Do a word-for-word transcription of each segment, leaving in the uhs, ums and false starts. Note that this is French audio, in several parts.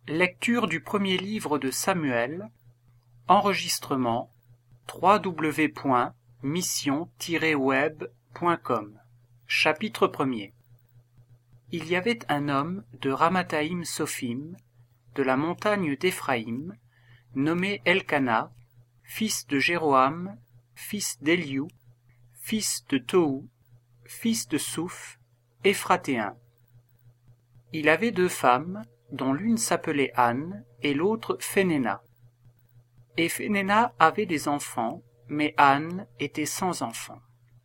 Lecture du premier livre de Samuel, enregistrement w w w point mission tiret web point com. Chapitre premier. Il y avait un homme de Ramathaïm Sophim, de la montagne d'Éphraïm, nommé Elkana, fils de Jéroham, fils d'Eliou, fils de Tohu, fils de Souph, Éphratéen. Il avait deux femmes, dont l'une s'appelait Anne et l'autre Phénéna. Et Phénéna avait des enfants, mais Anne était sans enfants.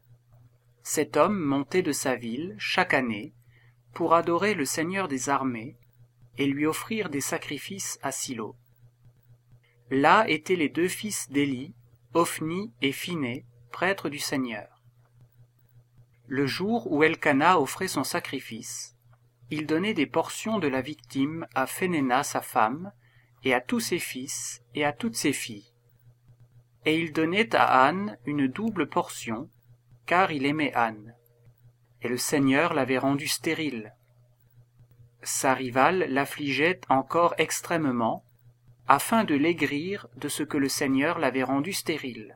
Cet homme montait de sa ville chaque année pour adorer le Seigneur des armées et lui offrir des sacrifices à Silo. Là étaient les deux fils d'Éli, Ophni et Phiné, prêtres du Seigneur. Le jour où Elkana offrait son sacrifice, il donnait des portions de la victime à Phénéna sa femme, et à tous ses fils, et à toutes ses filles. Et il donnait à Anne une double portion, car il aimait Anne. Et le Seigneur l'avait rendue stérile. Sa rivale l'affligeait encore extrêmement, afin de l'aigrir de ce que le Seigneur l'avait rendue stérile.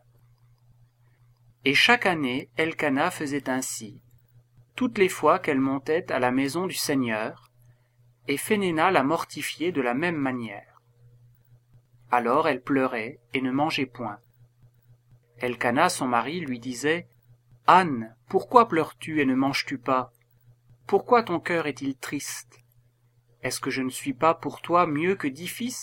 Et chaque année, Elkana faisait ainsi, toutes les fois qu'elle montait à la maison du Seigneur, et Phénéna la mortifiait de la même manière. Alors elle pleurait et ne mangeait point. Elkana, son mari, lui disait « Anne, pourquoi pleures-tu et ne manges-tu pas? Pourquoi ton cœur est-il triste? Est-ce que je ne suis pas pour toi mieux que dix fils ?»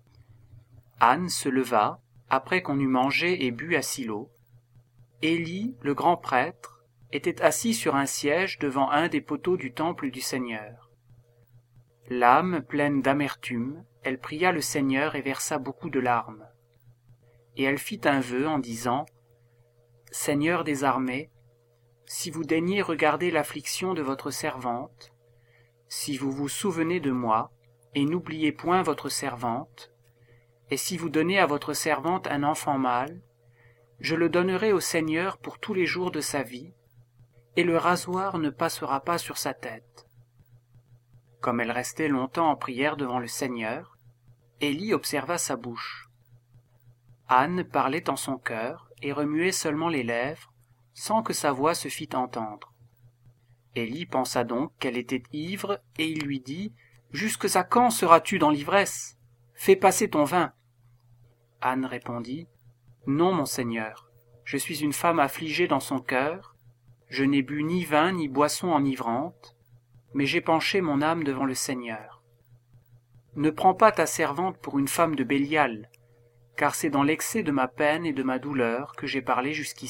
Anne se leva, après qu'on eut mangé et bu à Silo. Élie, le grand prêtre, était assis sur un siège devant un des poteaux du temple du Seigneur. L'âme pleine d'amertume, elle pria le Seigneur et versa beaucoup de larmes. Et elle fit un vœu en disant « Seigneur des armées, si vous daignez regarder l'affliction de votre servante, si vous vous souvenez de moi, et n'oubliez point votre servante, et si vous donnez à votre servante un enfant mâle, je le donnerai au Seigneur pour tous les jours de sa vie, et le rasoir ne passera pas sur sa tête. » Comme elle restait longtemps en prière devant le Seigneur, Élie observa sa bouche. Anne parlait en son cœur et remuait seulement les lèvres, sans que sa voix se fît entendre. Élie pensa donc qu'elle était ivre, et il lui dit « Jusque à quand seras-tu dans l'ivresse? Fais passer ton vin. » Anne répondit « Non, mon Seigneur, je suis une femme affligée dans son cœur, je n'ai bu ni vin ni boisson enivrante, mais j'ai penché mon âme devant le Seigneur. Ne prends pas ta servante pour une femme de Bélial, car c'est dans l'excès de ma peine et de ma douleur que j'ai parlé jusqu'ici. »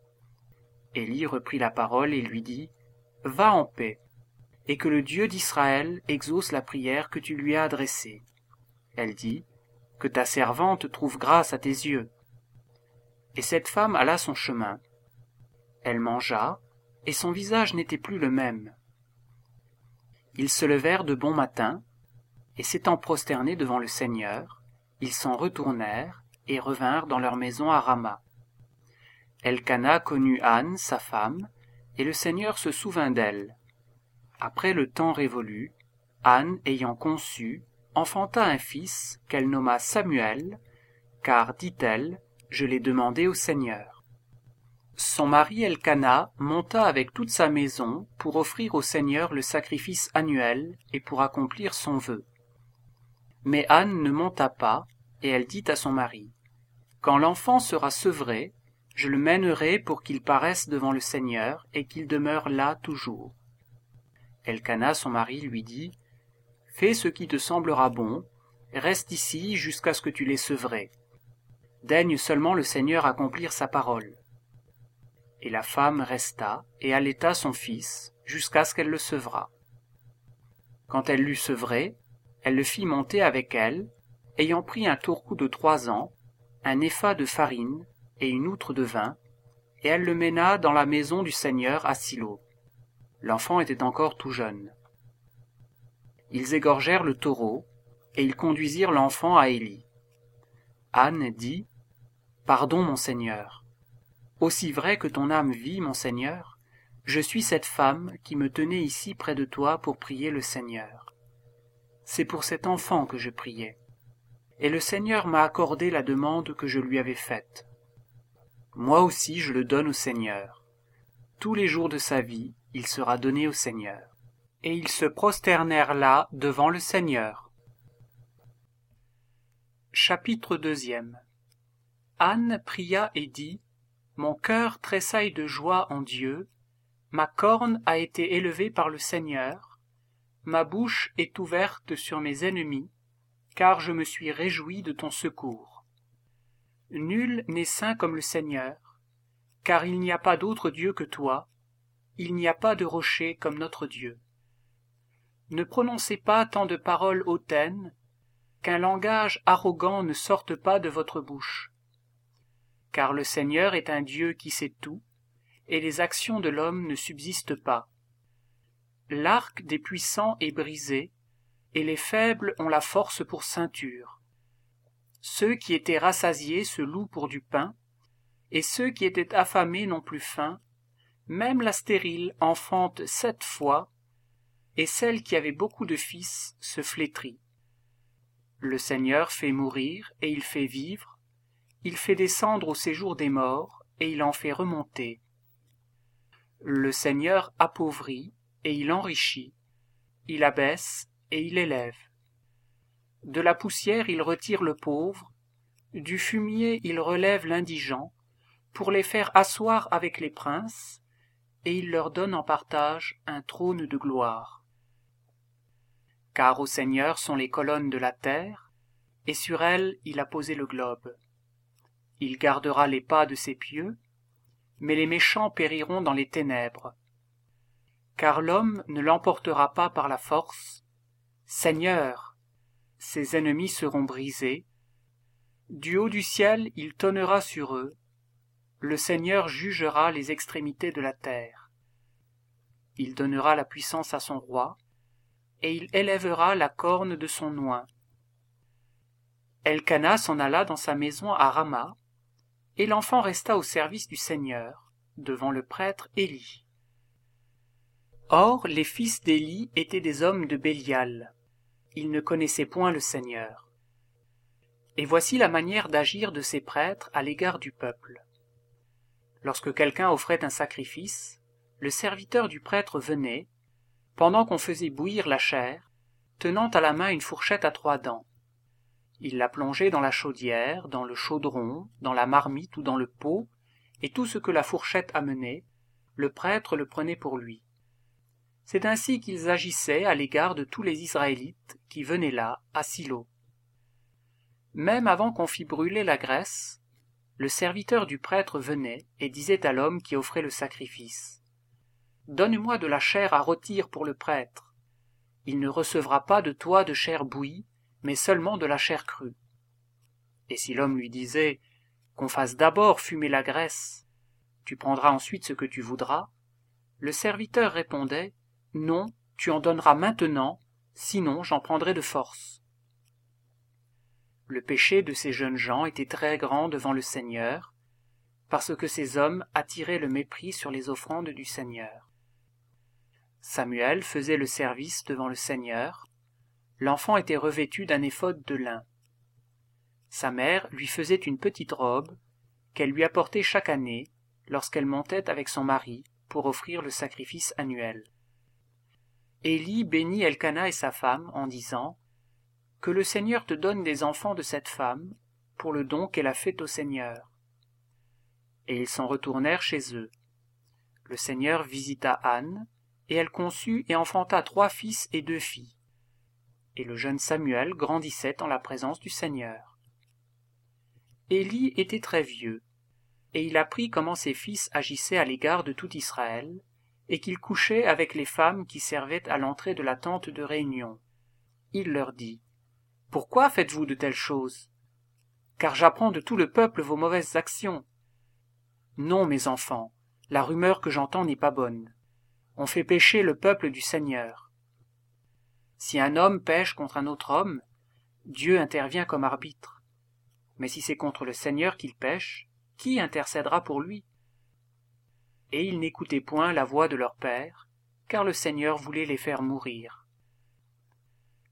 Élie reprit la parole et lui dit « Va en paix, et que le Dieu d'Israël exauce la prière que tu lui as adressée. » Elle dit « Que ta servante trouve grâce à tes yeux. » Et cette femme alla son chemin. Elle mangea, et son visage n'était plus le même. Ils se levèrent de bon matin, et s'étant prosternés devant le Seigneur, ils s'en retournèrent et revinrent dans leur maison à Rama. Elkana connut Anne, sa femme, et le Seigneur se souvint d'elle. Après le temps révolu, Anne, ayant conçu, enfanta un fils qu'elle nomma Samuel, car, dit-elle, je l'ai demandé au Seigneur. Son mari Elkana monta avec toute sa maison pour offrir au Seigneur le sacrifice annuel et pour accomplir son vœu. Mais Anne ne monta pas, et elle dit à son mari, « Quand l'enfant sera sevré, je le mènerai pour qu'il paraisse devant le Seigneur et qu'il demeure là toujours. » Elkana, son mari, lui dit, « Fais ce qui te semblera bon, reste ici jusqu'à ce que tu l'aies sevré. Daigne seulement le Seigneur accomplir sa parole. » Et la femme resta et allaita son fils jusqu'à ce qu'elle le sevrât. Quand elle l'eut sevré, elle le fit monter avec elle, ayant pris un taureau de trois ans, un épha de farine et une outre de vin, et elle le mena dans la maison du Seigneur à Silo. L'enfant était encore tout jeune. Ils égorgèrent le taureau, et ils conduisirent l'enfant à Élie. Anne dit « Pardon, mon Seigneur. Aussi vrai que ton âme vit, mon Seigneur, je suis cette femme qui me tenait ici près de toi pour prier le Seigneur. c'est pour cet enfant que je priais. Et le Seigneur m'a accordé la demande que je lui avais faite. Moi aussi je le donne au Seigneur. Tous les jours de sa vie, il sera donné au Seigneur. » Et ils se prosternèrent là devant le Seigneur. Chapitre deuxième. Anne pria et dit, « Mon cœur tressaille de joie en Dieu, ma corne a été élevée par le Seigneur, ma bouche est ouverte sur mes ennemis, car je me suis réjoui de ton secours. Nul n'est saint comme le Seigneur, car il n'y a pas d'autre Dieu que toi, il n'y a pas de rocher comme notre Dieu. Ne prononcez pas tant de paroles hautaines, qu'un langage arrogant ne sorte pas de votre bouche. Car le Seigneur est un Dieu qui sait tout, et les actions de l'homme ne subsistent pas. L'arc des puissants est brisé, et les faibles ont la force pour ceinture. Ceux qui étaient rassasiés se louent pour du pain, et ceux qui étaient affamés n'ont plus faim, même la stérile enfante sept fois, et celle qui avait beaucoup de fils se flétrit. Le Seigneur fait mourir et il fait vivre, il fait descendre au séjour des morts et il en fait remonter. Le Seigneur appauvrit et il enrichit, il abaisse et il élève. De la poussière il retire le pauvre, du fumier il relève l'indigent, pour les faire asseoir avec les princes, et il leur donne en partage un trône de gloire. Car au Seigneur sont les colonnes de la terre, et sur elles il a posé le globe. Il gardera les pas de ses pieux, mais les méchants périront dans les ténèbres. Car l'homme ne l'emportera pas par la force. Seigneur, ses ennemis seront brisés. Du haut du ciel il tonnera sur eux. Le Seigneur jugera les extrémités de la terre. Il donnera la puissance à son roi, et il élèvera la corne de son oint. Elkana s'en alla dans sa maison à Rama, et l'enfant resta au service du Seigneur, devant le prêtre Élie. Or les fils d'Élie étaient des hommes de Bélial. Ils ne connaissaient point le Seigneur. Et voici la manière d'agir de ces prêtres à l'égard du peuple. Lorsque quelqu'un offrait un sacrifice, le serviteur du prêtre venait, pendant qu'on faisait bouillir la chair, tenant à la main une fourchette à trois dents. Il la plongeait dans la chaudière, dans le chaudron, dans la marmite ou dans le pot, et tout ce que la fourchette amenait, le prêtre le prenait pour lui. C'est ainsi qu'ils agissaient à l'égard de tous les Israélites qui venaient là, à Silo. Même avant qu'on fît brûler la graisse, le serviteur du prêtre venait et disait à l'homme qui offrait le sacrifice, « Donne-moi de la chair à rôtir pour le prêtre. Il ne recevra pas de toi de chair bouillie, mais seulement de la chair crue. » Et si l'homme lui disait, « Qu'on fasse d'abord fumer la graisse, tu prendras ensuite ce que tu voudras », le serviteur répondait, « Non, tu en donneras maintenant, sinon j'en prendrai de force. » Le péché de ces jeunes gens était très grand devant le Seigneur, parce que ces hommes attiraient le mépris sur les offrandes du Seigneur. Samuel faisait le service devant le Seigneur. L'enfant était revêtu d'un éphod de lin. Sa mère lui faisait une petite robe qu'elle lui apportait chaque année lorsqu'elle montait avec son mari pour offrir le sacrifice annuel. Élie bénit Elkana et sa femme en disant « Que le Seigneur te donne des enfants de cette femme pour le don qu'elle a fait au Seigneur. » Et ils s'en retournèrent chez eux. Le Seigneur visita Anne, et elle conçut et enfanta trois fils et deux filles. Et le jeune Samuel grandissait en la présence du Seigneur. Élie était très vieux, et il apprit comment ses fils agissaient à l'égard de tout Israël, et qu'ils couchaient avec les femmes qui servaient à l'entrée de la tente de réunion. Il leur dit, « Pourquoi faites-vous de telles choses? Car j'apprends de tout le peuple vos mauvaises actions. Non, mes enfants, la rumeur que j'entends n'est pas bonne. On fait pécher le peuple du Seigneur. Si un homme pêche contre un autre homme, Dieu intervient comme arbitre. Mais si c'est contre le Seigneur qu'il pêche, qui intercédera pour lui? » Et ils n'écoutaient point la voix de leur père, car le Seigneur voulait les faire mourir.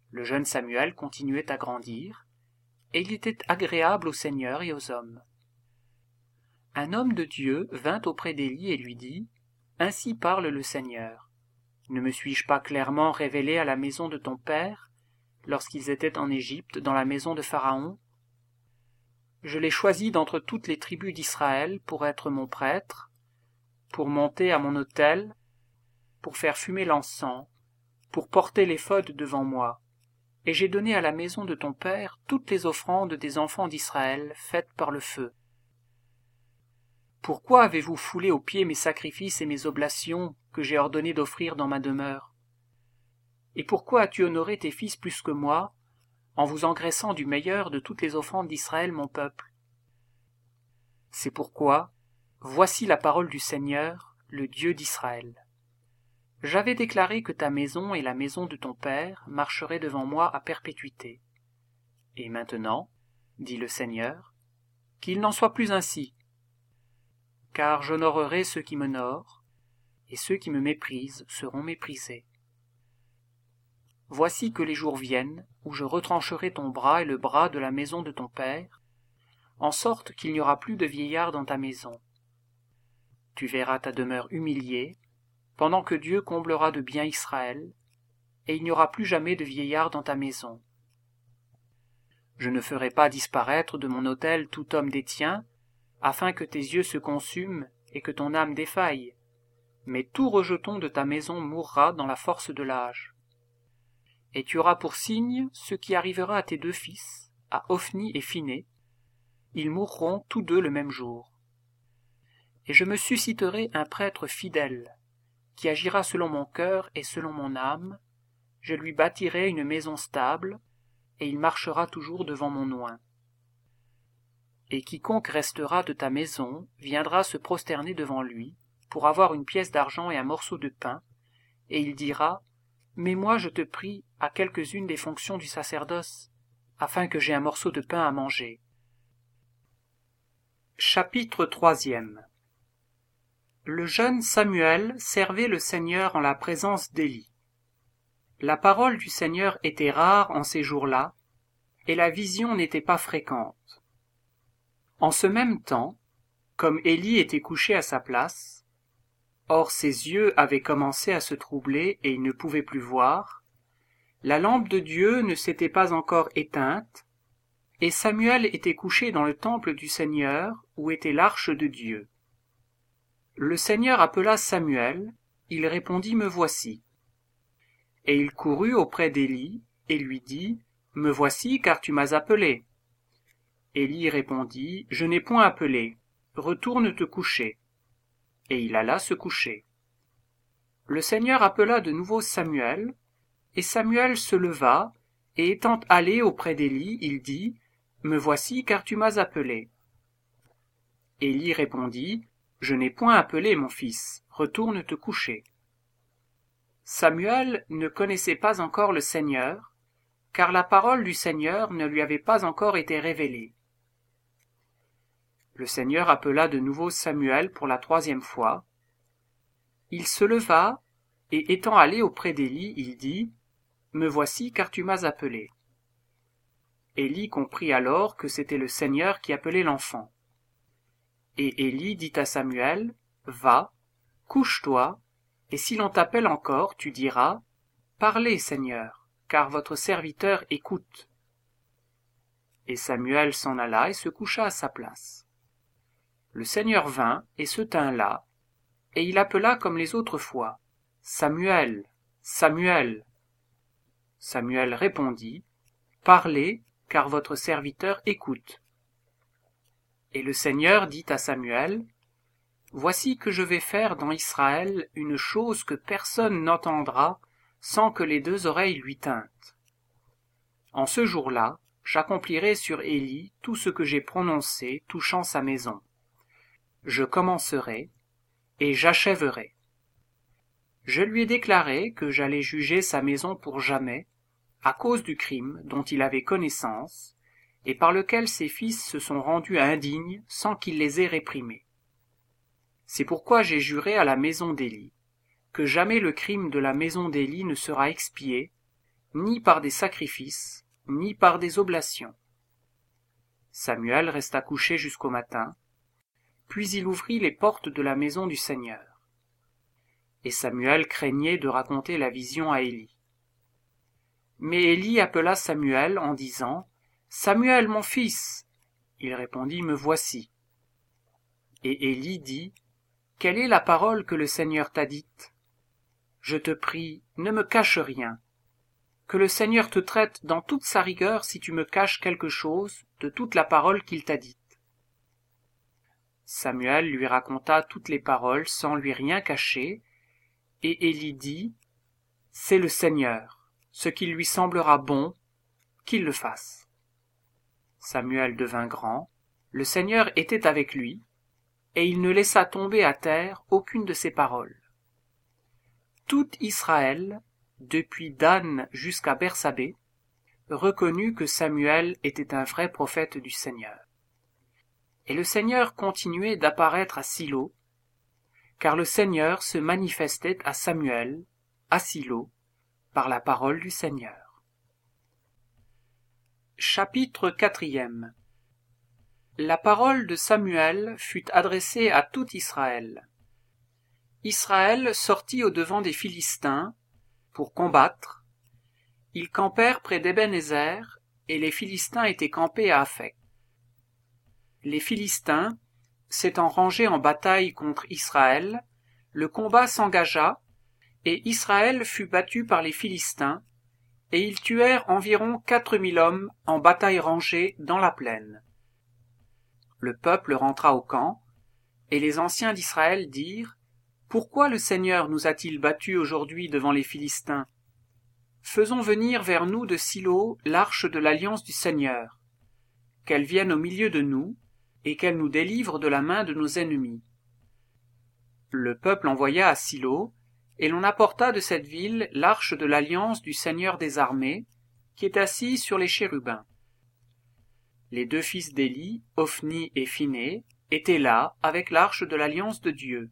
Le jeune Samuel continuait à grandir, et il était agréable au Seigneur et aux hommes. Un homme de Dieu vint auprès d'Élie et lui dit, « Ainsi parle le Seigneur. Ne me suis-je pas clairement révélé à la maison de ton père, lorsqu'ils étaient en Égypte, dans la maison de Pharaon? Je l'ai choisi d'entre toutes les tribus d'Israël pour être mon prêtre, pour monter à mon autel, pour faire fumer l'encens, pour porter l'éphod devant moi. Et j'ai donné à la maison de ton père toutes les offrandes des enfants d'Israël faites par le feu. Pourquoi avez-vous foulé aux pieds mes sacrifices et mes oblations que j'ai ordonné d'offrir dans ma demeure? Et pourquoi as-tu honoré tes fils plus que moi, en vous engraissant du meilleur de toutes les offrandes d'Israël, mon peuple? C'est pourquoi, voici la parole du Seigneur, le Dieu d'Israël. J'avais déclaré que ta maison et la maison de ton père marcheraient devant moi à perpétuité. Et maintenant, dit le Seigneur, qu'il n'en soit plus ainsi. Car j'honorerai ceux qui m'honorent, et ceux qui me méprisent seront méprisés. Voici que les jours viennent où je retrancherai ton bras et le bras de la maison de ton père, en sorte qu'il n'y aura plus de vieillard dans ta maison. Tu verras ta demeure humiliée, pendant que Dieu comblera de biens Israël, et il n'y aura plus jamais de vieillard dans ta maison. Je ne ferai pas disparaître de mon autel tout homme des tiens, afin que tes yeux se consument et que ton âme défaille, mais tout rejeton de ta maison mourra dans la force de l'âge. Et tu auras pour signe ce qui arrivera à tes deux fils, à Ophni et Phiné, ils mourront tous deux le même jour. Et je me susciterai un prêtre fidèle, qui agira selon mon cœur et selon mon âme, je lui bâtirai une maison stable, et il marchera toujours devant mon oint. Et quiconque restera de ta maison viendra se prosterner devant lui, pour avoir une pièce d'argent et un morceau de pain, et il dira, « Mets-moi, je te prie, à quelques-unes des fonctions du sacerdoce, afin que j'aie un morceau de pain à manger. » Chapitre troisième. Le jeune Samuel servait le Seigneur en la présence d'Élie. La parole du Seigneur était rare en ces jours-là, et la vision n'était pas fréquente. En ce même temps, comme Élie était couché à sa place, or ses yeux avaient commencé à se troubler et il ne pouvait plus voir, la lampe de Dieu ne s'était pas encore éteinte, et Samuel était couché dans le temple du Seigneur où était l'arche de Dieu. Le Seigneur appela Samuel, il répondit, « Me voici. » Et il courut auprès d'Élie et lui dit, « Me voici, car tu m'as appelé. » Élie répondit, « Je n'ai point appelé, retourne te coucher. » Et il alla se coucher. Le Seigneur appela de nouveau Samuel, et Samuel se leva, et étant allé auprès d'Élie, il dit, « Me voici, car tu m'as appelé. » Élie répondit, « Je n'ai point appelé, mon fils, retourne te coucher. » Samuel ne connaissait pas encore le Seigneur, car la parole du Seigneur ne lui avait pas encore été révélée. Le Seigneur appela de nouveau Samuel pour la troisième fois. Il se leva, et étant allé auprès d'Élie, il dit, « Me voici, car tu m'as appelé. » Élie comprit alors que c'était le Seigneur qui appelait l'enfant. Et Élie dit à Samuel, « Va, couche-toi, et si l'on t'appelle encore, tu diras, « Parlez, Seigneur, car votre serviteur écoute. » Et Samuel s'en alla et se coucha à sa place. Le Seigneur vint et se tint là, et il appela comme les autres fois, « Samuel, Samuel. » Samuel répondit, « Parlez, car votre serviteur écoute. » Et le Seigneur dit à Samuel, « Voici que je vais faire dans Israël une chose que personne n'entendra sans que les deux oreilles lui tintent. En ce jour-là, j'accomplirai sur Élie tout ce que j'ai prononcé touchant sa maison. Je commencerai et j'achèverai. Je lui ai déclaré que j'allais juger sa maison pour jamais, à cause du crime dont il avait connaissance, et par lequel ses fils se sont rendus indignes sans qu'il les ait réprimés. C'est pourquoi j'ai juré à la maison d'Élie, que jamais le crime de la maison d'Élie ne sera expié, ni par des sacrifices, ni par des oblations. Samuel resta couché jusqu'au matin, puis il ouvrit les portes de la maison du Seigneur. Et Samuel craignait de raconter la vision à Élie. Mais Élie appela Samuel en disant « Samuel, mon fils !» Il répondit « Me voici. » Et Élie dit « Quelle est la parole que le Seigneur t'a dite ? Je te prie, ne me cache rien. Que le Seigneur te traite dans toute sa rigueur si tu me caches quelque chose de toute la parole qu'il t'a dite. » Samuel lui raconta toutes les paroles sans lui rien cacher, et Élie dit « C'est le Seigneur, ce qui lui semblera bon, qu'il le fasse. » Samuel devint grand, le Seigneur était avec lui, et il ne laissa tomber à terre aucune de ses paroles. Tout Israël, depuis Dan jusqu'à Bersabée, reconnut que Samuel était un vrai prophète du Seigneur. Et le Seigneur continuait d'apparaître à Silo, car le Seigneur se manifestait à Samuel, à Silo, par la parole du Seigneur. Chapitre quatrième. La parole de Samuel fut adressée à tout Israël. Israël sortit au-devant des Philistins pour combattre. Ils campèrent près d'Ébénézer, et les Philistins étaient campés à Aphek. Les Philistins, s'étant rangés en bataille contre Israël, le combat s'engagea, et Israël fut battu par les Philistins, et ils tuèrent environ quatre mille hommes en bataille rangée dans la plaine. Le peuple rentra au camp, et les anciens d'Israël dirent « Pourquoi le Seigneur nous a-t-il battus aujourd'hui devant les Philistins ? Faisons venir vers nous de Silo l'arche de l'alliance du Seigneur, qu'elle vienne au milieu de nous, et qu'elle nous délivre de la main de nos ennemis. » Le peuple envoya à Silo, et l'on apporta de cette ville l'arche de l'alliance du Seigneur des armées, qui est assis sur les chérubins. Les deux fils d'Élie, Ophni et Phiné, étaient là avec l'arche de l'alliance de Dieu.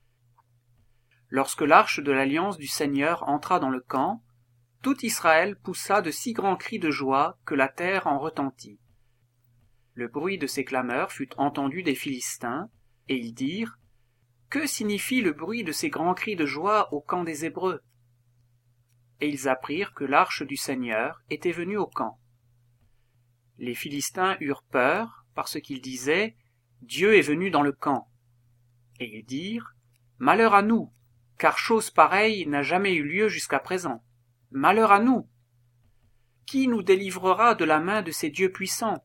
Lorsque l'arche de l'alliance du Seigneur entra dans le camp, tout Israël poussa de si grands cris de joie que la terre en retentit. Le bruit de ces clameurs fut entendu des Philistins, et ils dirent « Que signifie le bruit de ces grands cris de joie au camp des Hébreux ?» Et ils apprirent que l'arche du Seigneur était venue au camp. Les Philistins eurent peur, parce qu'ils disaient « Dieu est venu dans le camp. » Et ils dirent « Malheur à nous, car chose pareille n'a jamais eu lieu jusqu'à présent. Malheur à nous! Qui nous délivrera de la main de ces dieux puissants?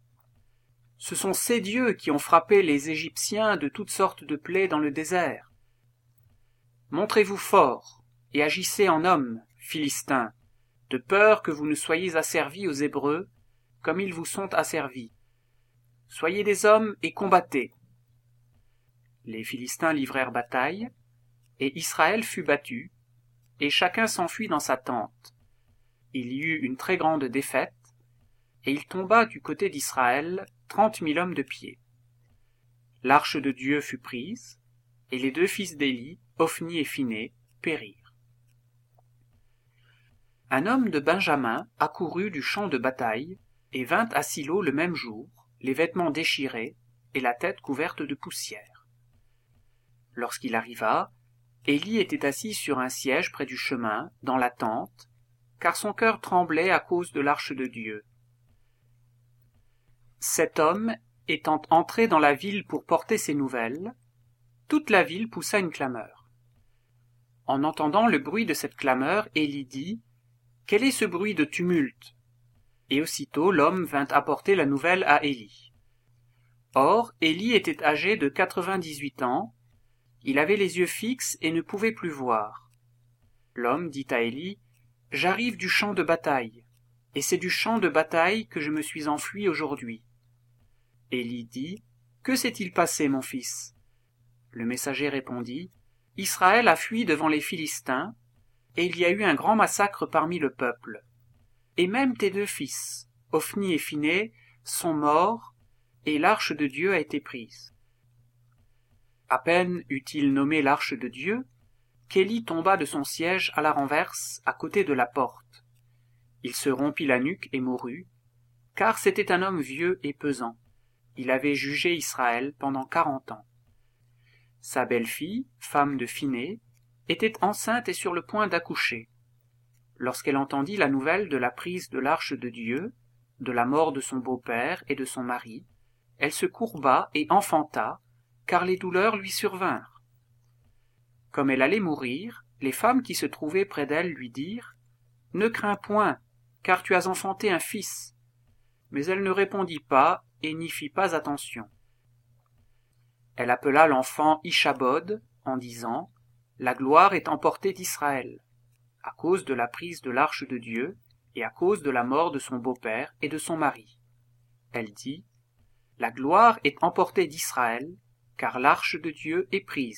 Ce sont ces dieux qui ont frappé les Égyptiens de toutes sortes de plaies dans le désert. Montrez-vous forts et agissez en hommes, Philistins, de peur que vous ne soyez asservis aux Hébreux, comme ils vous sont asservis. Soyez des hommes et combattez. » Les Philistins livrèrent bataille, et Israël fut battu, et chacun s'enfuit dans sa tente. Il y eut une très grande défaite, et il tomba du côté d'Israël trente mille hommes de pied. L'arche de Dieu fut prise, et les deux fils d'Élie, Ophni et Phiné, périrent. Un homme de Benjamin accourut du champ de bataille, et vint à Silo le même jour, les vêtements déchirés, et la tête couverte de poussière. Lorsqu'il arriva, Élie était assis sur un siège près du chemin, dans la tente, car son cœur tremblait à cause de l'arche de Dieu. Cet homme, étant entré dans la ville pour porter ses nouvelles, toute la ville poussa une clameur. En entendant le bruit de cette clameur, Élie dit « Quel est ce bruit de tumulte ?» Et aussitôt l'homme vint apporter la nouvelle à Élie. Or, Élie était âgé de quatre-vingt-dix-huit ans, il avait les yeux fixes et ne pouvait plus voir. L'homme dit à Élie « J'arrive du champ de bataille, et c'est du champ de bataille que je me suis enfui aujourd'hui. » Élie dit « Que s'est-il passé, mon fils ?» Le messager répondit « Israël a fui devant les Philistins, et il y a eu un grand massacre parmi le peuple. Et même tes deux fils, Ophni et Phiné, sont morts, et l'arche de Dieu a été prise. » À peine eut-il nommé l'arche de Dieu, qu'Élie tomba de son siège à la renverse, à côté de la porte. Il se rompit la nuque et mourut, car c'était un homme vieux et pesant. Il avait jugé Israël pendant quarante ans. Sa belle-fille, femme de Phinée, était enceinte et sur le point d'accoucher. Lorsqu'elle entendit la nouvelle de la prise de l'arche de Dieu, de la mort de son beau-père et de son mari, elle se courba et enfanta, car les douleurs lui survinrent. Comme elle allait mourir, les femmes qui se trouvaient près d'elle lui dirent « Ne crains point, car tu as enfanté un fils. » Mais elle ne répondit pas et n'y fit pas attention. Elle appela l'enfant Ishabod en disant « La gloire est emportée d'Israël, à cause de la prise de l'arche de Dieu et à cause de la mort de son beau-père et de son mari. » Elle dit « La gloire est emportée d'Israël, car l'arche de Dieu est prise. »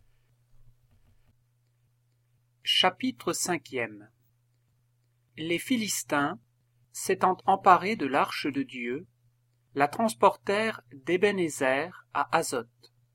Chapitre cinquième. Les Philistins, s'étant emparés de l'arche de Dieu, la transportèrent d'Ébénézer à Azoth.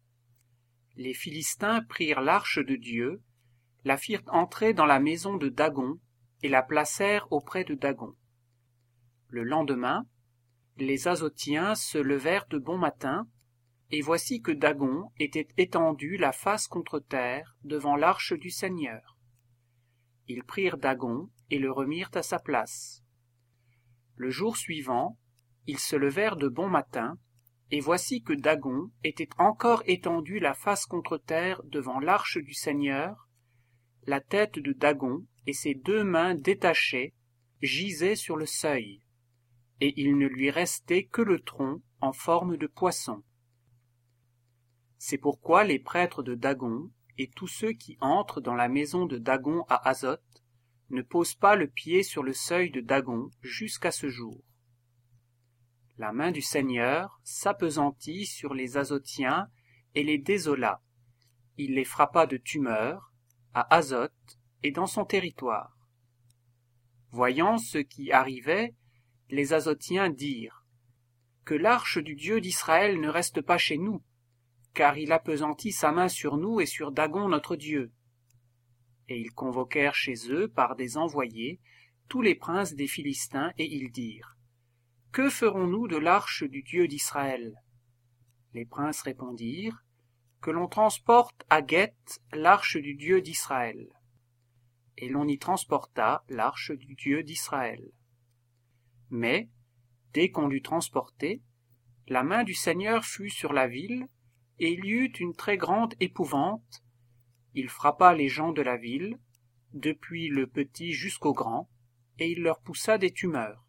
Les Philistins prirent l'arche de Dieu, la firent entrer dans la maison de Dagon et la placèrent auprès de Dagon. Le lendemain, les Azotiens se levèrent de bon matin, et voici que Dagon était étendu la face contre terre devant l'arche du Seigneur. Ils prirent Dagon et le remirent à sa place. Le jour suivant, ils se levèrent de bon matin, et voici que Dagon était encore étendu la face contre terre devant l'arche du Seigneur, la tête de Dagon et ses deux mains détachées gisaient sur le seuil, et il ne lui restait que le tronc en forme de poisson. C'est pourquoi les prêtres de Dagon et tous ceux qui entrent dans la maison de Dagon à Azoth ne posent pas le pied sur le seuil de Dagon jusqu'à ce jour. La main du Seigneur s'appesantit sur les Azotiens et les désola. Il les frappa de tumeur à Azoth et dans son territoire. Voyant ce qui arrivait, les Azotiens dirent « Que l'arche du Dieu d'Israël ne reste pas chez nous, car il appesantit sa main sur nous et sur Dagon notre Dieu. » Et ils convoquèrent chez eux par des envoyés tous les princes des Philistins, et ils dirent « Que ferons-nous de l'arche du Dieu d'Israël » Les princes répondirent « Que l'on transporte à Gueth l'arche du Dieu d'Israël. » Et l'on y transporta l'arche du Dieu d'Israël. Mais, dès qu'on l'eut transportée, la main du Seigneur fut sur la ville, et il y eut une très grande épouvante. Il frappa les gens de la ville, depuis le petit jusqu'au grand, et il leur poussa des tumeurs.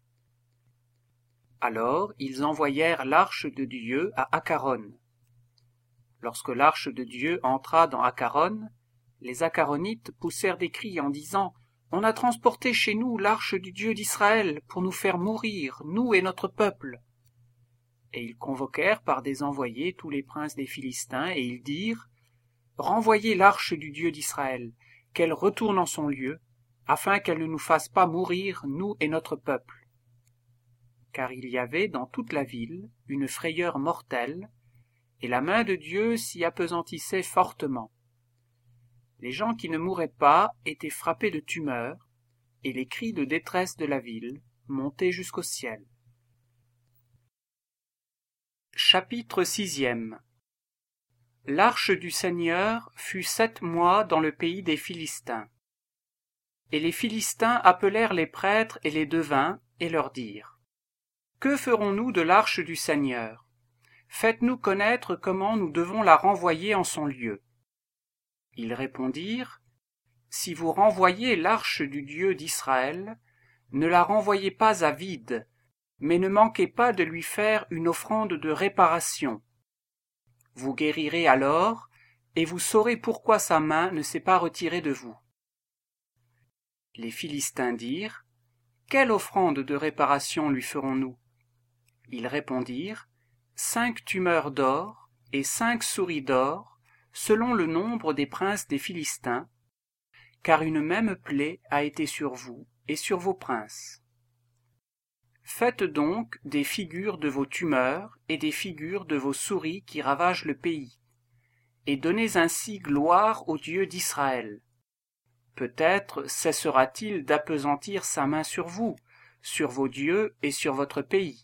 Alors ils envoyèrent l'arche de Dieu à Acaron. Lorsque l'arche de Dieu entra dans Acaron, les Acaronites poussèrent des cris en disant « On a transporté chez nous l'arche du Dieu d'Israël pour nous faire mourir, nous et notre peuple. » Et ils convoquèrent par des envoyés tous les princes des Philistins, et ils dirent « Renvoyez l'arche du Dieu d'Israël, qu'elle retourne en son lieu, afin qu'elle ne nous fasse pas mourir, nous et notre peuple. » Car il y avait dans toute la ville une frayeur mortelle, et la main de Dieu s'y appesantissait fortement. Les gens qui ne mouraient pas étaient frappés de tumeurs, et les cris de détresse de la ville montaient jusqu'au ciel. Chapitre sixième. L'arche du Seigneur fut sept mois dans le pays des Philistins. Et les Philistins appelèrent les prêtres et les devins, et leur dirent « Que ferons-nous de l'arche du Seigneur? Faites-nous connaître comment nous devons la renvoyer en son lieu. » Ils répondirent « Si vous renvoyez l'arche du Dieu d'Israël, ne la renvoyez pas à vide, mais ne manquez pas de lui faire une offrande de réparation. Vous guérirez alors, et vous saurez pourquoi sa main ne s'est pas retirée de vous. » Les Philistins dirent « Quelle offrande de réparation lui ferons-nous » Ils répondirent « Cinq tumeurs d'or et cinq souris d'or, selon le nombre des princes des Philistins, car une même plaie a été sur vous et sur vos princes. Faites donc des figures de vos tumeurs et des figures de vos souris qui ravagent le pays, et donnez ainsi gloire au Dieu d'Israël. peut-être cessera-t-il d'appesantir sa main sur vous, sur vos dieux et sur votre pays.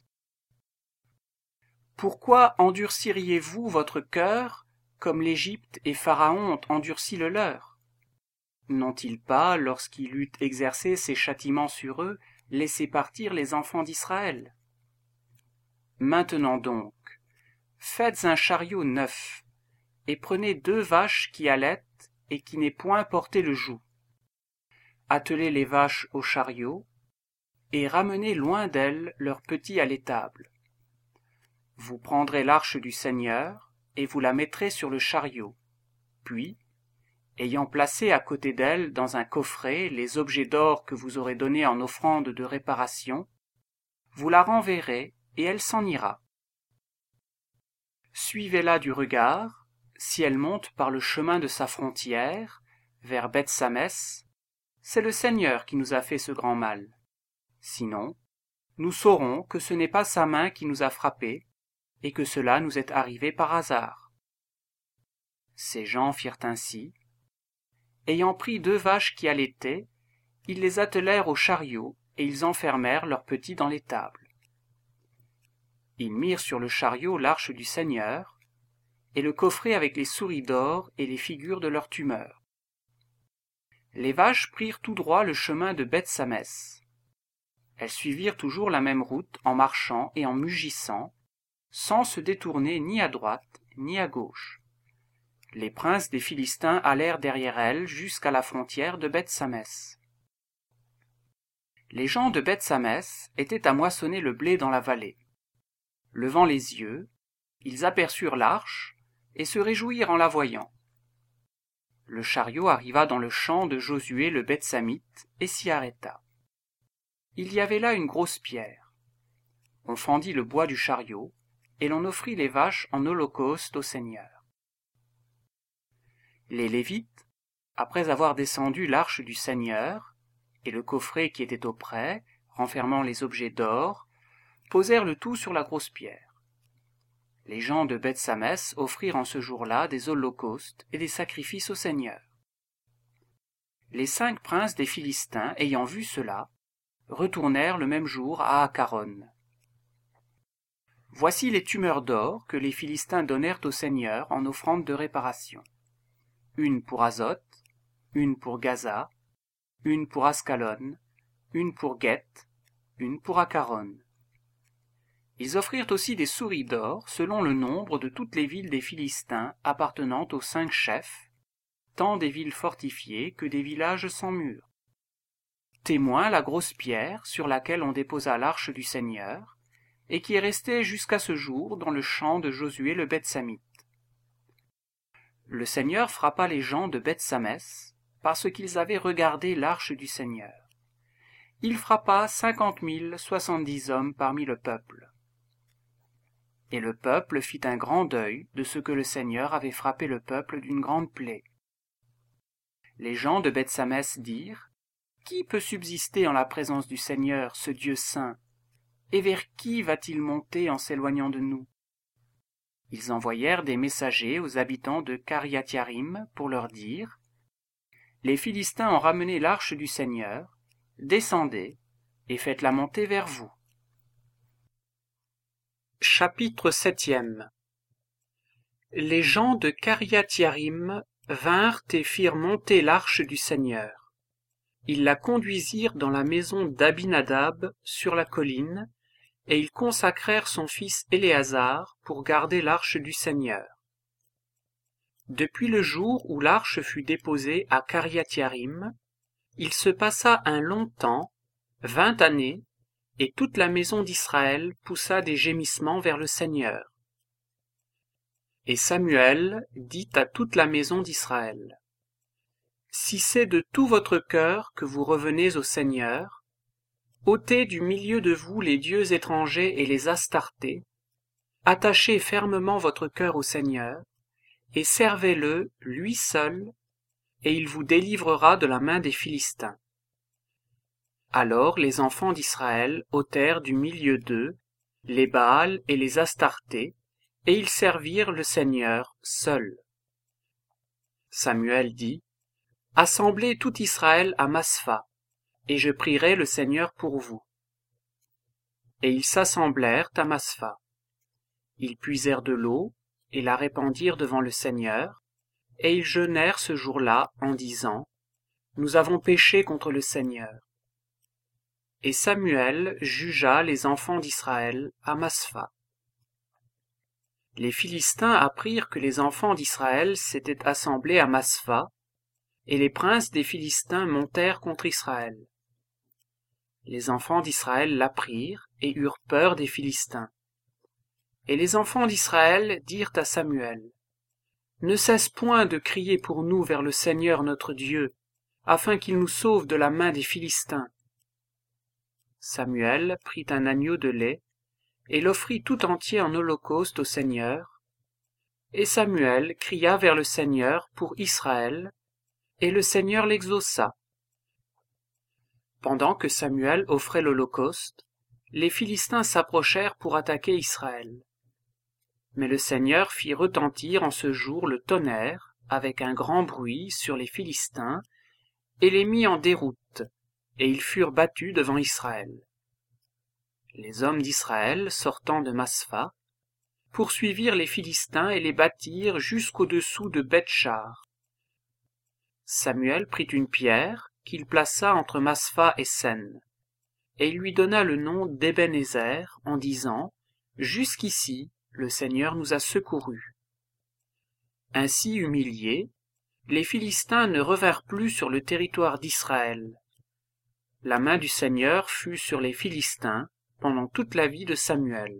Pourquoi endurciriez-vous votre cœur, comme l'Égypte et Pharaon ont endurci le leur? N'ont-ils pas, lorsqu'il eut exercé ses châtiments sur eux, laissé partir les enfants d'Israël? Maintenant donc, faites un chariot neuf, et prenez deux vaches qui allaitent et qui n'aient point porté le joug. Attelez les vaches au chariot, et ramenez loin d'elles leurs petits à l'étable. Vous prendrez l'arche du Seigneur, et vous la mettrez sur le chariot. Puis, ayant placé à côté d'elle dans un coffret les objets d'or que vous aurez donnés en offrande de réparation, vous la renverrez, et elle s'en ira. Suivez-la du regard, si elle monte par le chemin de sa frontière, vers Beth-Samès, c'est le Seigneur qui nous a fait ce grand mal. Sinon, nous saurons que ce n'est pas sa main qui nous a frappés, et que cela nous est arrivé par hasard. Ces gens firent ainsi. Ayant pris deux vaches qui allaitaient, ils les attelèrent au chariot, et ils enfermèrent leurs petits dans l'étable. Ils mirent sur le chariot l'arche du Seigneur, et le coffret avec les souris d'or et les figures de leur tumeur. Les vaches prirent tout droit le chemin de Beth-Samès. Elles suivirent toujours la même route en marchant et en mugissant, sans se détourner ni à droite ni à gauche. Les princes des Philistins allèrent derrière elles jusqu'à la frontière de Beth-Samès. Les gens de Beth-Samès étaient à moissonner le blé dans la vallée. Levant les yeux, ils aperçurent l'arche et se réjouirent en la voyant. Le chariot arriva dans le champ de Josué le Bethsamite et s'y arrêta. Il y avait là une grosse pierre. On fendit le bois du chariot et l'on offrit les vaches en holocauste au Seigneur. Les Lévites, après avoir descendu l'arche du Seigneur et le coffret qui était auprès, renfermant les objets d'or, posèrent le tout sur la grosse pierre. Les gens de Beth-Samès offrirent en ce jour-là des holocaustes et des sacrifices au Seigneur. Les cinq princes des Philistins, ayant vu cela, retournèrent le même jour à Acaron. Voici les tumeurs d'or que les Philistins donnèrent au Seigneur en offrande de réparation. Une pour Azoth, une pour Gaza, une pour Ascalon, une pour Gueth, une pour Acaron. Ils offrirent aussi des souris d'or selon le nombre de toutes les villes des Philistins appartenant aux cinq chefs, tant des villes fortifiées que des villages sans murs. Témoin la grosse pierre sur laquelle on déposa l'arche du Seigneur, et qui est restée jusqu'à ce jour dans le champ de Josué le Bethsamite. Le Seigneur frappa les gens de Beth-Samès parce qu'ils avaient regardé l'arche du Seigneur. Il frappa cinquante mille soixante-dix hommes parmi le peuple. Et le peuple fit un grand deuil de ce que le Seigneur avait frappé le peuple d'une grande plaie. Les gens de Beth-Samès dirent: Qui peut subsister en la présence du Seigneur, ce Dieu saint? Et vers qui va-t-il monter en s'éloignant de nous? Ils envoyèrent des messagers aux habitants de Kiriath-Yarim pour leur dire: Les Philistins ont ramené l'arche du Seigneur, descendez et faites-la monter vers vous. Chapitre septième. Les gens de Kiriath-Yarim vinrent et firent monter l'arche du Seigneur. Ils la conduisirent dans la maison d'Abinadab sur la colline, et ils consacrèrent son fils Éléazar pour garder l'arche du Seigneur. Depuis le jour où l'arche fut déposée à Kiriath-Yarim, il se passa un long temps, vingt années, et toute la maison d'Israël poussa des gémissements vers le Seigneur. Et Samuel dit à toute la maison d'Israël: Si c'est de tout votre cœur que vous revenez au Seigneur, ôtez du milieu de vous les dieux étrangers et les Astartés, attachez fermement votre cœur au Seigneur, et servez-le, lui seul, et il vous délivrera de la main des Philistins. Alors les enfants d'Israël ôtèrent du milieu d'eux les Baals et les Astartés, et ils servirent le Seigneur seul. Samuel dit: Assemblez tout Israël à Maspha, et je prierai le Seigneur pour vous. Et ils s'assemblèrent à Maspha. Ils puisèrent de l'eau, et la répandirent devant le Seigneur, et ils jeûnèrent ce jour-là en disant, « Nous avons péché contre le Seigneur. » Et Samuel jugea les enfants d'Israël à Maspha. Les Philistins apprirent que les enfants d'Israël s'étaient assemblés à Maspha, et les princes des Philistins montèrent contre Israël. Les enfants d'Israël l'apprirent et eurent peur des Philistins. Et les enfants d'Israël dirent à Samuel, « Ne cesse point de crier pour nous vers le Seigneur notre Dieu, afin qu'il nous sauve de la main des Philistins. » Samuel prit un agneau de lait, et l'offrit tout entier en holocauste au Seigneur. Et Samuel cria vers le Seigneur pour Israël, et le Seigneur l'exauça. Pendant que Samuel offrait l'holocauste, les Philistins s'approchèrent pour attaquer Israël. Mais le Seigneur fit retentir en ce jour le tonnerre, avec un grand bruit, sur les Philistins, et les mit en déroute, et ils furent battus devant Israël. Les hommes d'Israël, sortant de Maspha, poursuivirent les Philistins et les battirent jusqu'au-dessous de Beth-char. Samuel prit une pierre, qu'il plaça entre Maspha et Sen, et il lui donna le nom d'Ébenézer, en disant, « Jusqu'ici, le Seigneur nous a secourus. » Ainsi humiliés, les Philistins ne revinrent plus sur le territoire d'Israël. La main du Seigneur fut sur les Philistins pendant toute la vie de Samuel.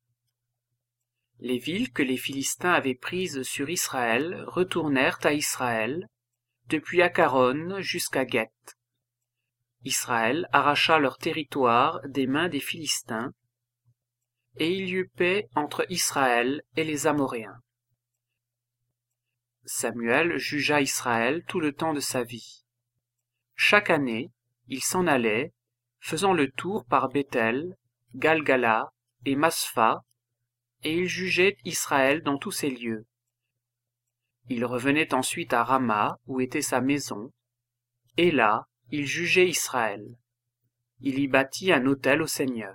Les villes que les Philistins avaient prises sur Israël retournèrent à Israël, depuis Acaron jusqu'à Gueth. Israël arracha leur territoire des mains des Philistins, et il y eut paix entre Israël et les Amoréens. Samuel jugea Israël tout le temps de sa vie. Chaque année, il s'en allait, faisant le tour par Béthel, Galgala et Maspha, et il jugeait Israël dans tous ces lieux. Il revenait ensuite à Rama, où était sa maison, et là, il jugeait Israël. Il y bâtit un autel au Seigneur.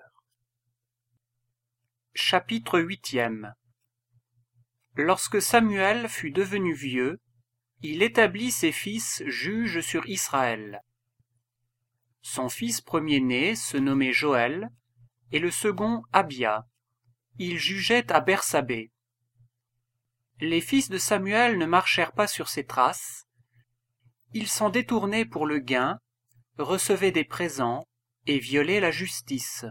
Chapitre huitième. Lorsque Samuel fut devenu vieux, il établit ses fils juges sur Israël. Son fils premier-né se nommait Joël, et le second Abia. Il jugeait à Bersabée. Les fils de Samuel ne marchèrent pas sur ses traces. Ils s'en détournaient pour le gain, recevaient des présents et violaient la justice.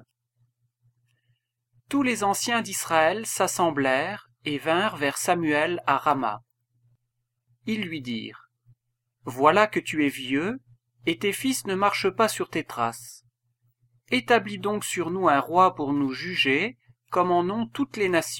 Tous les anciens d'Israël s'assemblèrent et vinrent vers Samuel à Rama. Ils lui dirent, « Voilà que tu es vieux, et tes fils ne marchent pas sur tes traces. Établis donc sur nous un roi pour nous juger, comme en ont toutes les nations. »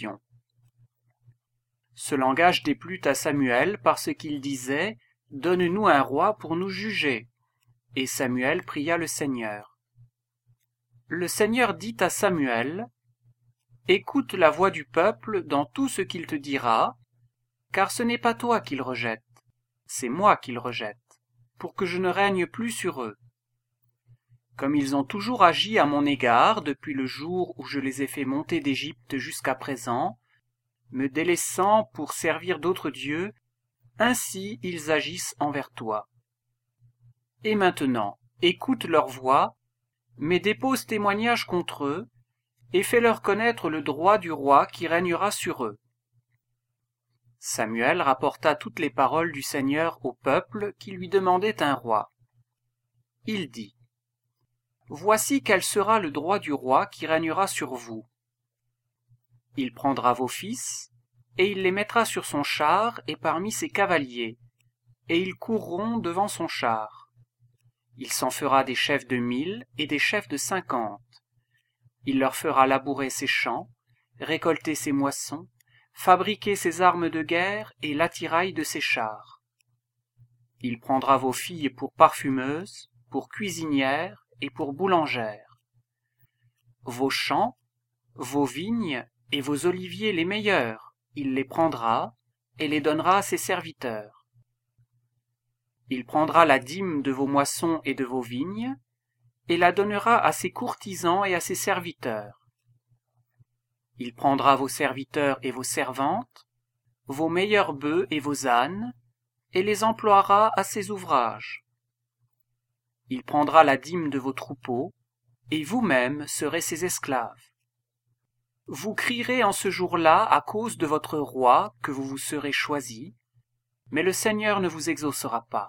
Ce langage déplut à Samuel parce qu'il disait, « Donne-nous un roi pour nous juger. » Et Samuel pria le Seigneur. Le Seigneur dit à Samuel, « Écoute la voix du peuple dans tout ce qu'il te dira, car ce n'est pas toi qu'il rejette, c'est moi qu'il rejette, pour que je ne règne plus sur eux. Comme ils ont toujours agi à mon égard depuis le jour où je les ai fait monter d'Égypte jusqu'à présent, me délaissant pour servir d'autres dieux, ainsi ils agissent envers toi. Et maintenant, écoute leur voix, mais dépose témoignage contre eux, et fais-leur connaître le droit du roi qui régnera sur eux. » Samuel rapporta toutes les paroles du Seigneur au peuple qui lui demandait un roi. Il dit, « Voici quel sera le droit du roi qui régnera sur vous. Il prendra vos fils, et il les mettra sur son char et parmi ses cavaliers, et ils courront devant son char. Il s'en fera des chefs de mille et des chefs de cinquante. Il leur fera labourer ses champs, récolter ses moissons, fabriquer ses armes de guerre et l'attirail de ses chars. Il prendra vos filles pour parfumeuses, pour cuisinières et pour boulangères. Vos champs, vos vignes et vos oliviers les meilleurs, il les prendra et les donnera à ses serviteurs. Il prendra la dîme de vos moissons et de vos vignes, et la donnera à ses courtisans et à ses serviteurs. Il prendra vos serviteurs et vos servantes, vos meilleurs bœufs et vos ânes, et les emploiera à ses ouvrages. Il prendra la dîme de vos troupeaux, et vous-même serez ses esclaves. Vous crierez en ce jour-là à cause de votre roi que vous vous serez choisi, mais le Seigneur ne vous exaucera pas.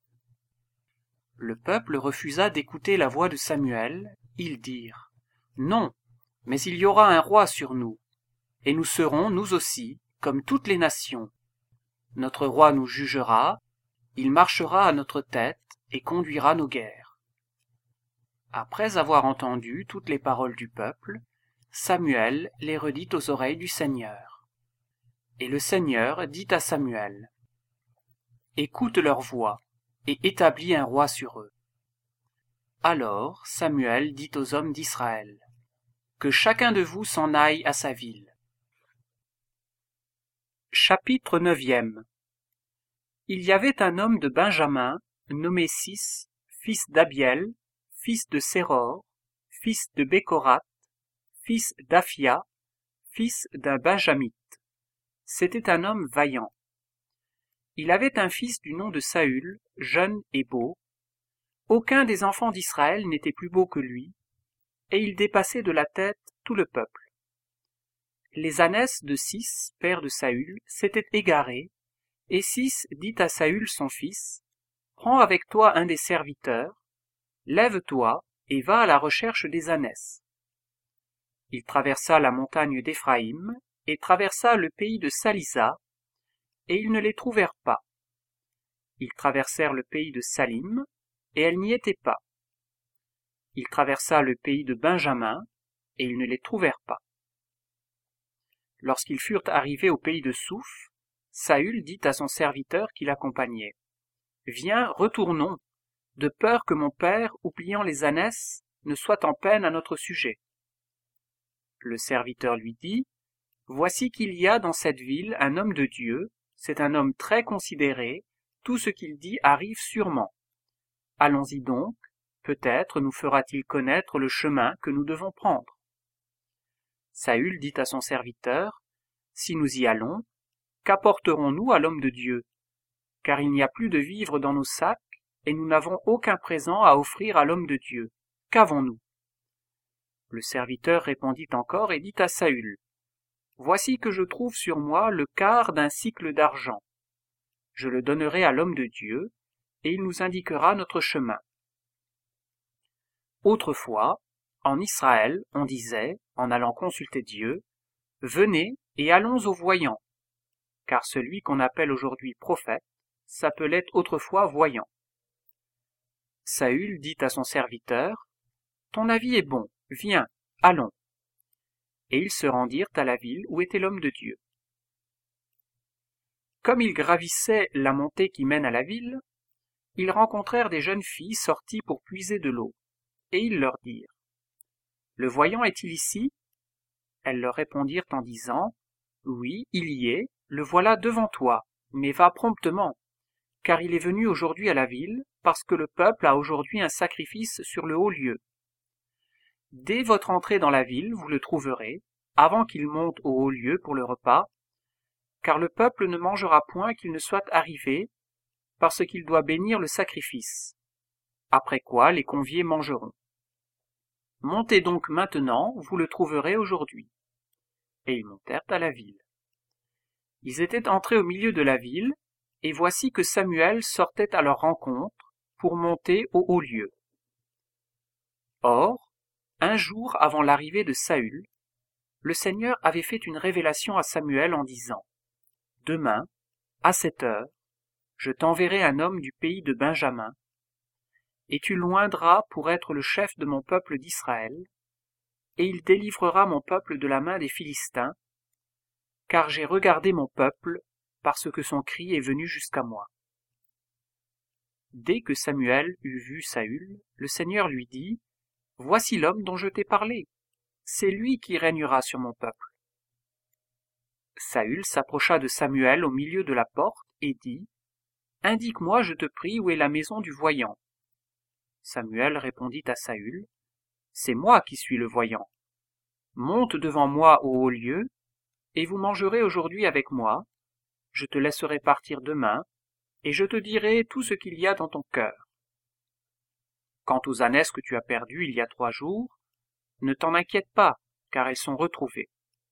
Le peuple refusa d'écouter la voix de Samuel. Ils dirent : Non, mais il y aura un roi sur nous, et nous serons, nous aussi, comme toutes les nations. Notre roi nous jugera, il marchera à notre tête et conduira nos guerres. Après avoir entendu toutes les paroles du peuple, Samuel les redit aux oreilles du Seigneur. Et le Seigneur dit à Samuel : Écoute leur voix, et établis un roi sur eux. Alors Samuel dit aux hommes d'Israël : Que chacun de vous s'en aille à sa ville. Chapitre neuvième. Il y avait un homme de Benjamin, nommé Cis, fils d'Abiel, fils de Séror, fils de Bécorath, fils d'Aphia, fils d'un Benjamite. C'était un homme vaillant. Il avait un fils du nom de Saül, jeune et beau. Aucun des enfants d'Israël n'était plus beau que lui, et il dépassait de la tête tout le peuple. Les ânesses de Cis, père de Saül, s'étaient égarées, et Cis dit à Saül son fils : Prends avec toi un des serviteurs, lève-toi et va à la recherche des ânesses. Il traversa la montagne d'Éphraïm et traversa le pays de Salisa, et ils ne les trouvèrent pas. Ils traversèrent le pays de Salim, et elles n'y étaient pas. Il traversa le pays de Benjamin, et ils ne les trouvèrent pas. Lorsqu'ils furent arrivés au pays de Souph, Saül dit à son serviteur qui l'accompagnait : Viens, retournons, de peur que mon père, oubliant les ânesses, ne soit en peine à notre sujet. Le serviteur lui dit : Voici qu'il y a dans cette ville un homme de Dieu, c'est un homme très considéré, tout ce qu'il dit arrive sûrement. Allons-y donc, peut-être nous fera-t-il connaître le chemin que nous devons prendre. Saül dit à son serviteur : Si nous y allons, qu'apporterons-nous à l'homme de Dieu ? Car il n'y a plus de vivres dans nos sacs, et nous n'avons aucun présent à offrir à l'homme de Dieu. Qu'avons-nous ? Le serviteur répondit encore et dit à Saül : Voici que je trouve sur moi le quart d'un sicle d'argent. Je le donnerai à l'homme de Dieu, et il nous indiquera notre chemin. Autrefois, en Israël, on disait, en allant consulter Dieu, « Venez et allons au voyant », car celui qu'on appelle aujourd'hui prophète s'appelait autrefois voyant. Saül dit à son serviteur, « Ton avis est bon, viens, allons. » Et ils se rendirent à la ville où était l'homme de Dieu. Comme ils gravissaient la montée qui mène à la ville, ils rencontrèrent des jeunes filles sorties pour puiser de l'eau, et ils leur dirent : « Le voyant est-il ici ? » Elles leur répondirent en disant : « Oui, il y est, le voilà devant toi, mais va promptement, car il est venu aujourd'hui à la ville, parce que le peuple a aujourd'hui un sacrifice sur le haut lieu. Dès votre entrée dans la ville, vous le trouverez, avant qu'il monte au haut lieu pour le repas, car le peuple ne mangera point qu'il ne soit arrivé, parce qu'il doit bénir le sacrifice. Après quoi les conviés mangeront. Montez donc maintenant, vous le trouverez aujourd'hui. » Et ils montèrent à la ville. Ils étaient entrés au milieu de la ville, et voici que Samuel sortait à leur rencontre pour monter au haut lieu. Or, un jour avant l'arrivée de Saül, le Seigneur avait fait une révélation à Samuel en disant : « Demain, à cette heure, je t'enverrai un homme du pays de Benjamin, et tu l'oindras pour être le chef de mon peuple d'Israël, et il délivrera mon peuple de la main des Philistins, car j'ai regardé mon peuple, parce que son cri est venu jusqu'à moi. » Dès que Samuel eut vu Saül, le Seigneur lui dit : « Voici l'homme dont je t'ai parlé, c'est lui qui régnera sur mon peuple. » Saül s'approcha de Samuel au milieu de la porte et dit : Indique-moi, je te prie, où est la maison du voyant. Samuel répondit à Saül, C'est moi qui suis le voyant. Monte devant moi au haut lieu, et vous mangerez aujourd'hui avec moi, je te laisserai partir demain, et je te dirai tout ce qu'il y a dans ton cœur. Quant aux ânesses que tu as perdues il y a trois jours, ne t'en inquiète pas, car elles sont retrouvées.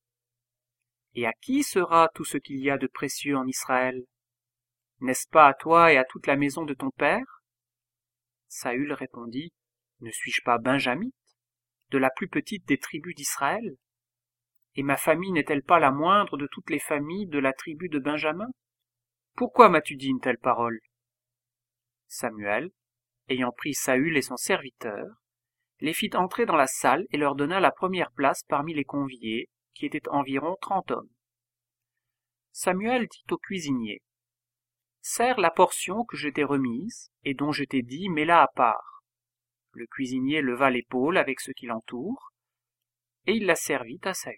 Et à qui sera tout ce qu'il y a de précieux en Israël? N'est-ce pas à toi et à toute la maison de ton père? Saül répondit, Ne suis-je pas benjamite, de la plus petite des tribus d'Israël? Et ma famille n'est-elle pas la moindre de toutes les familles de la tribu de Benjamin? Pourquoi m'as-tu dit une telle parole? Samuel, ayant pris Saül et son serviteur, les fit entrer dans la salle et leur donna la première place parmi les conviés, qui étaient environ trente hommes. Samuel dit au cuisinier, Sers la portion que je t'ai remise, et dont je t'ai dit, mets-la à part. Le cuisinier leva l'épaule avec ceux qui l'entourent, et il la servit à Saül.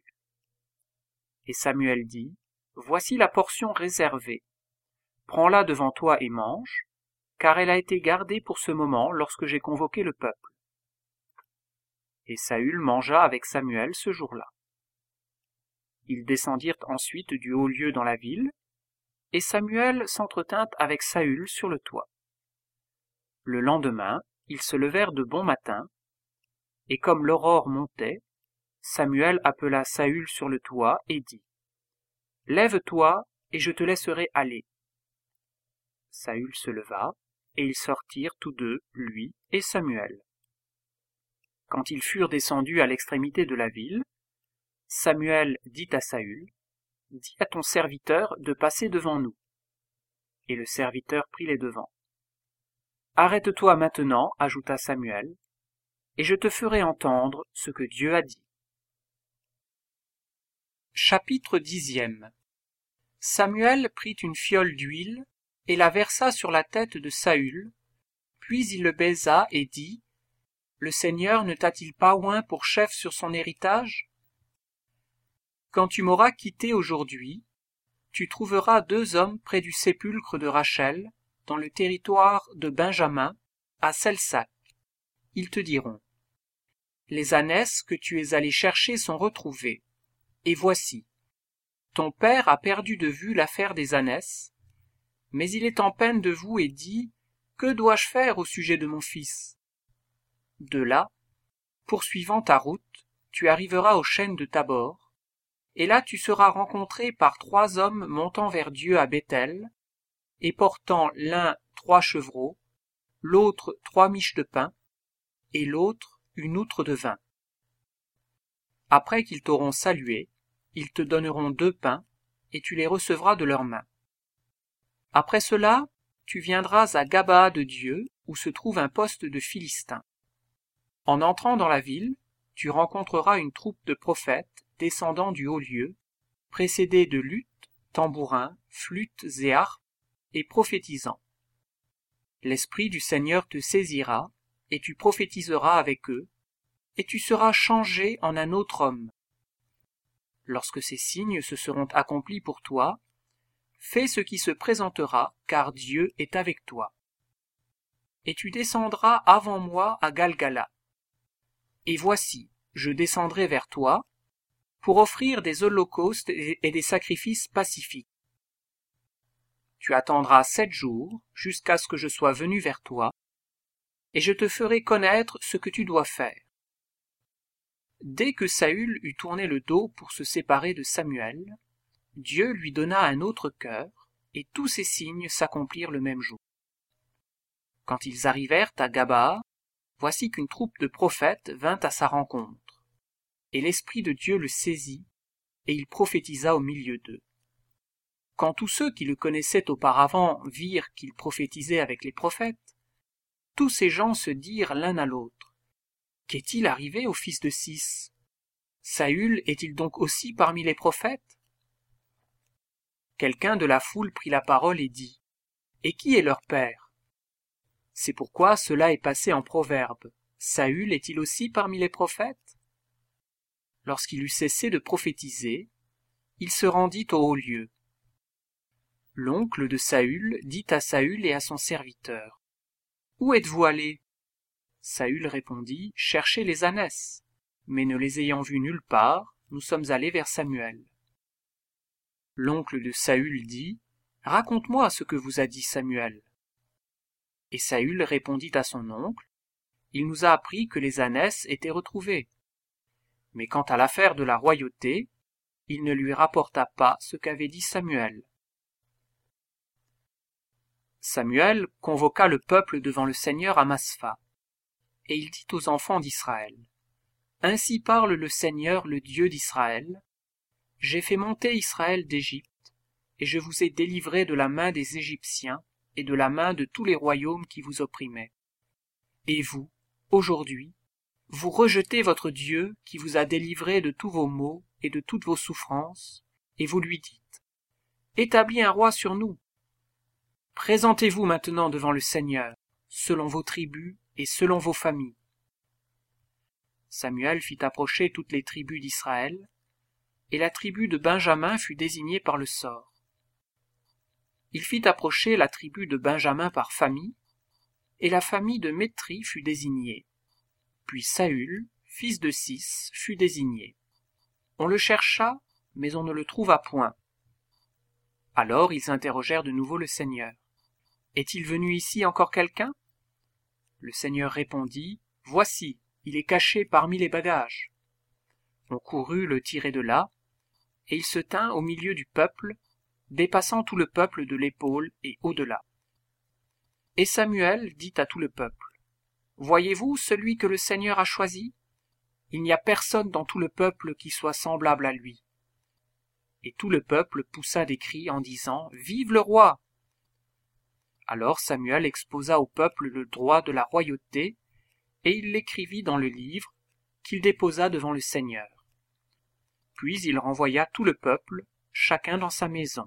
Et Samuel dit, Voici la portion réservée. Prends-la devant toi et mange, car elle a été gardée pour ce moment lorsque j'ai convoqué le peuple. Et Saül mangea avec Samuel ce jour-là. Ils descendirent ensuite du haut lieu dans la ville, et Samuel s'entretint avec Saül sur le toit. Le lendemain, ils se levèrent de bon matin, et comme l'aurore montait, Samuel appela Saül sur le toit et dit, « Lève-toi, et je te laisserai aller. » Saül se leva, et ils sortirent tous deux, lui et Samuel. Quand ils furent descendus à l'extrémité de la ville, Samuel dit à Saül, « Dis à ton serviteur de passer devant nous. » Et le serviteur prit les devants. « Arrête-toi maintenant, ajouta Samuel, et je te ferai entendre ce que Dieu a dit. » Chapitre dixième. Samuel prit une fiole d'huile et la versa sur la tête de Saül, puis il le baisa et dit, « Le Seigneur ne t'a-t-il pas oint pour chef sur son héritage? Quand tu m'auras quitté aujourd'hui, tu trouveras deux hommes près du sépulcre de Rachel, dans le territoire de Benjamin, à Selsac. Ils te diront, « Les ânesses que tu es allé chercher sont retrouvées, et voici, ton père a perdu de vue l'affaire des ânesses, mais il est en peine de vous et dit, « Que dois-je faire au sujet de mon fils ?» De là, poursuivant ta route, tu arriveras aux chênes de Tabor, et là tu seras rencontré par trois hommes montant vers Dieu à Béthel, et portant l'un trois chevreaux, l'autre trois miches de pain, et l'autre une outre de vin. Après qu'ils t'auront salué, ils te donneront deux pains, et tu les recevras de leurs mains. Après cela, tu viendras à Gabaa de Dieu, où se trouve un poste de Philistins. En entrant dans la ville, tu rencontreras une troupe de prophètes descendant du haut lieu, précédés de luttes, tambourins, flûtes et harpes, et prophétisant. L'Esprit du Seigneur te saisira, et tu prophétiseras avec eux, et tu seras changé en un autre homme. Lorsque ces signes se seront accomplis pour toi, fais ce qui se présentera, car Dieu est avec toi. Et tu descendras avant moi à Galgala. Et voici, je descendrai vers toi, pour offrir des holocaustes et des sacrifices pacifiques. Tu attendras sept jours, jusqu'à ce que je sois venu vers toi, et je te ferai connaître ce que tu dois faire. Dès que Saül eut tourné le dos pour se séparer de Samuel, Dieu lui donna un autre cœur, et tous ces signes s'accomplirent le même jour. Quand ils arrivèrent à Gabaa, voici qu'une troupe de prophètes vint à sa rencontre, et l'Esprit de Dieu le saisit, et il prophétisa au milieu d'eux. Quand tous ceux qui le connaissaient auparavant virent qu'il prophétisait avec les prophètes, tous ces gens se dirent l'un à l'autre, « Qu'est-il arrivé au fils de Cis? Saül est-il donc aussi parmi les prophètes ?» Quelqu'un de la foule prit la parole et dit, « Et qui est leur père ?» C'est pourquoi cela est passé en proverbe, « Saül est-il aussi parmi les prophètes ?» Lorsqu'il eut cessé de prophétiser, il se rendit au haut lieu. L'oncle de Saül dit à Saül et à son serviteur: « Où êtes-vous allés ? » Saül répondit: « Chercher les ânesses. » Mais ne les ayant vus nulle part, nous sommes allés vers Samuel. L'oncle de Saül dit: « Raconte-moi ce que vous a dit Samuel. » Et Saül répondit à son oncle: « Il nous a appris que les ânesses étaient retrouvées. » Mais quant à l'affaire de la royauté, il ne lui rapporta pas ce qu'avait dit Samuel. Samuel convoqua le peuple devant le Seigneur à Maspha, et il dit aux enfants d'Israël: « Ainsi parle le Seigneur, le Dieu d'Israël. J'ai fait monter Israël d'Égypte, et je vous ai délivrés de la main des Égyptiens et de la main de tous les royaumes qui vous opprimaient. Et vous, aujourd'hui, vous rejetez votre Dieu qui vous a délivré de tous vos maux et de toutes vos souffrances, et vous lui dites: Établis un roi sur nous. Présentez-vous maintenant devant le Seigneur, selon vos tribus et selon vos familles. » Samuel fit approcher toutes les tribus d'Israël, et la tribu de Benjamin fut désignée par le sort. Il fit approcher la tribu de Benjamin par famille, et la famille de Métri fut désignée. Puis Saül, fils de Cis, fut désigné. On le chercha, mais on ne le trouva point. Alors ils interrogèrent de nouveau le Seigneur. « Est-il venu ici encore quelqu'un » Le Seigneur répondit: « Voici, il est caché parmi les bagages. » On courut le tirer de là, et il se tint au milieu du peuple, dépassant tout le peuple de l'épaule et au-delà. Et Samuel dit à tout le peuple: « Voyez-vous celui que le Seigneur a choisi ? Il n'y a personne dans tout le peuple qui soit semblable à lui. » Et tout le peuple poussa des cris en disant: « Vive le roi !» Alors Samuel exposa au peuple le droit de la royauté, et il l'écrivit dans le livre, qu'il déposa devant le Seigneur. Puis il renvoya tout le peuple, chacun dans sa maison.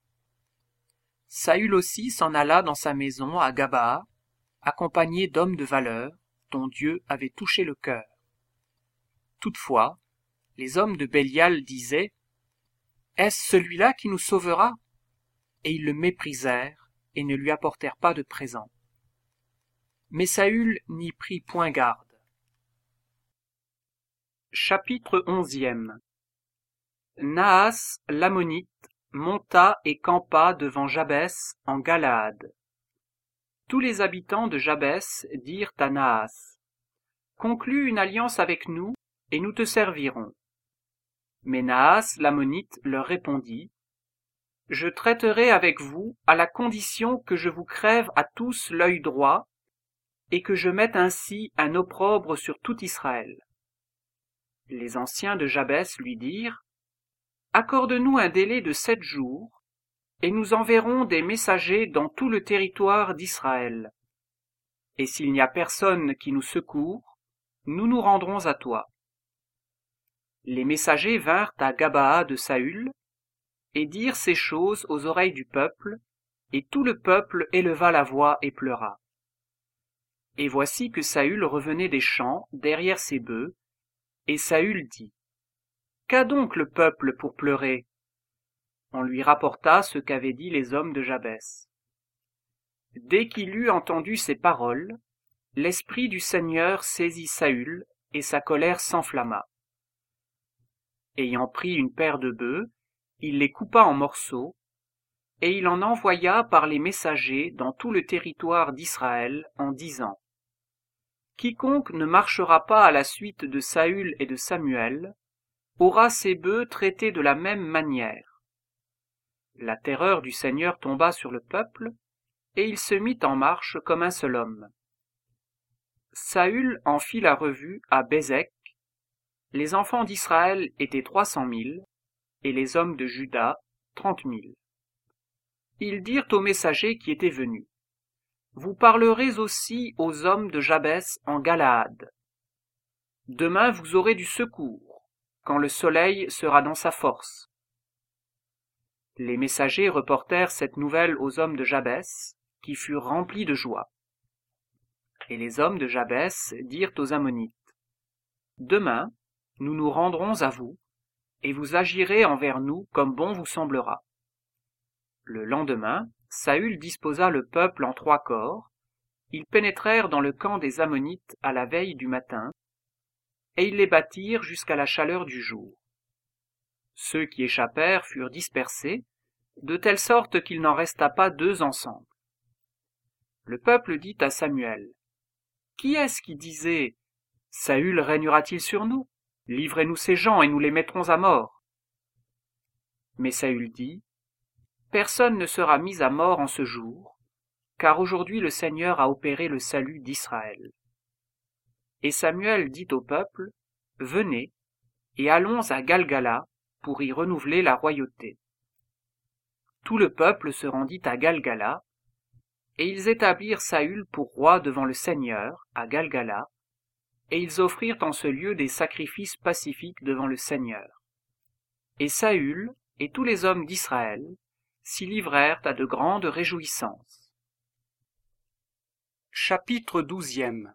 Saül aussi s'en alla dans sa maison à Gabaa, accompagné d'hommes de valeur, dont Dieu avait touché le cœur. Toutefois, les hommes de Bélial disaient: « Est-ce celui-là qui nous sauvera ?» Et ils le méprisèrent et ne lui apportèrent pas de présent. Mais Saül n'y prit point garde. Chapitre onzième. Naas l'Ammonite monta et campa devant Jabès en Galaad. Tous les habitants de Jabès dirent à Naas: « Conclus une alliance avec nous, et nous te servirons. » Mais Naas l'Ammonite leur répondit: « Je traiterai avec vous à la condition que je vous crève à tous l'œil droit, et que je mette ainsi un opprobre sur tout Israël. » Les anciens de Jabès lui dirent: « Accorde-nous un délai de sept jours, et nous enverrons des messagers dans tout le territoire d'Israël. Et s'il n'y a personne qui nous secourt, nous nous rendrons à toi. » Les messagers vinrent à Gabaa de Saül, et dirent ces choses aux oreilles du peuple, et tout le peuple éleva la voix et pleura. Et voici que Saül revenait des champs derrière ses bœufs, et Saül dit: « Qu'a donc le peuple pour pleurer ?» On lui rapporta ce qu'avaient dit les hommes de Jabès. Dès qu'il eut entendu ces paroles, l'esprit du Seigneur saisit Saül, et sa colère s'enflamma. Ayant pris une paire de bœufs, il les coupa en morceaux, et il en envoya par les messagers dans tout le territoire d'Israël en disant: « Quiconque ne marchera pas à la suite de Saül et de Samuel aura ses bœufs traités de la même manière. » La terreur du Seigneur tomba sur le peuple, et il se mit en marche comme un seul homme. Saül en fit la revue à Bézek. Les enfants d'Israël étaient trois cent mille, et les hommes de Juda trente mille. Ils dirent aux messagers qui étaient venus: « Vous parlerez aussi aux hommes de Jabès en Galaad. Demain vous aurez du secours, quand le soleil sera dans sa force. » Les messagers reportèrent cette nouvelle aux hommes de Jabès, qui furent remplis de joie. Et les hommes de Jabès dirent aux Ammonites: « Demain, nous nous rendrons à vous, et vous agirez envers nous comme bon vous semblera. » Le lendemain, Saül disposa le peuple en trois corps. Ils pénétrèrent dans le camp des Ammonites à la veille du matin, et ils les battirent jusqu'à la chaleur du jour. Ceux qui échappèrent furent dispersés, de telle sorte qu'il n'en resta pas deux ensemble. Le peuple dit à Samuel, « Qui est-ce qui disait, Saül régnera-t-il sur nous? Livrez-nous ces gens et nous les mettrons à mort. » Mais Saül dit, « Personne ne sera mis à mort en ce jour, car aujourd'hui le Seigneur a opéré le salut d'Israël. » Et Samuel dit au peuple, « Venez, et allons à Galgala pour y renouveler la royauté. » Tout le peuple se rendit à Galgala, et ils établirent Saül pour roi devant le Seigneur, à Galgala, et ils offrirent en ce lieu des sacrifices pacifiques devant le Seigneur. Et Saül et tous les hommes d'Israël s'y livrèrent à de grandes réjouissances. Chapitre douzième.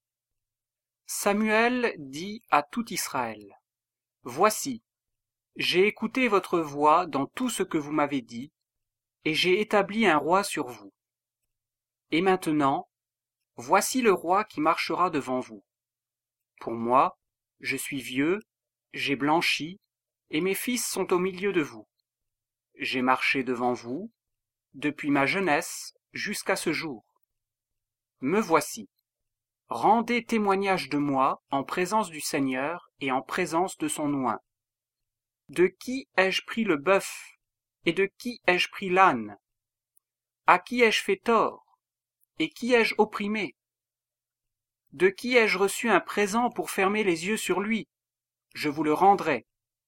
Samuel dit à tout Israël, « Voici, j'ai écouté votre voix dans tout ce que vous m'avez dit, et j'ai établi un roi sur vous. Et maintenant, voici le roi qui marchera devant vous. Pour moi, je suis vieux, j'ai blanchi, et mes fils sont au milieu de vous. J'ai marché devant vous, depuis ma jeunesse jusqu'à ce jour. Me voici. Rendez témoignage de moi en présence du Seigneur et en présence de son oint. De qui ai-je pris le bœuf, et de qui ai-je pris l'âne? À qui ai-je fait tort, et qui ai-je opprimé? De qui ai-je reçu un présent pour fermer les yeux sur lui? Je vous le rendrai. »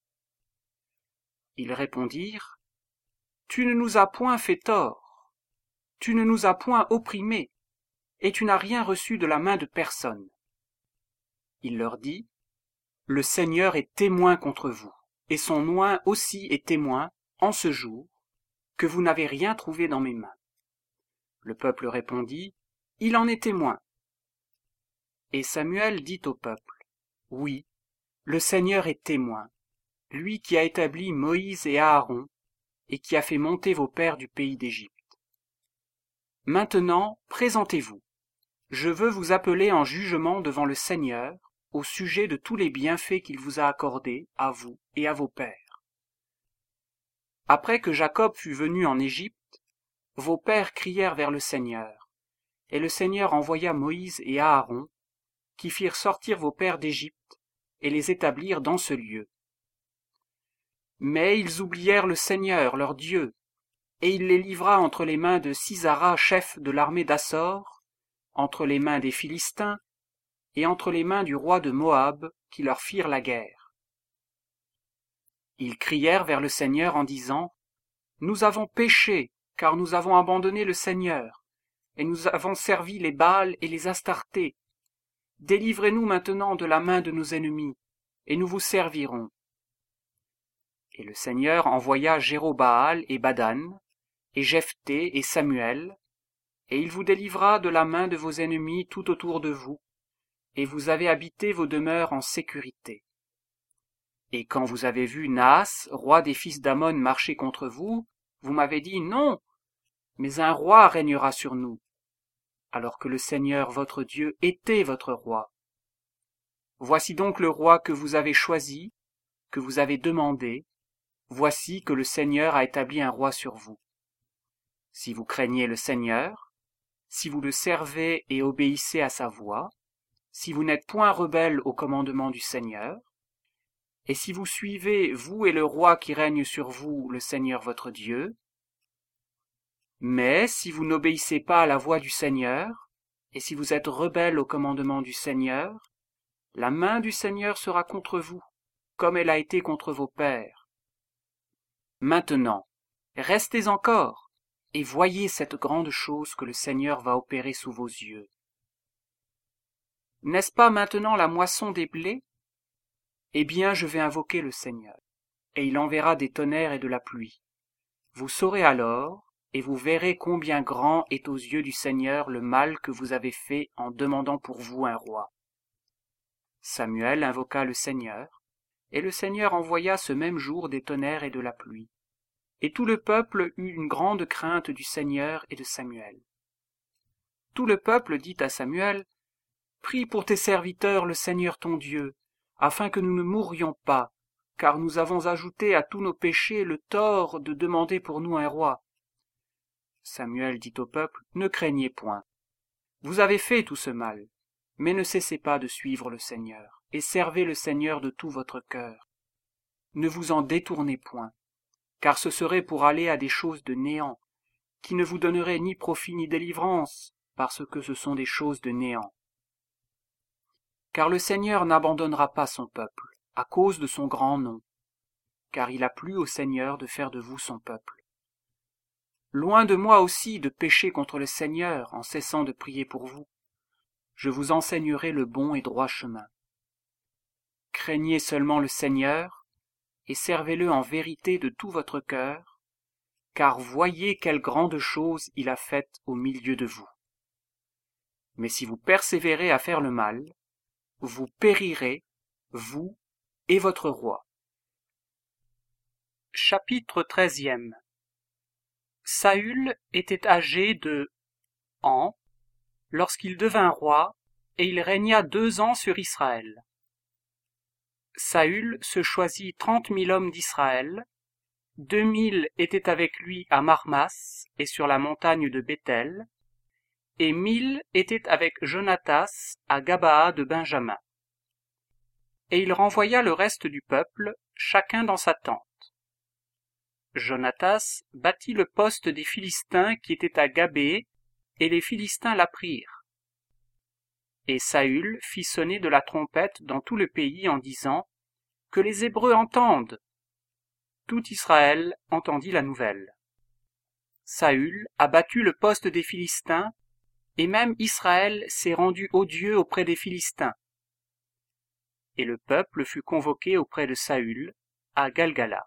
Ils répondirent, « Tu ne nous as point fait tort, tu ne nous as point opprimés, et tu n'as rien reçu de la main de personne. » Il leur dit, « Le Seigneur est témoin contre vous, et son oint aussi est témoin, en ce jour, que vous n'avez rien trouvé dans mes mains. » Le peuple répondit, « Il en est témoin. » Et Samuel dit au peuple, « Oui, le Seigneur est témoin, lui qui a établi Moïse et Aaron, et qui a fait monter vos pères du pays d'Égypte. Maintenant, présentez-vous. Je veux vous appeler en jugement devant le Seigneur, au sujet de tous les bienfaits qu'il vous a accordés, à vous et à vos pères. Après que Jacob fut venu en Égypte, vos pères crièrent vers le Seigneur, et le Seigneur envoya Moïse et Aaron, qui firent sortir vos pères d'Égypte, et les établirent dans ce lieu. Mais ils oublièrent le Seigneur, leur Dieu, et il les livra entre les mains de Sisara, chef de l'armée d'Assor, entre les mains des Philistins, et entre les mains du roi de Moab, qui leur firent la guerre. Ils crièrent vers le Seigneur en disant, « Nous avons péché, car nous avons abandonné le Seigneur, et nous avons servi les Baals et les Astartés. Délivrez-nous maintenant de la main de nos ennemis, et nous vous servirons. » Et le Seigneur envoya Jérobaal et Badan, et Jephthé et Samuel, et il vous délivra de la main de vos ennemis tout autour de vous, et vous avez habité vos demeures en sécurité. Et quand vous avez vu Naas, roi des fils d'Ammon, marcher contre vous, vous m'avez dit, « Non, mais un roi régnera sur nous. » Alors que le Seigneur votre Dieu était votre roi. Voici donc le roi que vous avez choisi, que vous avez demandé, voici que le Seigneur a établi un roi sur vous. Si vous craignez le Seigneur, si vous le servez et obéissez à sa voix, si vous n'êtes point rebelles au commandement du Seigneur, et si vous suivez, vous et le roi qui règne sur vous, le Seigneur votre Dieu, mais si vous n'obéissez pas à la voix du Seigneur, et si vous êtes rebelles au commandement du Seigneur, la main du Seigneur sera contre vous, comme elle a été contre vos pères. Maintenant, restez encore, et voyez cette grande chose que le Seigneur va opérer sous vos yeux. N'est-ce pas maintenant la moisson des blés? Eh bien, je vais invoquer le Seigneur, et il enverra des tonnerres et de la pluie. Vous saurez alors, et vous verrez combien grand est aux yeux du Seigneur le mal que vous avez fait en demandant pour vous un roi. Samuel invoqua le Seigneur, et le Seigneur envoya ce même jour des tonnerres et de la pluie. Et tout le peuple eut une grande crainte du Seigneur et de Samuel. Tout le peuple dit à Samuel, « Prie pour tes serviteurs le Seigneur ton Dieu, afin que nous ne mourions pas, car nous avons ajouté à tous nos péchés le tort de demander pour nous un roi. » Samuel dit au peuple, « Ne craignez point. Vous avez fait tout ce mal, mais ne cessez pas de suivre le Seigneur, et servez le Seigneur de tout votre cœur. Ne vous en détournez point, car ce serait pour aller à des choses de néant, qui ne vous donneraient ni profit ni délivrance, parce que ce sont des choses de néant. Car le Seigneur n'abandonnera pas son peuple, à cause de son grand nom, car il a plu au Seigneur de faire de vous son peuple. Loin de moi aussi de pécher contre le Seigneur en cessant de prier pour vous. Je vous enseignerai le bon et droit chemin. Craignez seulement le Seigneur, et servez-le en vérité de tout votre cœur, car voyez quelles grandes choses il a faites au milieu de vous. Mais si vous persévérez à faire le mal, vous périrez, vous et votre roi. Chapitre treizième. Saül était âgé de ans lorsqu'il devint roi, et il régna deux ans sur Israël. Saül se choisit trente mille hommes d'Israël, deux mille étaient avec lui à Marmas et sur la montagne de Béthel, et mille étaient avec Jonatas à Gabaa de Benjamin. Et il renvoya le reste du peuple, chacun dans sa tente. Jonatas bâtit le poste des Philistins qui était à Gabée, et les Philistins l'apprirent. Et Saül fit sonner de la trompette dans tout le pays en disant « Que les Hébreux entendent !» Tout Israël entendit la nouvelle. Saül a battu le poste des Philistins, et même Israël s'est rendu odieux auprès des Philistins. Et le peuple fut convoqué auprès de Saül à Galgala.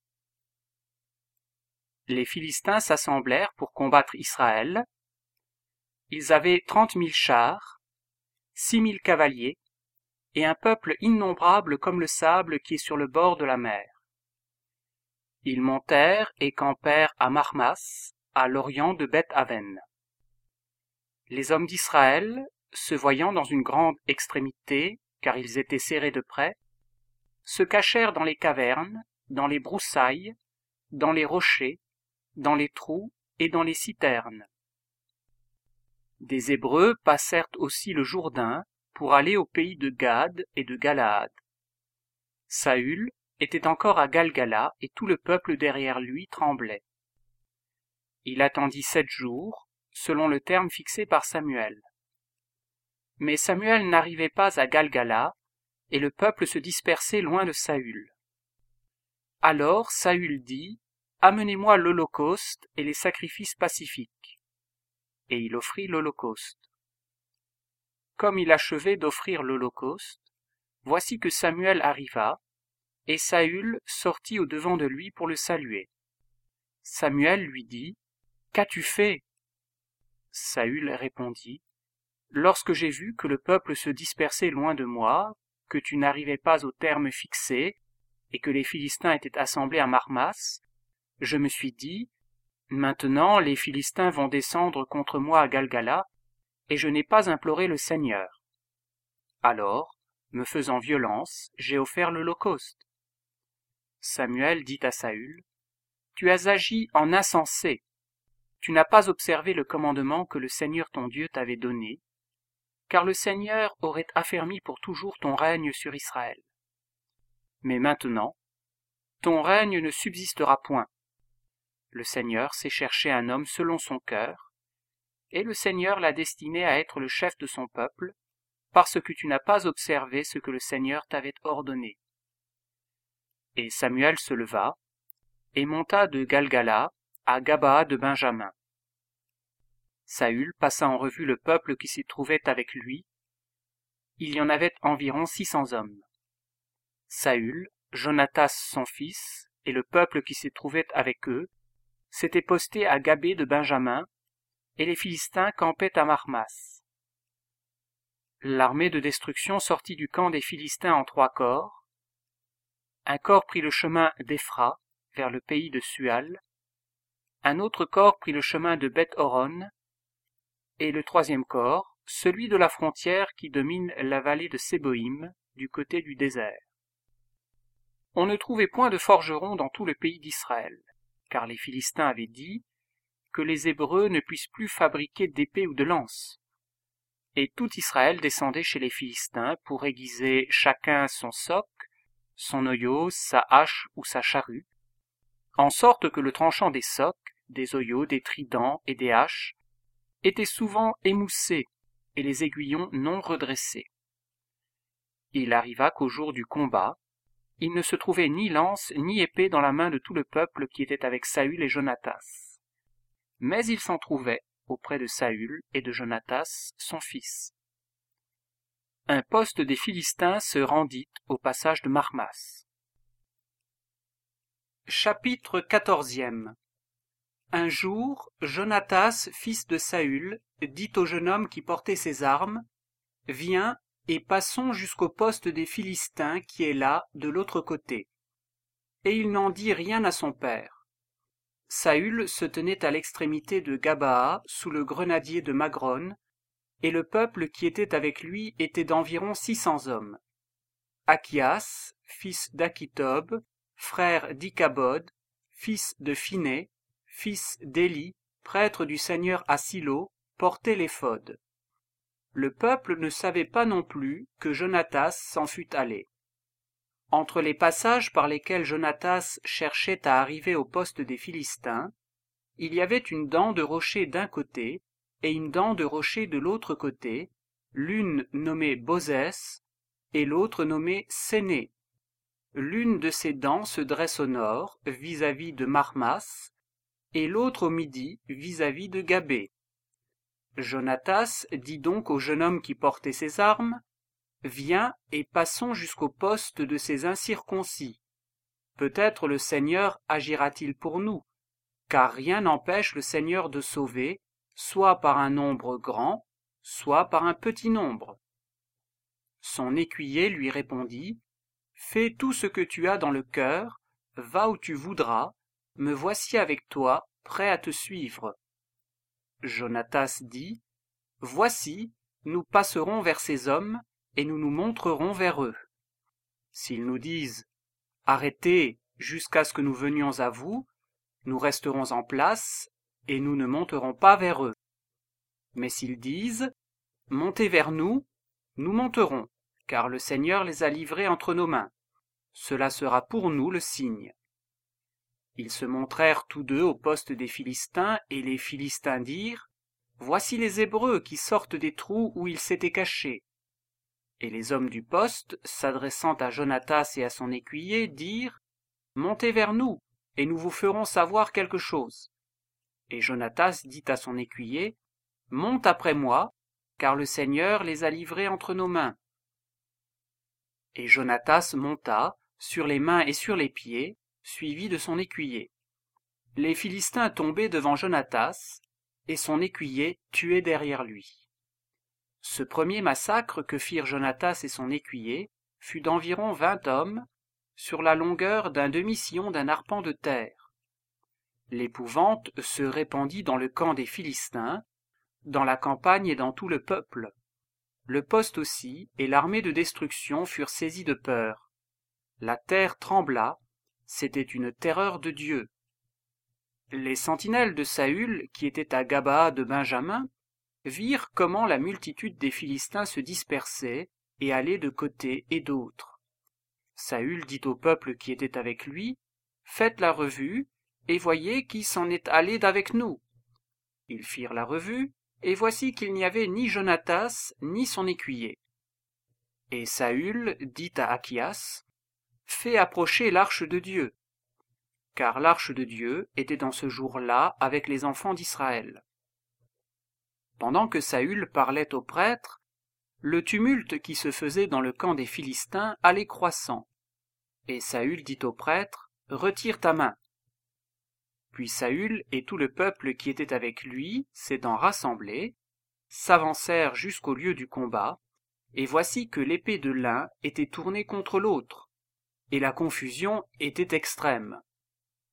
Les Philistins s'assemblèrent pour combattre Israël. Ils avaient trente mille chars, six mille cavaliers, et un peuple innombrable comme le sable qui est sur le bord de la mer. Ils montèrent et campèrent à Marmas, à l'orient de Beth-Aven. Les hommes d'Israël, se voyant dans une grande extrémité, car ils étaient serrés de près, se cachèrent dans les cavernes, dans les broussailles, dans les rochers, dans les trous et dans les citernes. Des Hébreux passèrent aussi le Jourdain pour aller au pays de Gad et de Galaad. Saül était encore à Galgala et tout le peuple derrière lui tremblait. Il attendit sept jours, selon le terme fixé par Samuel. Mais Samuel n'arrivait pas à Galgala, et le peuple se dispersait loin de Saül. Alors Saül dit, « Amenez-moi l'holocauste et les sacrifices pacifiques. » Et il offrit l'holocauste. Comme il achevait d'offrir l'holocauste, voici que Samuel arriva, et Saül sortit au-devant de lui pour le saluer. Samuel lui dit, « Qu'as-tu fait » Saül répondit, « Lorsque j'ai vu que le peuple se dispersait loin de moi, que tu n'arrivais pas au terme fixé, et que les Philistins étaient assemblés à Marmas, je me suis dit, maintenant les Philistins vont descendre contre moi à Galgala, et je n'ai pas imploré le Seigneur. Alors, me faisant violence, j'ai offert l'holocauste. » Samuel dit à Saül, « Tu as agi en insensé. Tu n'as pas observé le commandement que le Seigneur ton Dieu t'avait donné, car le Seigneur aurait affermi pour toujours ton règne sur Israël. Mais maintenant, ton règne ne subsistera point. Le Seigneur s'est cherché un homme selon son cœur, et le Seigneur l'a destiné à être le chef de son peuple, parce que tu n'as pas observé ce que le Seigneur t'avait ordonné. » Et Samuel se leva, et monta de Galgala à Gabaa de Benjamin. Saül passa en revue le peuple qui s'y trouvait avec lui. Il y en avait environ six cents hommes. Saül, Jonatas son fils, et le peuple qui s'y trouvait avec eux, s'étaient postés à Gabée de Benjamin, et les Philistins campaient à Marmas. L'armée de destruction sortit du camp des Philistins en trois corps. Un corps prit le chemin d'Éphra, vers le pays de Sual, un autre corps prit le chemin de Beth-Horon, et le troisième corps, celui de la frontière qui domine la vallée de Séboïm, du côté du désert. On ne trouvait point de forgerons dans tout le pays d'Israël, car les Philistins avaient dit que les Hébreux ne puissent plus fabriquer d'épées ou de lances. Et tout Israël descendait chez les Philistins pour aiguiser chacun son soc, son oyau, sa hache ou sa charrue, en sorte que le tranchant des socs, des oyaux, des tridents et des haches était souvent émoussé et les aiguillons non redressés. Il arriva qu'au jour du combat, il ne se trouvait ni lance ni épée dans la main de tout le peuple qui était avec Saül et Jonatas. Mais il s'en trouvait auprès de Saül et de Jonatas, son fils. Un poste des Philistins se rendit au passage de Marmas. Chapitre quatorzième. Un jour, Jonatas, fils de Saül, dit au jeune homme qui portait ses armes, « Viens, et passons jusqu'au poste des Philistins qui est là, de l'autre côté. » Et il n'en dit rien à son père. Saül se tenait à l'extrémité de Gabaa, sous le grenadier de Magron, et le peuple qui était avec lui était d'environ six cents hommes. Achias, fils d'Achitob, frère d'Ichabod, fils de Phiné, fils d'Éli, prêtre du Seigneur à Silo, portait l'éphod. Le peuple ne savait pas non plus que Jonatas s'en fût allé. Entre les passages par lesquels Jonatas cherchait à arriver au poste des Philistins, il y avait une dent de rocher d'un côté et une dent de rocher de l'autre côté, l'une nommée Bozès et l'autre nommée Séné. L'une de ces dents se dresse au nord, vis-à-vis de Marmas, et l'autre au midi, vis-à-vis de Gabé. Jonatas dit donc au jeune homme qui portait ses armes, « Viens et passons jusqu'au poste de ces incirconcis. Peut-être le Seigneur agira-t-il pour nous, car rien n'empêche le Seigneur de sauver, soit par un nombre grand, soit par un petit nombre. » Son écuyer lui répondit, « Fais tout ce que tu as dans le cœur, va où tu voudras, me voici avec toi, prêt à te suivre. » Jonatas dit, « Voici, nous passerons vers ces hommes, et nous nous montrerons vers eux. S'ils nous disent « Arrêtez jusqu'à ce que nous venions à vous », nous resterons en place, et nous ne monterons pas vers eux. Mais s'ils disent « Montez vers nous », nous monterons, car le Seigneur les a livrés entre nos mains. Cela sera pour nous le signe. Ils se montrèrent tous deux au poste des Philistins, et les Philistins dirent « Voici les Hébreux qui sortent des trous où ils s'étaient cachés. » Et les hommes du poste, s'adressant à Jonatas et à son écuyer, dirent « Montez vers nous, et nous vous ferons savoir quelque chose. » Et Jonatas dit à son écuyer « Monte après moi, car le Seigneur les a livrés entre nos mains. » Et Jonatas monta, sur les mains et sur les pieds, suivi de son écuyer. Les Philistins tombaient devant Jonatas, et son écuyer tué derrière lui. Ce premier massacre que firent Jonatas et son écuyer fut d'environ vingt hommes, sur la longueur d'un demi-sillon d'un arpent de terre. L'épouvante se répandit dans le camp des Philistins, dans la campagne et dans tout le peuple. Le poste aussi et l'armée de destruction furent saisis de peur. La terre trembla, c'était une terreur de Dieu. Les sentinelles de Saül, qui étaient à Gabaa de Benjamin, virent comment la multitude des Philistins se dispersait et allait de côté et d'autre. Saül dit au peuple qui était avec lui, « Faites la revue, et voyez qui s'en est allé d'avec nous. » Ils firent la revue, et voici qu'il n'y avait ni Jonatas, ni son écuyer. Et Saül dit à Achias, « Fais approcher l'arche de Dieu. » Car l'arche de Dieu était dans ce jour-là avec les enfants d'Israël. Pendant que Saül parlait aux prêtres, le tumulte qui se faisait dans le camp des Philistins allait croissant. Et Saül dit aux prêtres, « Retire ta main. » Puis Saül et tout le peuple qui était avec lui, s'étant rassemblés, s'avancèrent jusqu'au lieu du combat, et voici que l'épée de l'un était tournée contre l'autre, et la confusion était extrême.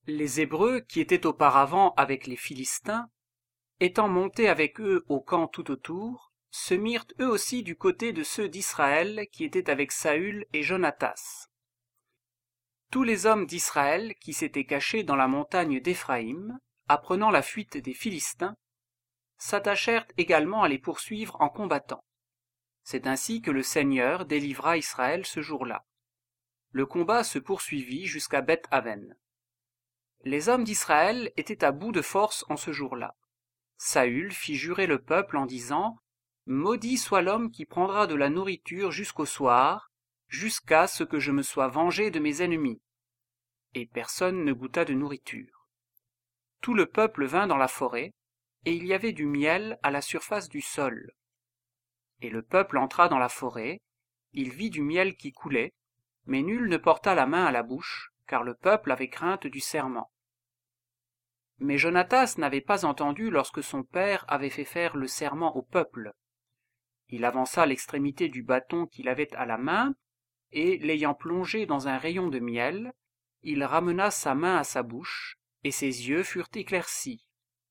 Les Hébreux, qui étaient auparavant avec les Philistins, étant montés avec eux au camp tout autour, se mirent eux aussi du côté de ceux d'Israël qui étaient avec Saül et Jonatas. Tous les hommes d'Israël qui s'étaient cachés dans la montagne d'Éphraïm, apprenant la fuite des Philistins, s'attachèrent également à les poursuivre en combattant. C'est ainsi que le Seigneur délivra Israël ce jour-là. Le combat se poursuivit jusqu'à Beth-Aven. Les hommes d'Israël étaient à bout de force en ce jour-là. Saül fit jurer le peuple en disant « Maudit soit l'homme qui prendra de la nourriture jusqu'au soir, jusqu'à ce que je me sois vengé de mes ennemis. » Et personne ne goûta de nourriture. Tout le peuple vint dans la forêt, et il y avait du miel à la surface du sol. Et le peuple entra dans la forêt, il vit du miel qui coulait, mais nul ne porta la main à la bouche, car le peuple avait crainte du serment. Mais Jonatas n'avait pas entendu lorsque son père avait fait faire le serment au peuple. Il avança l'extrémité du bâton qu'il avait à la main, et, l'ayant plongé dans un rayon de miel, il ramena sa main à sa bouche, et ses yeux furent éclaircis.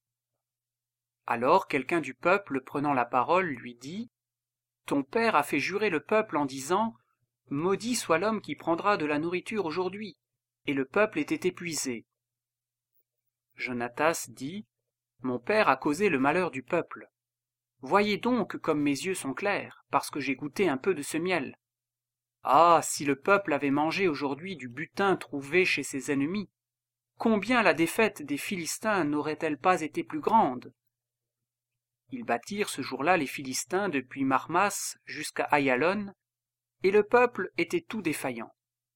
Alors quelqu'un du peuple, prenant la parole, lui dit « Ton père a fait jurer le peuple en disant « Maudit soit l'homme qui prendra de la nourriture aujourd'hui », et le peuple était épuisé. » Jonatas dit « Mon père a causé le malheur du peuple. Voyez donc comme mes yeux sont clairs, parce que j'ai goûté un peu de ce miel. Ah, si le peuple avait mangé aujourd'hui du butin trouvé chez ses ennemis, combien la défaite des Philistins n'aurait-elle pas été plus grande ?» Ils battirent ce jour-là les Philistins depuis Marmas jusqu'à Ayalon, et le peuple était tout défaillant.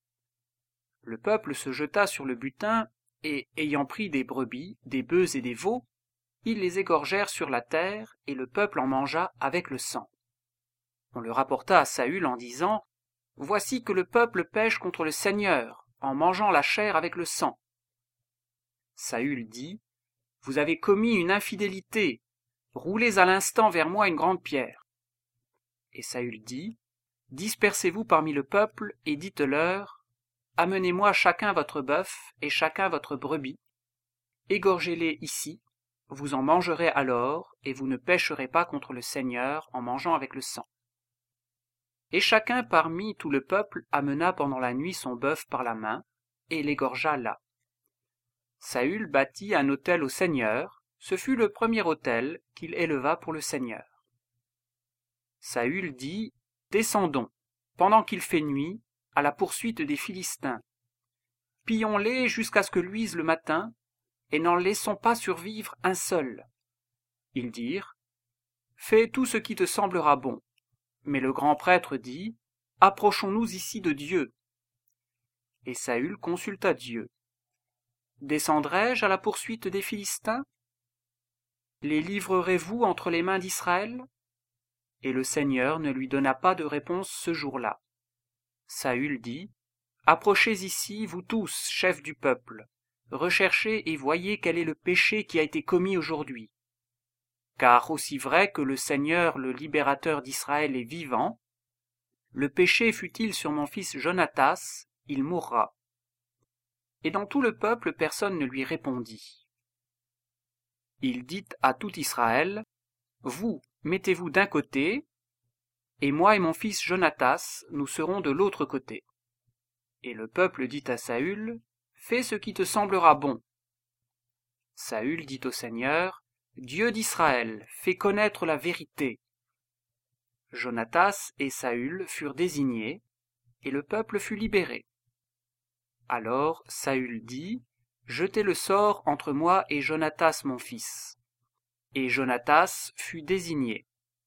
Le peuple se jeta sur le butin, et, ayant pris des brebis, des bœufs et des veaux, ils les égorgèrent sur la terre, et le peuple en mangea avec le sang. On le rapporta à Saül en disant « Voici que le peuple pêche contre le Seigneur, en mangeant la chair avec le sang. » Saül dit « Vous avez commis une infidélité, roulez à l'instant vers moi une grande pierre. » Et Saül dit « Dispersez-vous parmi le peuple, et dites-leur, amenez-moi chacun votre bœuf, et chacun votre brebis, égorgez-les ici, vous en mangerez alors, et vous ne pécherez pas contre le Seigneur en mangeant avec le sang. » Et chacun parmi tout le peuple amena pendant la nuit son bœuf par la main, et l'égorgea là. Saül bâtit un autel au Seigneur, ce fut le premier autel qu'il éleva pour le Seigneur. Saül dit « Descendons, pendant qu'il fait nuit, à la poursuite des Philistins. Pillons-les jusqu'à ce que luise le matin, et n'en laissons pas survivre un seul. » Ils dirent « Fais tout ce qui te semblera bon. » Mais le grand prêtre dit « Approchons-nous ici de Dieu. » Et Saül consulta Dieu. « Descendrai-je à la poursuite des Philistins? Les livrerez-vous entre les mains d'Israël? » Et le Seigneur ne lui donna pas de réponse ce jour-là. Saül dit « Approchez ici, vous tous, chefs du peuple, recherchez et voyez quel est le péché qui a été commis aujourd'hui. Car aussi vrai que le Seigneur, le libérateur d'Israël, est vivant, le péché fût-il sur mon fils Jonatas, il mourra. » Et dans tout le peuple personne ne lui répondit. Il dit à tout Israël, « Vous, mettez-vous d'un côté, et moi et mon fils Jonatas, nous serons de l'autre côté. » Et le peuple dit à Saül, « Fais ce qui te semblera bon. » Saül dit au Seigneur, « Dieu d'Israël, fais connaître la vérité. » Jonatas et Saül furent désignés, et le peuple fut libéré. Alors Saül dit, « Jetez le sort entre moi et Jonatas mon fils. » Et Jonatas fut désigné.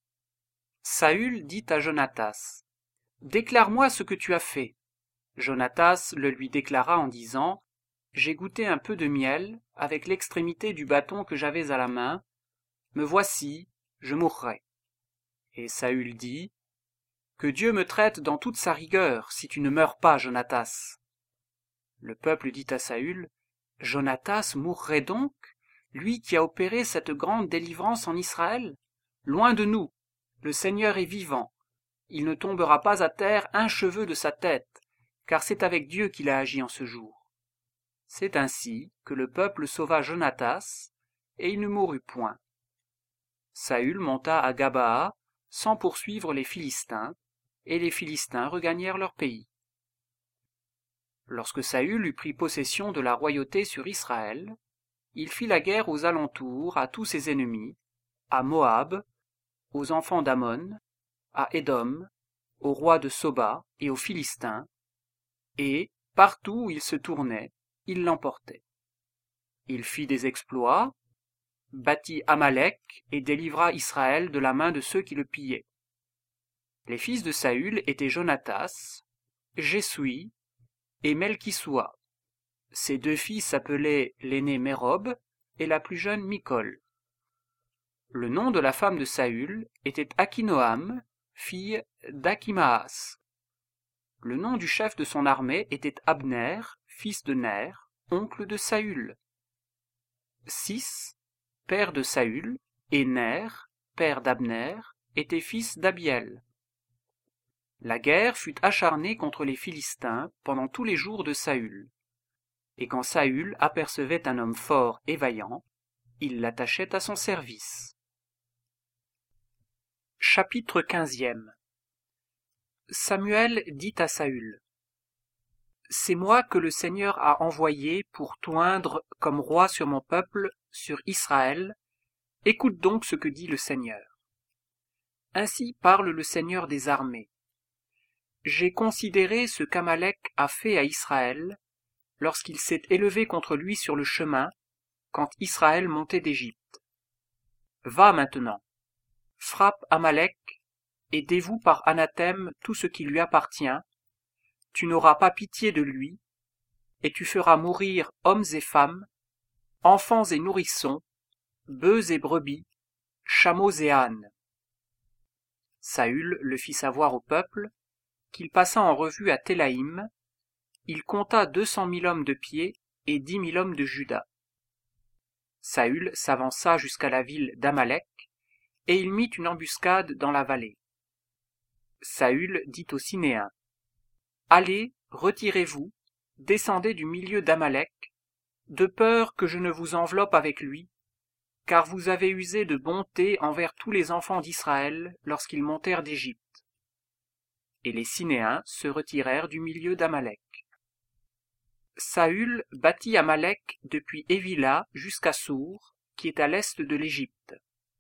Saül dit à Jonatas, « Déclare-moi ce que tu as fait. » Jonatas le lui déclara en disant, « J'ai goûté un peu de miel avec l'extrémité du bâton que j'avais à la main. Me voici, je mourrai. » Et Saül dit, « Que Dieu me traite dans toute sa rigueur si tu ne meurs pas, Jonatas. » Le peuple dit à Saül, « Jonatas mourrait donc, lui qui a opéré cette grande délivrance en Israël? Loin de nous, le Seigneur est vivant, il ne tombera pas à terre un cheveu de sa tête, car c'est avec Dieu qu'il a agi en ce jour. » C'est ainsi que le peuple sauva Jonatas, et il ne mourut point. Saül monta à Gabaa sans poursuivre les Philistins, et les Philistins regagnèrent leur pays. Lorsque Saül eut pris possession de la royauté sur Israël, il fit la guerre aux alentours à tous ses ennemis, à Moab, aux enfants d'Ammon, à Édom, au roi de Soba et aux Philistins, et, partout où il se tournait, il l'emportait. Il fit des exploits, battit Amalek et délivra Israël de la main de ceux qui le pillaient. Les fils de Saül étaient Jonatas, Jessoui et Melkissoua. Ses deux filles s'appelaient l'aînée Mérob et la plus jeune Micol. Le nom de la femme de Saül était Akinoam, fille d'Akimaas. Le nom du chef de son armée était Abner, fils de Ner, oncle de Saül. Cis, père de Saül, et Ner, père d'Abner, étaient fils d'Abiel. La guerre fut acharnée contre les Philistins pendant tous les jours de Saül. Et quand Saül apercevait un homme fort et vaillant, il l'attachait à son service. Chapitre quinzième. Samuel dit à Saül: C'est moi que le Seigneur a envoyé pour t'oindre comme roi sur mon peuple, sur Israël. Écoute donc ce que dit le Seigneur. Ainsi parle le Seigneur des armées. J'ai considéré ce qu'Amalek a fait à Israël, lorsqu'il s'est élevé contre lui sur le chemin, quand Israël montait d'Égypte. Va maintenant, frappe Amalek, et dévoue par anathème tout ce qui lui appartient. Tu n'auras pas pitié de lui, et tu feras mourir hommes et femmes, enfants et nourrissons, bœufs et brebis, chameaux et ânes. Saül le fit savoir au peuple, qu'il passa en revue à Télaïm. Il compta deux cent mille hommes de pied et dix mille hommes de Juda. Saül s'avança jusqu'à la ville d'Amalek, et il mit une embuscade dans la vallée. Saül dit aux Sinéens: Allez, retirez-vous, descendez du milieu d'Amalek, de peur que je ne vous enveloppe avec lui, car vous avez usé de bonté envers tous les enfants d'Israël lorsqu'ils montèrent d'Égypte. Et les Sinéens se retirèrent du milieu d'Amalek. Saül battit Amalek depuis Évila jusqu'à Sour, qui est à l'est de l'Égypte.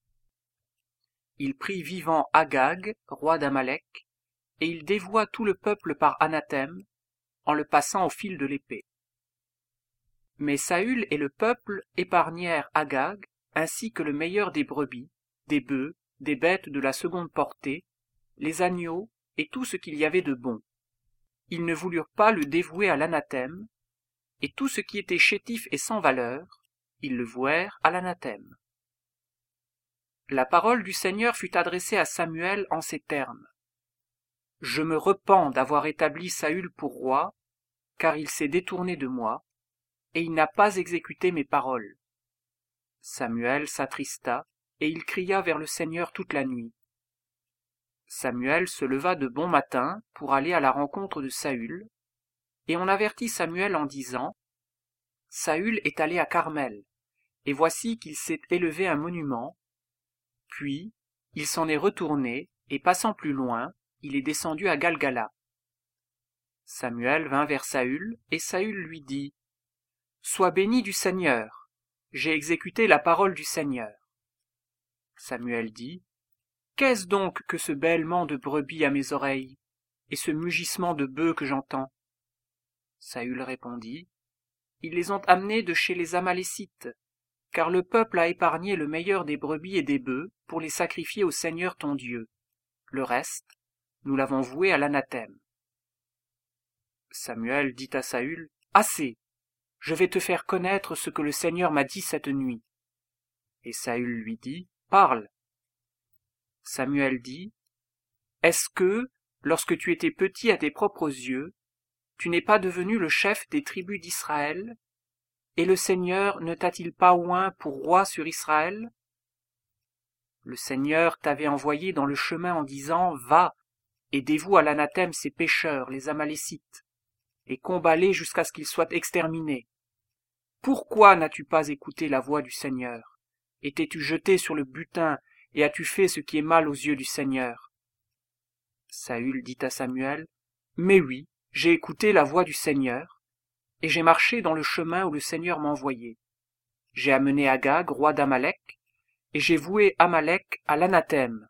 Il prit vivant Agag, roi d'Amalek, et il dévoua tout le peuple par anathème, en le passant au fil de l'épée. Mais Saül et le peuple épargnèrent Agag, ainsi que le meilleur des brebis, des bœufs, des bêtes de la seconde portée, les agneaux et tout ce qu'il y avait de bon. Ils ne voulurent pas le dévouer à l'anathème, et tout ce qui était chétif et sans valeur, ils le vouèrent à l'anathème. La parole du Seigneur fut adressée à Samuel en ces termes. Je me repens d'avoir établi Saül pour roi, car il s'est détourné de moi, et il n'a pas exécuté mes paroles. Samuel s'attrista, et il cria vers le Seigneur toute la nuit. Samuel se leva de bon matin pour aller à la rencontre de Saül, et on avertit Samuel en disant: Saül est allé à Carmel, et voici qu'il s'est élevé un monument. Puis, il s'en est retourné, et passant plus loin, il est descendu à Galgala. Samuel vint vers Saül, et Saül lui dit: Sois béni du Seigneur, j'ai exécuté la parole du Seigneur. Samuel dit: Qu'est-ce donc que ce bêlement de brebis à mes oreilles, et ce mugissement de bœufs que j'entends? Saül répondit: Ils les ont amenés de chez les Amalécites, car le peuple a épargné le meilleur des brebis et des bœufs pour les sacrifier au Seigneur ton Dieu. Le reste, nous l'avons voué à l'anathème. Samuel dit à Saül: Assez, je vais te faire connaître ce que le Seigneur m'a dit cette nuit. Et Saül lui dit: Parle. Samuel dit: Est-ce que, lorsque tu étais petit à tes propres yeux, tu n'es pas devenu le chef des tribus d'Israël, et le Seigneur ne t'a-t-il pas oint pour roi sur Israël? Le Seigneur t'avait envoyé dans le chemin en disant: Va, et dévoue à l'anathème ces pécheurs, les Amalécites, et combat-les jusqu'à ce qu'ils soient exterminés. pourquoi n'as-tu pas écouté la voix du Seigneur? Et t'es-tu jeté sur le butin, et as-tu fait ce qui est mal aux yeux du Seigneur? Saül dit à Samuel, mais oui, j'ai écouté la voix du Seigneur, et j'ai marché dans le chemin où le Seigneur m'a envoyé. J'ai amené Agag, roi d'Amalek, et j'ai voué Amalek à l'anathème.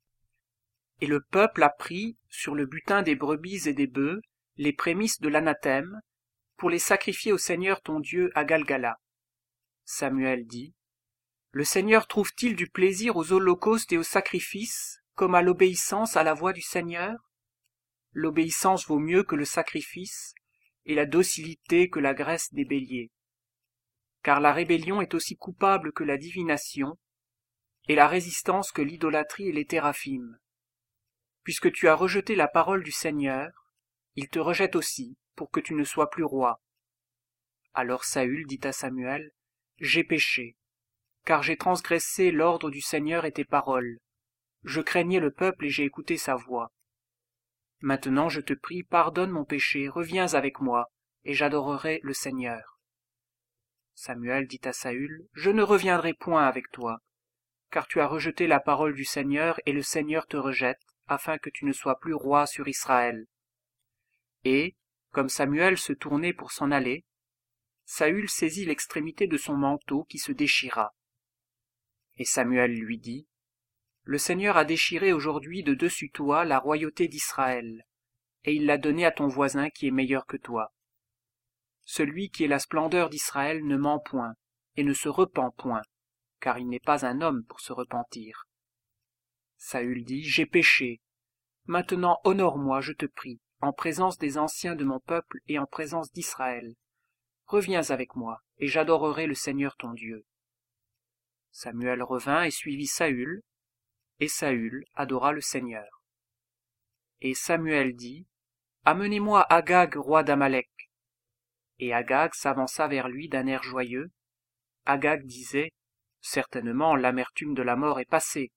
Et le peuple a pris, sur le butin des brebis et des bœufs, les prémices de l'anathème, pour les sacrifier au Seigneur ton Dieu à Galgala. Samuel dit, le Seigneur trouve-t-il du plaisir aux holocaustes et aux sacrifices, comme à l'obéissance à la voix du Seigneur? L'obéissance vaut mieux que le sacrifice, et la docilité que la graisse des béliers. Car la rébellion est aussi coupable que la divination, et la résistance que l'idolâtrie et les théraphim. Puisque tu as rejeté la parole du Seigneur, il te rejette aussi, pour que tu ne sois plus roi. Alors Saül dit à Samuel, j'ai péché, car j'ai transgressé l'ordre du Seigneur et tes paroles. Je craignais le peuple et j'ai écouté sa voix. Maintenant je te prie, pardonne mon péché, reviens avec moi, et j'adorerai le Seigneur. Samuel dit à Saül, je ne reviendrai point avec toi, car tu as rejeté la parole du Seigneur, et le Seigneur te rejette, afin que tu ne sois plus roi sur Israël. Et, comme Samuel se tournait pour s'en aller, Saül saisit l'extrémité de son manteau qui se déchira. Et Samuel lui dit, le Seigneur a déchiré aujourd'hui de dessus toi la royauté d'Israël, et il l'a donnée à ton voisin qui est meilleur que toi. Celui qui est la splendeur d'Israël ne ment point, et ne se repent point, car il n'est pas un homme pour se repentir. Saül dit, j'ai péché. Maintenant honore-moi, je te prie, en présence des anciens de mon peuple et en présence d'Israël. Reviens avec moi, et j'adorerai le Seigneur ton Dieu. Samuel revint et suivit Saül, et Saül adora le Seigneur. Et Samuel dit, amenez-moi Agag, roi d'Amalek. Et Agag s'avança vers lui d'un air joyeux. Agag disait, certainement l'amertume de la mort est passée.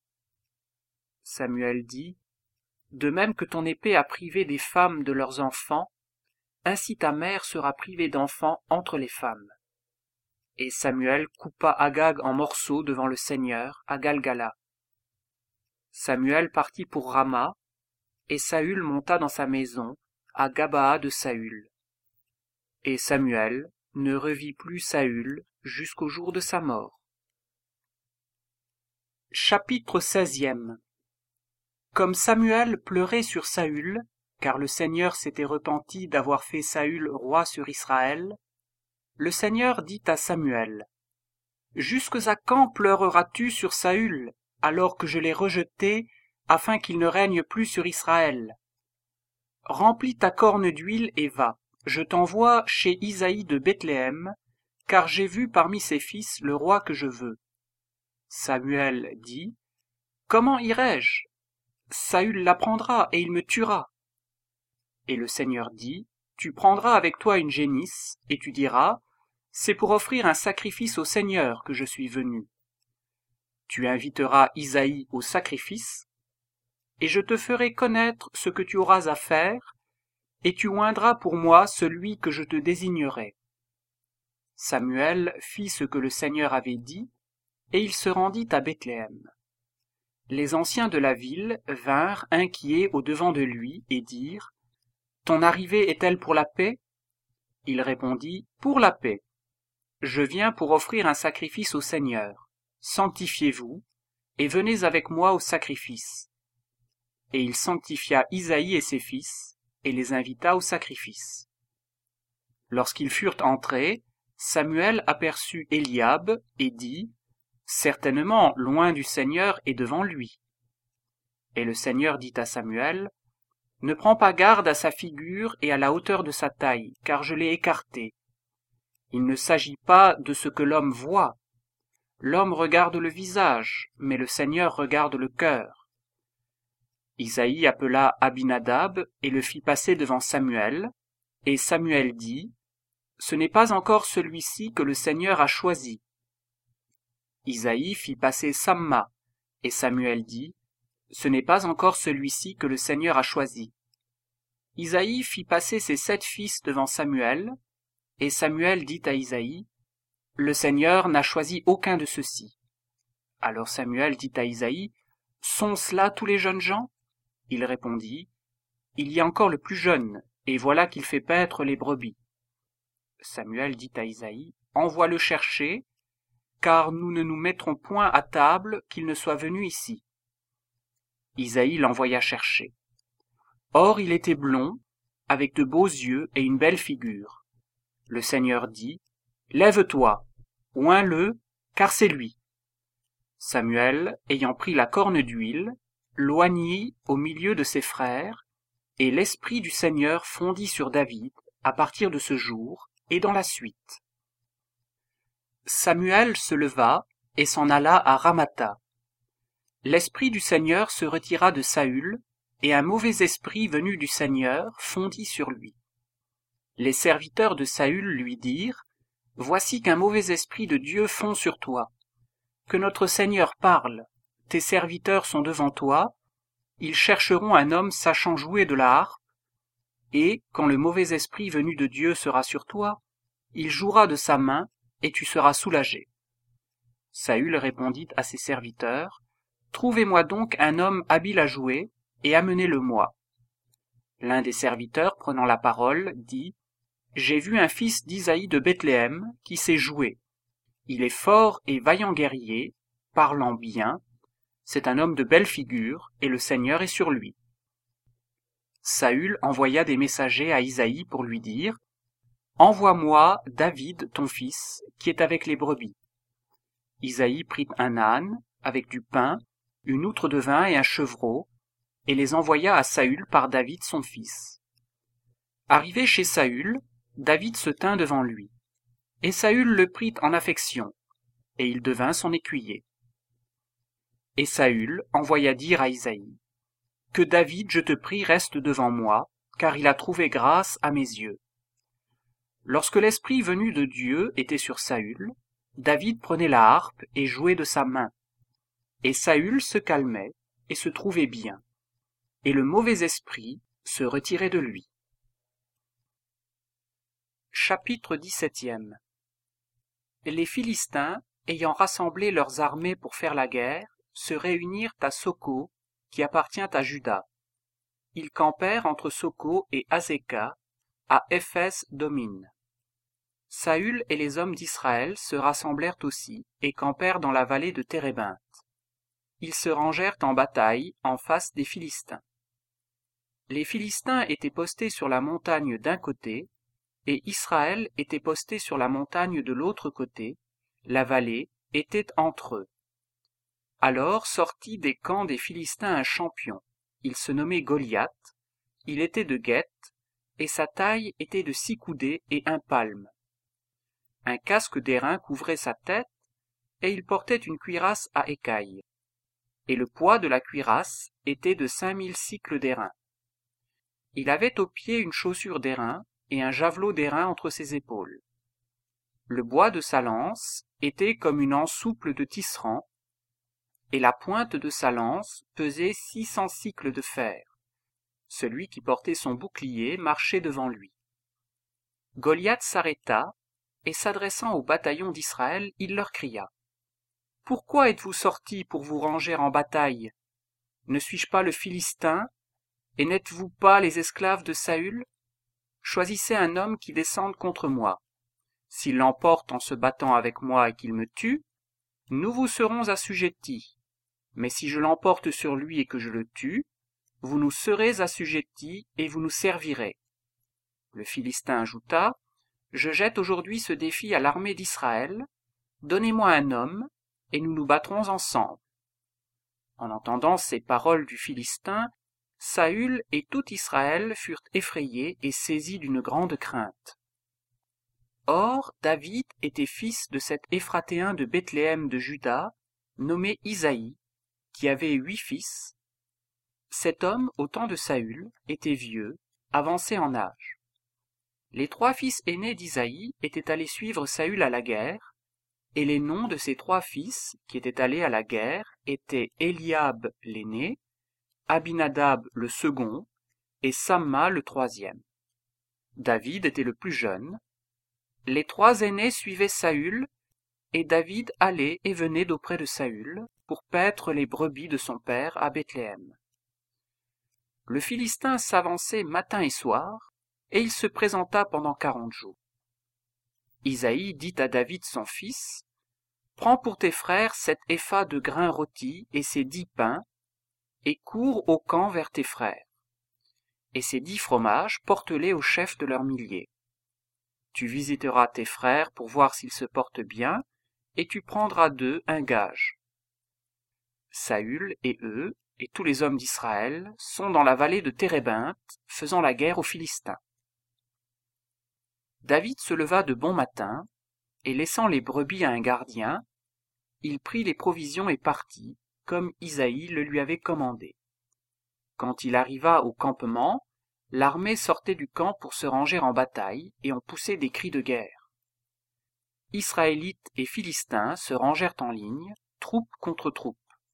Samuel dit, de même que ton épée a privé des femmes de leurs enfants, ainsi ta mère sera privée d'enfants entre les femmes. Et Samuel coupa Agag en morceaux devant le Seigneur, à Galgala. Samuel partit pour Rama, et Saül monta dans sa maison, à Gabaa de Saül. Et Samuel ne revit plus Saül jusqu'au jour de sa mort. Chapitre seizième. Comme Samuel pleurait sur Saül, car le Seigneur s'était repenti d'avoir fait Saül roi sur Israël, le Seigneur dit à Samuel, « Jusque à quand pleureras-tu sur Saül, alors que je l'ai rejeté, afin qu'il ne règne plus sur Israël? Remplis ta corne d'huile et va, je t'envoie chez Isaïe de Bethléem, car j'ai vu parmi ses fils le roi que je veux. » Samuel dit, « Comment irai-je? Saül l'apprendra et il me tuera. » Et le Seigneur dit, « Tu prendras avec toi une génisse, et tu diras, « C'est pour offrir un sacrifice au Seigneur que je suis venu. » Tu inviteras Isaïe au sacrifice, et je te ferai connaître ce que tu auras à faire, et tu oindras pour moi celui que je te désignerai. Samuel fit ce que le Seigneur avait dit, et il se rendit à Bethléem. Les anciens de la ville vinrent inquiets au-devant de lui et dirent, « Ton arrivée est-elle pour la paix? » Il répondit, « Pour la paix. Je viens pour offrir un sacrifice au Seigneur. Sanctifiez-vous, et venez avec moi au sacrifice. » Et il sanctifia Isaïe et ses fils, et les invita au sacrifice. Lorsqu'ils furent entrés, Samuel aperçut Eliab, et dit, « Certainement, loin du Seigneur est devant lui. » Et le Seigneur dit à Samuel, « Ne prends pas garde à sa figure et à la hauteur de sa taille, car je l'ai écarté. Il ne s'agit pas de ce que l'homme voit. L'homme regarde le visage, mais le Seigneur regarde le cœur. » Isaïe appela Abinadab et le fit passer devant Samuel, et Samuel dit, « Ce n'est pas encore celui-ci que le Seigneur a choisi. » Isaïe fit passer Samma, et Samuel dit, « Ce n'est pas encore celui-ci que le Seigneur a choisi. » Isaïe fit passer ses sept fils devant Samuel, et Samuel dit à Isaïe, Le Seigneur n'a choisi aucun de ceux-ci. Alors Samuel dit à Isaïe, « Sont-ce là tous les jeunes gens ?» Il répondit, « Il y a encore le plus jeune, et voilà qu'il fait paître les brebis. » Samuel dit à Isaïe, « Envoie-le chercher, car nous ne nous mettrons point à table qu'il ne soit venu ici. » Isaïe l'envoya chercher. Or il était blond, avec de beaux yeux et une belle figure. Le Seigneur dit, « Lève-toi, oins-le, car c'est lui. » Samuel, ayant pris la corne d'huile, l'oignit au milieu de ses frères, et l'Esprit du Seigneur fondit sur David à partir de ce jour et dans la suite. Samuel se leva et s'en alla à Ramatha. L'Esprit du Seigneur se retira de Saül, et un mauvais esprit venu du Seigneur fondit sur lui. Les serviteurs de Saül lui dirent, « Voici qu'un mauvais esprit de Dieu fond sur toi. Que notre Seigneur parle, tes serviteurs sont devant toi, ils chercheront un homme sachant jouer de la harpe, et, quand le mauvais esprit venu de Dieu sera sur toi, il jouera de sa main, et tu seras soulagé. » Saül répondit à ses serviteurs, « Trouvez-moi donc un homme habile à jouer, et amenez-le-moi. » L'un des serviteurs, prenant la parole, dit, « J'ai vu un fils d'Isaïe de Bethléem qui sait jouer. Il est fort et vaillant guerrier, parlant bien. C'est un homme de belle figure, et le Seigneur est sur lui. » Saül envoya des messagers à Isaïe pour lui dire, « Envoie-moi David, ton fils, qui est avec les brebis. » Isaïe prit un âne, avec du pain, une outre de vin et un chevreau, et les envoya à Saül par David son fils. Arrivé chez Saül, David se tint devant lui. Et Saül le prit en affection, et il devint son écuyer. Et Saül envoya dire à Isaïe, « Que David, je te prie, reste devant moi, car il a trouvé grâce à mes yeux. » Lorsque l'Esprit venu de Dieu était sur Saül, David prenait la harpe et jouait de sa main. Et Saül se calmait et se trouvait bien, et le mauvais esprit se retirait de lui. Chapitre dix-septième. Les Philistins, ayant rassemblé leurs armées pour faire la guerre, se réunirent à Soko, qui appartient à Juda. Ils campèrent entre Soko et Azekah, à Éphès-Domine. Saül et les hommes d'Israël se rassemblèrent aussi, et campèrent dans la vallée de Térébinthe. Ils se rangèrent en bataille en face des Philistins. Les Philistins étaient postés sur la montagne d'un côté, et Israël était posté sur la montagne de l'autre côté, la vallée était entre eux. Alors sortit des camps des Philistins un champion, il se nommait Goliath, il était de Gueth, et sa taille était de six coudées et un palme. Un casque d'airain couvrait sa tête, et il portait une cuirasse à écailles. Et le poids de la cuirasse était de cinq mille cycles d'airain. Il avait aux pieds une chaussure d'airain et un javelot d'airain entre ses épaules. Le bois de sa lance était comme une ensouple de tisserand, et la pointe de sa lance pesait six cents cycles de fer. Celui qui portait son bouclier marchait devant lui. Goliath s'arrêta, et s'adressant au bataillon d'Israël, il leur cria, « Pourquoi êtes-vous sortis pour vous ranger en bataille? Ne suis-je pas le Philistin, et n'êtes-vous pas les esclaves de Saül? Choisissez un homme qui descende contre moi. S'il l'emporte en se battant avec moi et qu'il me tue, nous vous serons assujettis. Mais si je l'emporte sur lui et que je le tue, vous nous serez assujettis et vous nous servirez. » Le Philistin ajouta, « Je jette aujourd'hui ce défi à l'armée d'Israël. Donnez-moi un homme, et nous nous battrons ensemble. » En entendant ces paroles du Philistin, Saül et tout Israël furent effrayés et saisis d'une grande crainte. Or, David était fils de cet Éphratéen de Bethléem de Juda, nommé Isaïe, qui avait huit fils. Cet homme, au temps de Saül, était vieux, avancé en âge. Les trois fils aînés d'Isaïe étaient allés suivre Saül à la guerre, et les noms de ces trois fils qui étaient allés à la guerre étaient Eliab l'aîné, Abinadab le second, et Samma le troisième. David était le plus jeune. Les trois aînés suivaient Saül, Et David allait et venait d'auprès de Saül pour paître les brebis de son père à Bethléem. Le Philistin s'avançait matin et soir, et il se présenta pendant quarante jours. Isaïe dit à David son fils, « Prends pour tes frères cet épha de grains rôtis et ces dix pains, et cours au camp vers tes frères. Et ces dix fromages, porte-les au chef de leurs milliers. Tu visiteras tes frères pour voir s'ils se portent bien, et tu prendras d'eux un gage. » Saül et eux, et tous les hommes d'Israël, sont dans la vallée de Térébinthe, faisant la guerre aux Philistins. David se leva de bon matin, et laissant les brebis à un gardien, il prit les provisions et partit, comme Isaïe le lui avait commandé. Quand il arriva au campement, l'armée sortait du camp pour se ranger en bataille, et on poussait des cris de guerre. Israélites et Philistins se rangèrent en ligne, troupe contre troupe.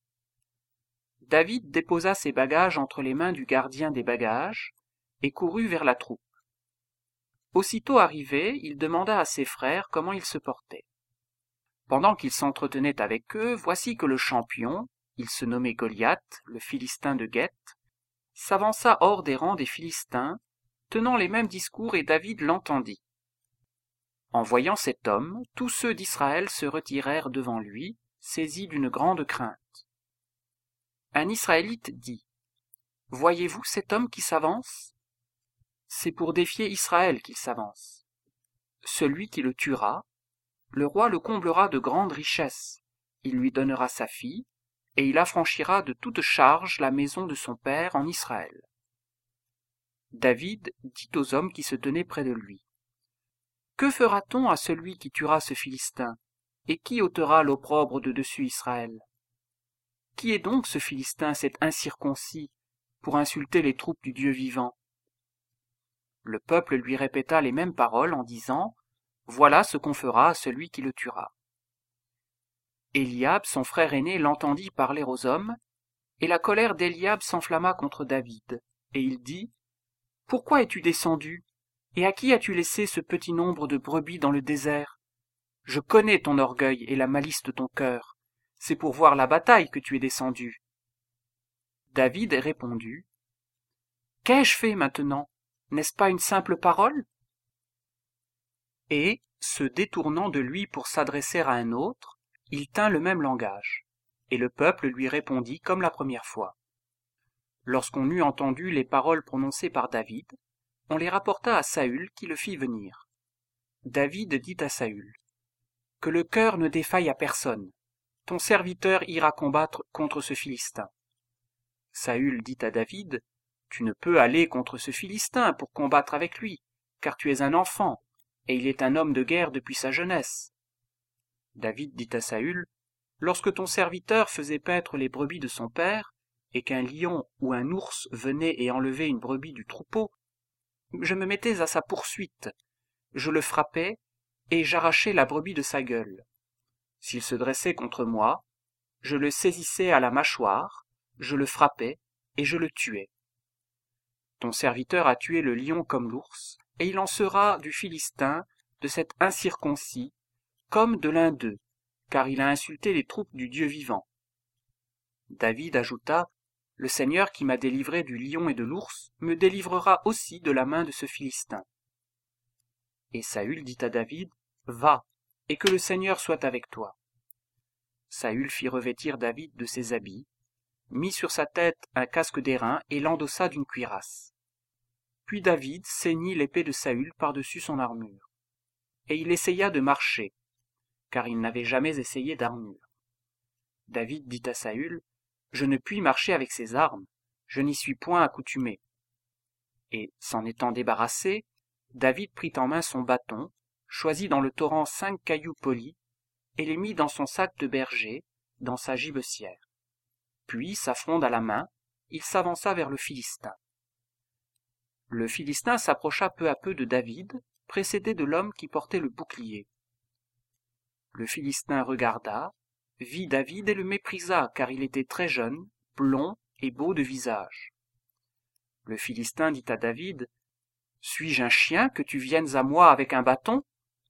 David déposa ses bagages entre les mains du gardien des bagages, et courut vers la troupe. Aussitôt arrivé, il demanda à ses frères comment ils se portaient. Pendant qu'il s'entretenait avec eux, voici que le champion, il se nommait Goliath, le Philistin de Gath, s'avança hors des rangs des Philistins, tenant les mêmes discours, et David l'entendit. En voyant cet homme, tous ceux d'Israël se retirèrent devant lui, saisis d'une grande crainte. Un Israélite dit, « Voyez-vous cet homme qui s'avance ? C'est pour défier Israël qu'il s'avance. Celui qui le tuera, le roi le comblera de grandes richesses, il lui donnera sa fille, et il affranchira de toute charge la maison de son père en Israël. » David dit aux hommes qui se tenaient près de lui, « Que fera-t-on à celui qui tuera ce Philistin, et qui ôtera l'opprobre de dessus Israël ? Qui est donc ce Philistin, cet incirconcis, pour insulter les troupes du Dieu vivant ?» Le peuple lui répéta les mêmes paroles en disant, « Voilà ce qu'on fera à celui qui le tuera. » Éliab, son frère aîné, l'entendit parler aux hommes, et la colère d'Éliab s'enflamma contre David, et il dit, « Pourquoi es-tu descendu, et à qui as-tu laissé ce petit nombre de brebis dans le désert ? Je connais ton orgueil et la malice de ton cœur, c'est pour voir la bataille que tu es descendu. » David répondit, « Qu'ai-je fait maintenant ? N'est-ce pas une simple parole ? » Et, se détournant de lui pour s'adresser à un autre, il tint le même langage, et le peuple lui répondit comme la première fois. Lorsqu'on eut entendu les paroles prononcées par David, on les rapporta à Saül qui le fit venir. David dit à Saül, « Que le cœur ne défaille à personne, ton serviteur ira combattre contre ce Philistin. » Saül dit à David, « Tu ne peux aller contre ce Philistin pour combattre avec lui, car tu es un enfant, et il est un homme de guerre depuis sa jeunesse. » David dit à Saül, « Lorsque ton serviteur faisait paître les brebis de son père, et qu'un lion ou un ours venait et enlevait une brebis du troupeau, je me mettais à sa poursuite, je le frappais, et j'arrachais la brebis de sa gueule. S'il se dressait contre moi, je le saisissais à la mâchoire, je le frappais, et je le tuais. Ton serviteur a tué le lion comme l'ours, et il en sera du Philistin, de cet incirconcis, comme de l'un d'eux, car il a insulté les troupes du Dieu vivant. » David ajouta, « Le Seigneur qui m'a délivré du lion et de l'ours me délivrera aussi de la main de ce Philistin. » Et Saül dit à David, « Va, et que le Seigneur soit avec toi. » Saül fit revêtir David de ses habits, mit sur sa tête un casque d'airain et l'endossa d'une cuirasse. Puis David ceignit l'épée de Saül par-dessus son armure. Et il essaya de marcher, car il n'avait jamais essayé d'armure. David dit à Saül, « Je ne puis marcher avec ces armes, je n'y suis point accoutumé. » Et, s'en étant débarrassé, David prit en main son bâton, choisit dans le torrent cinq cailloux polis, et les mit dans son sac de berger, dans sa gibecière. Puis, sa fronde à la main, il s'avança vers le Philistin. Le Philistin s'approcha peu à peu de David, précédé de l'homme qui portait le bouclier. Le Philistin regarda, vit David et le méprisa, car il était très jeune, blond et beau de visage. Le Philistin dit à David, « Suis-je un chien que tu viennes à moi avec un bâton ? »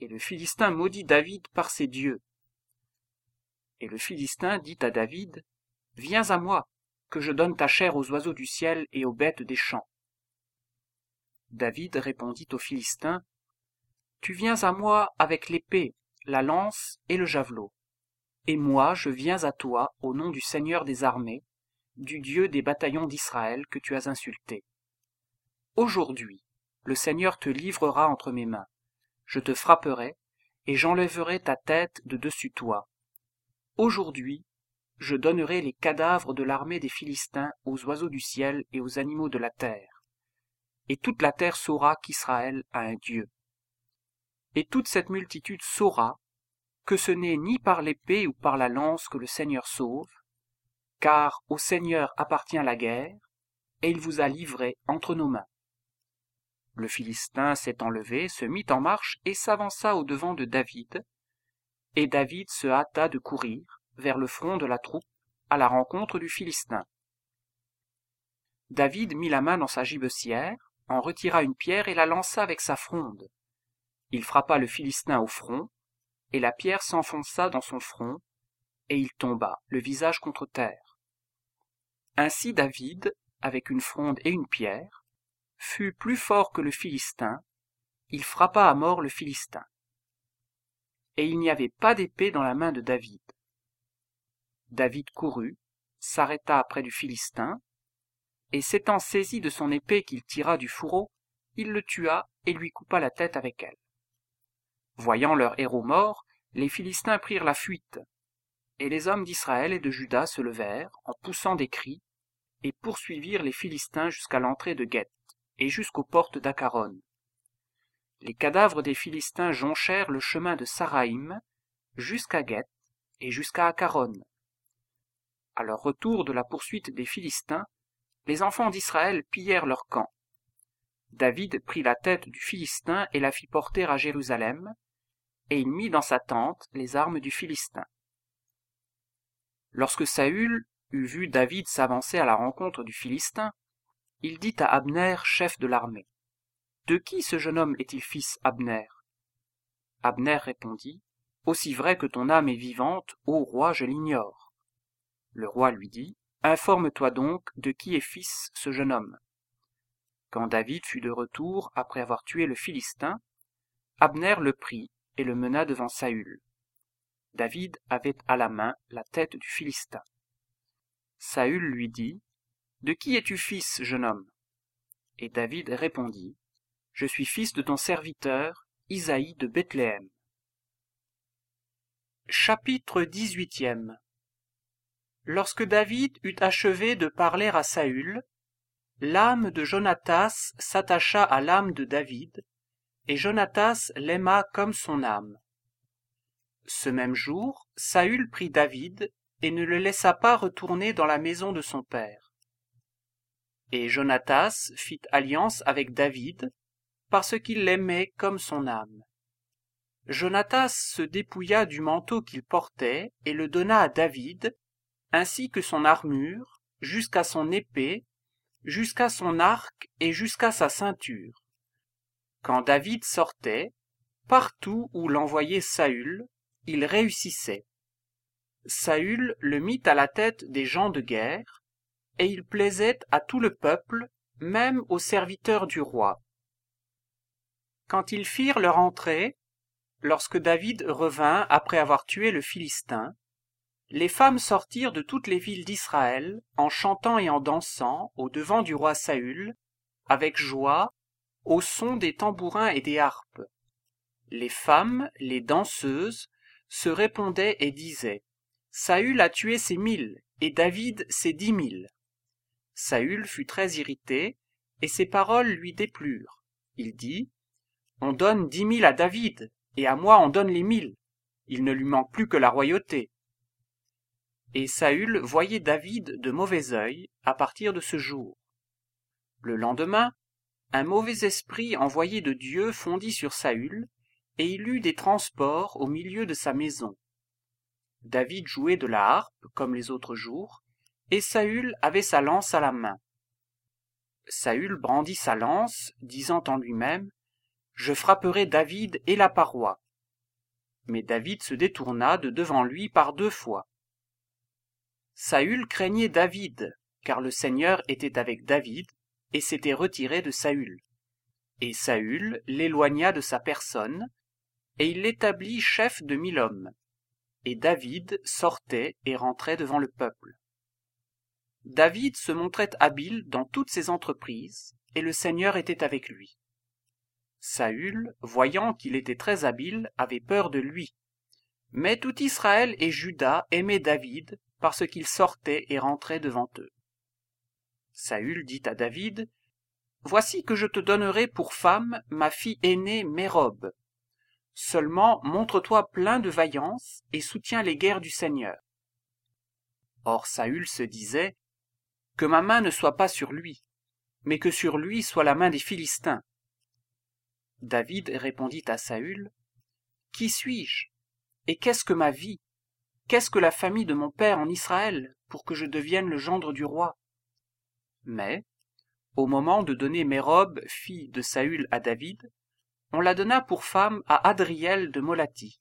Et le Philistin maudit David par ses dieux. Et le Philistin dit à David, « Viens à moi, que je donne ta chair aux oiseaux du ciel et aux bêtes des champs. » David répondit au Philistin, « Tu viens à moi avec l'épée, la lance et le javelot. Et moi je viens à toi au nom du Seigneur des armées, du Dieu des bataillons d'Israël que tu as insulté. Aujourd'hui, le Seigneur te livrera entre mes mains. Je te frapperai, et j'enlèverai ta tête de dessus toi. Aujourd'hui, je donnerai les cadavres de l'armée des Philistins aux oiseaux du ciel et aux animaux de la terre. Et toute la terre saura qu'Israël a un Dieu. Et toute cette multitude saura que ce n'est ni par l'épée ou par la lance que le Seigneur sauve, car au Seigneur appartient la guerre, et il vous a livrés entre nos mains. » Le Philistin s'étant levé, se mit en marche et s'avança au-devant de David, et David se hâta de courir vers le front de la troupe à la rencontre du Philistin. David mit la main dans sa gibecière, en retira une pierre et la lança avec sa fronde. Il frappa le Philistin au front, et la pierre s'enfonça dans son front, et il tomba, le visage contre terre. Ainsi David, avec une fronde et une pierre, fut plus fort que le Philistin, il frappa à mort le Philistin. Et il n'y avait pas d'épée dans la main de David. David courut, s'arrêta près du Philistin, et s'étant saisi de son épée qu'il tira du fourreau, il le tua et lui coupa la tête avec elle. Voyant leur héros mort, les Philistins prirent la fuite, et les hommes d'Israël et de Juda se levèrent, en poussant des cris, et poursuivirent les Philistins jusqu'à l'entrée de Gueth, et jusqu'aux portes d'Acaron. Les cadavres des Philistins jonchèrent le chemin de Saraïm, jusqu'à Gueth, et jusqu'à Acaron. À leur retour de la poursuite des Philistins, les enfants d'Israël pillèrent leur camp. David prit la tête du Philistin et la fit porter à Jérusalem, et il mit dans sa tente les armes du Philistin. Lorsque Saül eut vu David s'avancer à la rencontre du Philistin, il dit à Abner, chef de l'armée, « De qui ce jeune homme est-il fils, Abner ?» Abner répondit, « Aussi vrai que ton âme est vivante, ô roi, je l'ignore. » Le roi lui dit, « Informe-toi donc de qui est fils ce jeune homme. » Quand David fut de retour après avoir tué le Philistin, Abner le prit et le mena devant Saül. David avait à la main la tête du Philistin. Saül lui dit, « De qui es-tu fils, jeune homme ?» Et David répondit, « Je suis fils de ton serviteur, Isaïe de Bethléem. » Chapitre dix-huitième. Lorsque David eut achevé de parler à Saül, l'âme de Jonatas s'attacha à l'âme de David, et Jonatas l'aima comme son âme. Ce même jour, Saül prit David et ne le laissa pas retourner dans la maison de son père. Et Jonatas fit alliance avec David, parce qu'il l'aimait comme son âme. Jonatas se dépouilla du manteau qu'il portait et le donna à David, ainsi que son armure, jusqu'à son épée, jusqu'à son arc et jusqu'à sa ceinture. Quand David sortait, partout où l'envoyait Saül, il réussissait. Saül le mit à la tête des gens de guerre, et il plaisait à tout le peuple, même aux serviteurs du roi. Quand ils firent leur entrée, lorsque David revint après avoir tué le Philistin, les femmes sortirent de toutes les villes d'Israël en chantant et en dansant au devant du roi Saül, avec joie, au son des tambourins et des harpes. Les femmes, les danseuses, se répondaient et disaient, « Saül a tué ses mille, et David ses dix mille. » Saül fut très irrité, et ses paroles lui déplurent. Il dit, « On donne dix mille à David, et à moi on donne les mille. Il ne lui manque plus que la royauté. » Et Saül voyait David de mauvais œil à partir de ce jour. Le lendemain, un mauvais esprit envoyé de Dieu fondit sur Saül, et il eut des transports au milieu de sa maison. David jouait de la harpe comme les autres jours, et Saül avait sa lance à la main. Saül brandit sa lance, disant en lui-même, « Je frapperai David et la paroi. » Mais David se détourna de devant lui par deux fois. Saül craignait David, car le Seigneur était avec David, et s'était retiré de Saül. Et Saül l'éloigna de sa personne, et il l'établit chef de mille hommes. Et David sortait et rentrait devant le peuple. David se montrait habile dans toutes ses entreprises, et le Seigneur était avec lui. Saül, voyant qu'il était très habile, avait peur de lui. Mais tout Israël et Juda aimaient David, parce qu'il sortait et rentrait devant eux. Saül dit à David, « Voici que je te donnerai pour femme ma fille aînée Mérob. Seulement montre-toi plein de vaillance et soutiens les guerres du Seigneur. » Or Saül se disait, « Que ma main ne soit pas sur lui, mais que sur lui soit la main des Philistins. » David répondit à Saül, « Qui suis-je? Et qu'est-ce que ma vie? Qu'est-ce que la famille de mon père en Israël, pour que je devienne le gendre du roi? » Mais, au moment de donner Mérob, fille de Saül, à David, on la donna pour femme à Adriel de Molathi.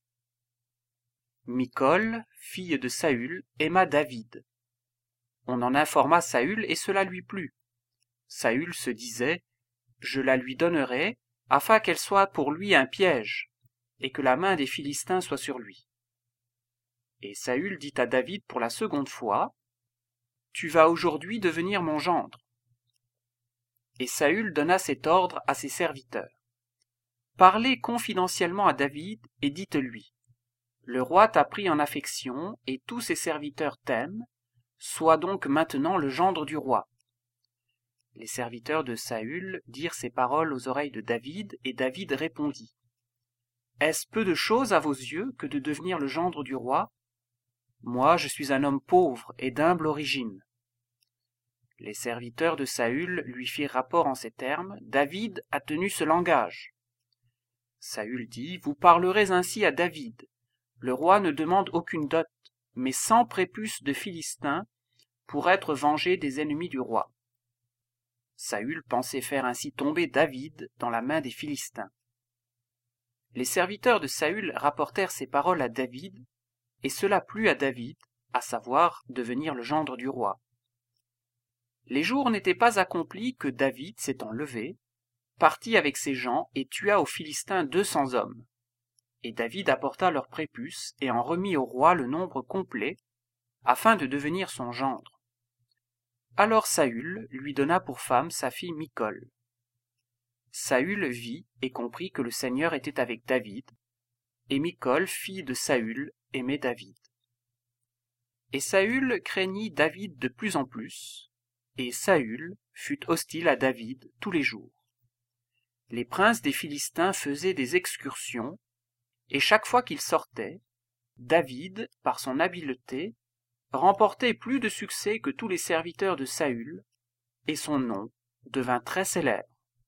Michol, fille de Saül, aima David. On en informa Saül et cela lui plut. Saül se disait, « Je la lui donnerai, afin qu'elle soit pour lui un piège, et que la main des Philistins soit sur lui. » Et Saül dit à David pour la seconde fois, « Tu vas aujourd'hui devenir mon gendre. » Et Saül donna cet ordre à ses serviteurs. « Parlez confidentiellement à David et dites-lui, « Le roi t'a pris en affection et tous ses serviteurs t'aiment, sois donc maintenant le gendre du roi. » Les serviteurs de Saül dirent ces paroles aux oreilles de David, et David répondit, « Est-ce peu de chose à vos yeux que de devenir le gendre du roi? Moi, je suis un homme pauvre et d'humble origine. » Les serviteurs de Saül lui firent rapport en ces termes, « David a tenu ce langage. » Saül dit, « Vous parlerez ainsi à David. Le roi ne demande aucune dot, mais cent prépuces de Philistins pour être vengé des ennemis du roi. » Saül pensait faire ainsi tomber David dans la main des Philistins. Les serviteurs de Saül rapportèrent ces paroles à David, et cela plut à David, à savoir devenir le gendre du roi. Les jours n'étaient pas accomplis que David, s'étant levé, partit avec ses gens et tua aux Philistins deux cents hommes. Et David apporta leurs prépuces et en remit au roi le nombre complet, afin de devenir son gendre. Alors Saül lui donna pour femme sa fille Michol. Saül vit et comprit que le Seigneur était avec David, et Michol, fille de Saül, aimait David. Et Saül craignit David de plus en plus, et Saül fut hostile à David tous les jours. Les princes des Philistins faisaient des excursions, et chaque fois qu'ils sortaient, David, par son habileté, remportait plus de succès que tous les serviteurs de Saül, et son nom devint très célèbre.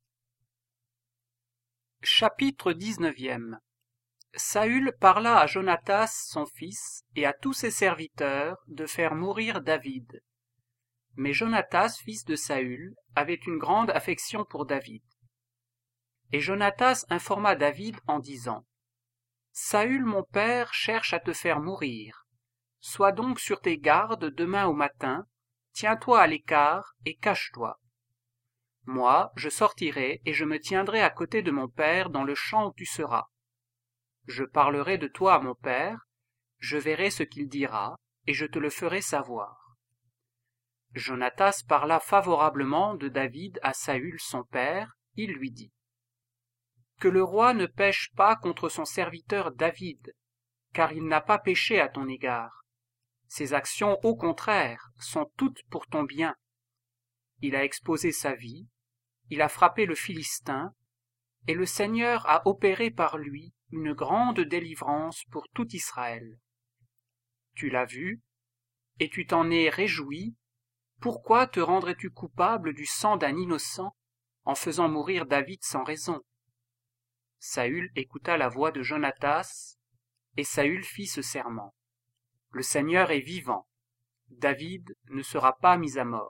Chapitre dix-neuvième. Saül parla à Jonatas son fils et à tous ses serviteurs de faire mourir David. Mais Jonatas, fils de Saül, avait une grande affection pour David. Et Jonatas informa David en disant, « Saül mon père cherche à te faire mourir. Sois donc sur tes gardes demain au matin, tiens-toi à l'écart et cache-toi. Moi, je sortirai et je me tiendrai à côté de mon père dans le champ où tu seras. Je parlerai de toi à mon père, je verrai ce qu'il dira, et je te le ferai savoir. » Jonatas parla favorablement de David à Saül son père, il lui dit, « Que le roi ne pêche pas contre son serviteur David, car il n'a pas péché à ton égard. Ses actions, au contraire, sont toutes pour ton bien. Il a exposé sa vie, il a frappé le Philistin, et le Seigneur a opéré par lui une grande délivrance pour tout Israël. Tu l'as vu, et tu t'en es réjoui. Pourquoi te rendrais-tu coupable du sang d'un innocent en faisant mourir David sans raison? » Saül écouta la voix de Jonatas, et Saül fit ce serment. « Le Seigneur est vivant, David ne sera pas mis à mort. »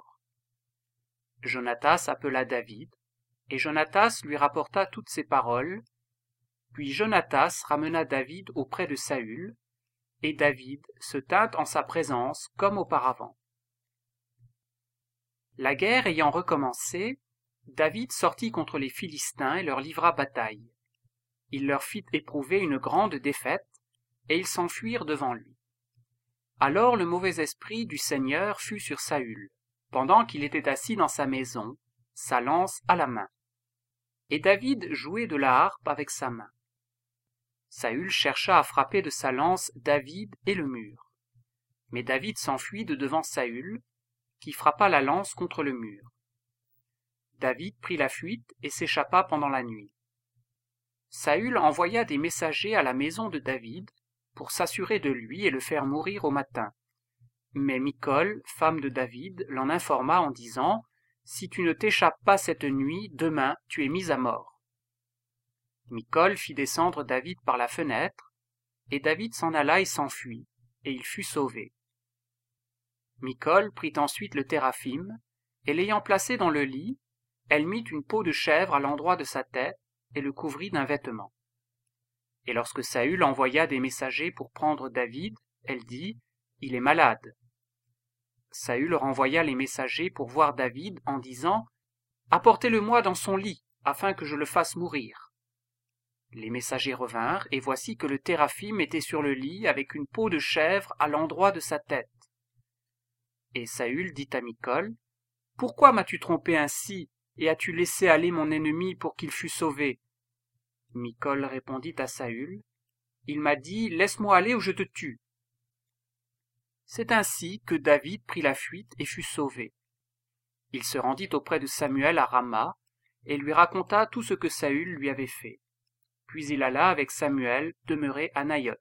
Jonatas appela David, et Jonatas lui rapporta toutes ces paroles, Puis Jonatas ramena David auprès de Saül, et David se tint en sa présence comme auparavant. La guerre ayant recommencé, David sortit contre les Philistins et leur livra bataille. Il leur fit éprouver une grande défaite, et ils s'enfuirent devant lui. Alors le mauvais esprit du Seigneur fut sur Saül, pendant qu'il était assis dans sa maison, sa lance à la main. Et David jouait de la harpe avec sa main. Saül chercha à frapper de sa lance David et le mur. Mais David s'enfuit de devant Saül, qui frappa la lance contre le mur. David prit la fuite et s'échappa pendant la nuit. Saül envoya des messagers à la maison de David pour s'assurer de lui et le faire mourir au matin. Mais Michol, femme de David, l'en informa en disant « Si tu ne t'échappes pas cette nuit, demain tu es mis à mort. » Michol fit descendre David par la fenêtre, et David s'en alla et s'enfuit, et il fut sauvé. Michol prit ensuite le téraphim, et l'ayant placé dans le lit, elle mit une peau de chèvre à l'endroit de sa tête, et le couvrit d'un vêtement. Et lorsque Saül envoya des messagers pour prendre David, elle dit « Il est malade. » Saül renvoya les messagers pour voir David en disant « Apportez-le-moi dans son lit, afin que je le fasse mourir. » Les messagers revinrent, et voici que le téraphim était sur le lit avec une peau de chèvre à l'endroit de sa tête. Et Saül dit à Michol, « Pourquoi m'as-tu trompé ainsi, et as-tu laissé aller mon ennemi pour qu'il fût sauvé ?» Michol répondit à Saül, « Il m'a dit, laisse-moi aller ou je te tue. » C'est ainsi que David prit la fuite et fut sauvé. Il se rendit auprès de Samuel à Rama, et lui raconta tout ce que Saül lui avait fait. Puis il alla avec Samuel demeurer à Naïoth.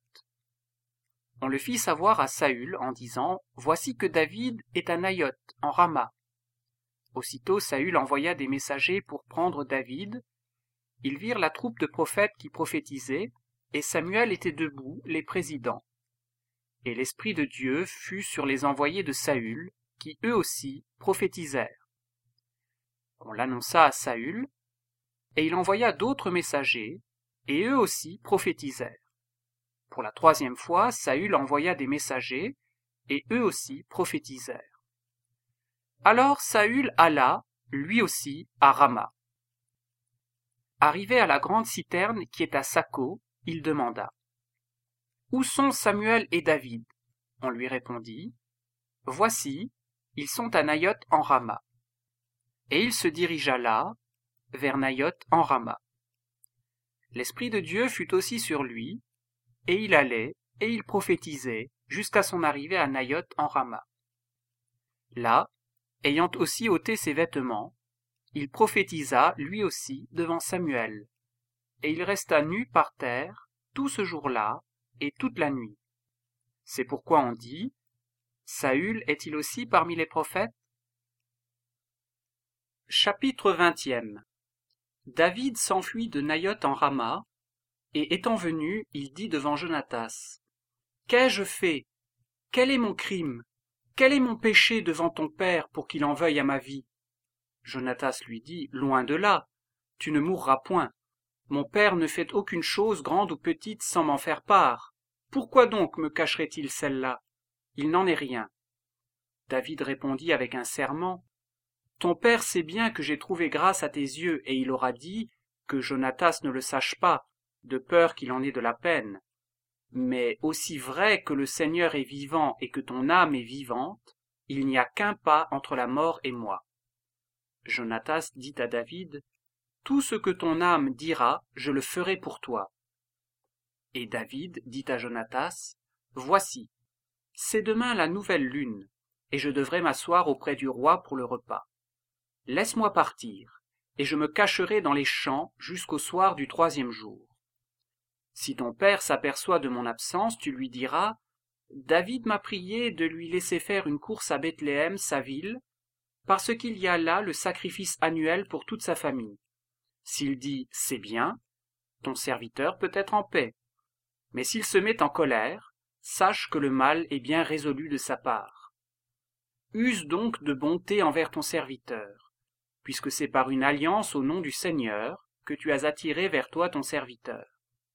On le fit savoir à Saül en disant « Voici que David est à Naïoth, en Rama. » Aussitôt Saül envoya des messagers pour prendre David. Ils virent la troupe de prophètes qui prophétisaient, et Samuel était debout, les présidents. Et l'Esprit de Dieu fut sur les envoyés de Saül, qui eux aussi prophétisèrent. On l'annonça à Saül, et il envoya d'autres messagers, et eux aussi prophétisèrent. Pour la troisième fois, Saül envoya des messagers, et eux aussi prophétisèrent. Alors Saül alla, lui aussi, à Rama. Arrivé à la grande citerne qui est à Sako, il demanda « Où sont Samuel et David ?» On lui répondit « Voici, ils sont à Naïoth en Rama. » Et il se dirigea là, vers Naïoth en Rama. L'Esprit de Dieu fut aussi sur lui, et il allait, et il prophétisait, jusqu'à son arrivée à Naïoth en Rama. Là, ayant aussi ôté ses vêtements, il prophétisa lui aussi devant Samuel, et il resta nu par terre tout ce jour-là et toute la nuit. C'est pourquoi on dit « Saül est-il aussi parmi les prophètes ?» Chapitre vingtième. David s'enfuit de Naïoth en Rama, et étant venu, il dit devant Jonatas « Qu'ai-je fait? Quel est mon crime? Quel est mon péché devant ton père pour qu'il en veuille à ma vie ?» Jonatas lui dit « Loin de là, tu ne mourras point. Mon père ne fait aucune chose grande ou petite sans m'en faire part. Pourquoi donc me cacherait-il celle-là? Il n'en est rien. » David répondit avec un serment « Ton père sait bien que j'ai trouvé grâce à tes yeux, et il aura dit que Jonatas ne le sache pas, de peur qu'il en ait de la peine. Mais aussi vrai que le Seigneur est vivant et que ton âme est vivante, il n'y a qu'un pas entre la mort et moi. » Jonatas dit à David « Tout ce que ton âme dira, je le ferai pour toi. » Et David dit à Jonatas « Voici, c'est demain la nouvelle lune, et je devrais m'asseoir auprès du roi pour le repas. Laisse-moi partir, et je me cacherai dans les champs jusqu'au soir du troisième jour. Si ton père s'aperçoit de mon absence, tu lui diras « David m'a prié de lui laisser faire une course à Bethléem, sa ville, parce qu'il y a là le sacrifice annuel pour toute sa famille. S'il dit « C'est bien », ton serviteur peut être en paix. Mais s'il se met en colère, sache que le mal est bien résolu de sa part. Use donc de bonté envers ton serviteur, puisque c'est par une alliance au nom du Seigneur que tu as attiré vers toi ton serviteur.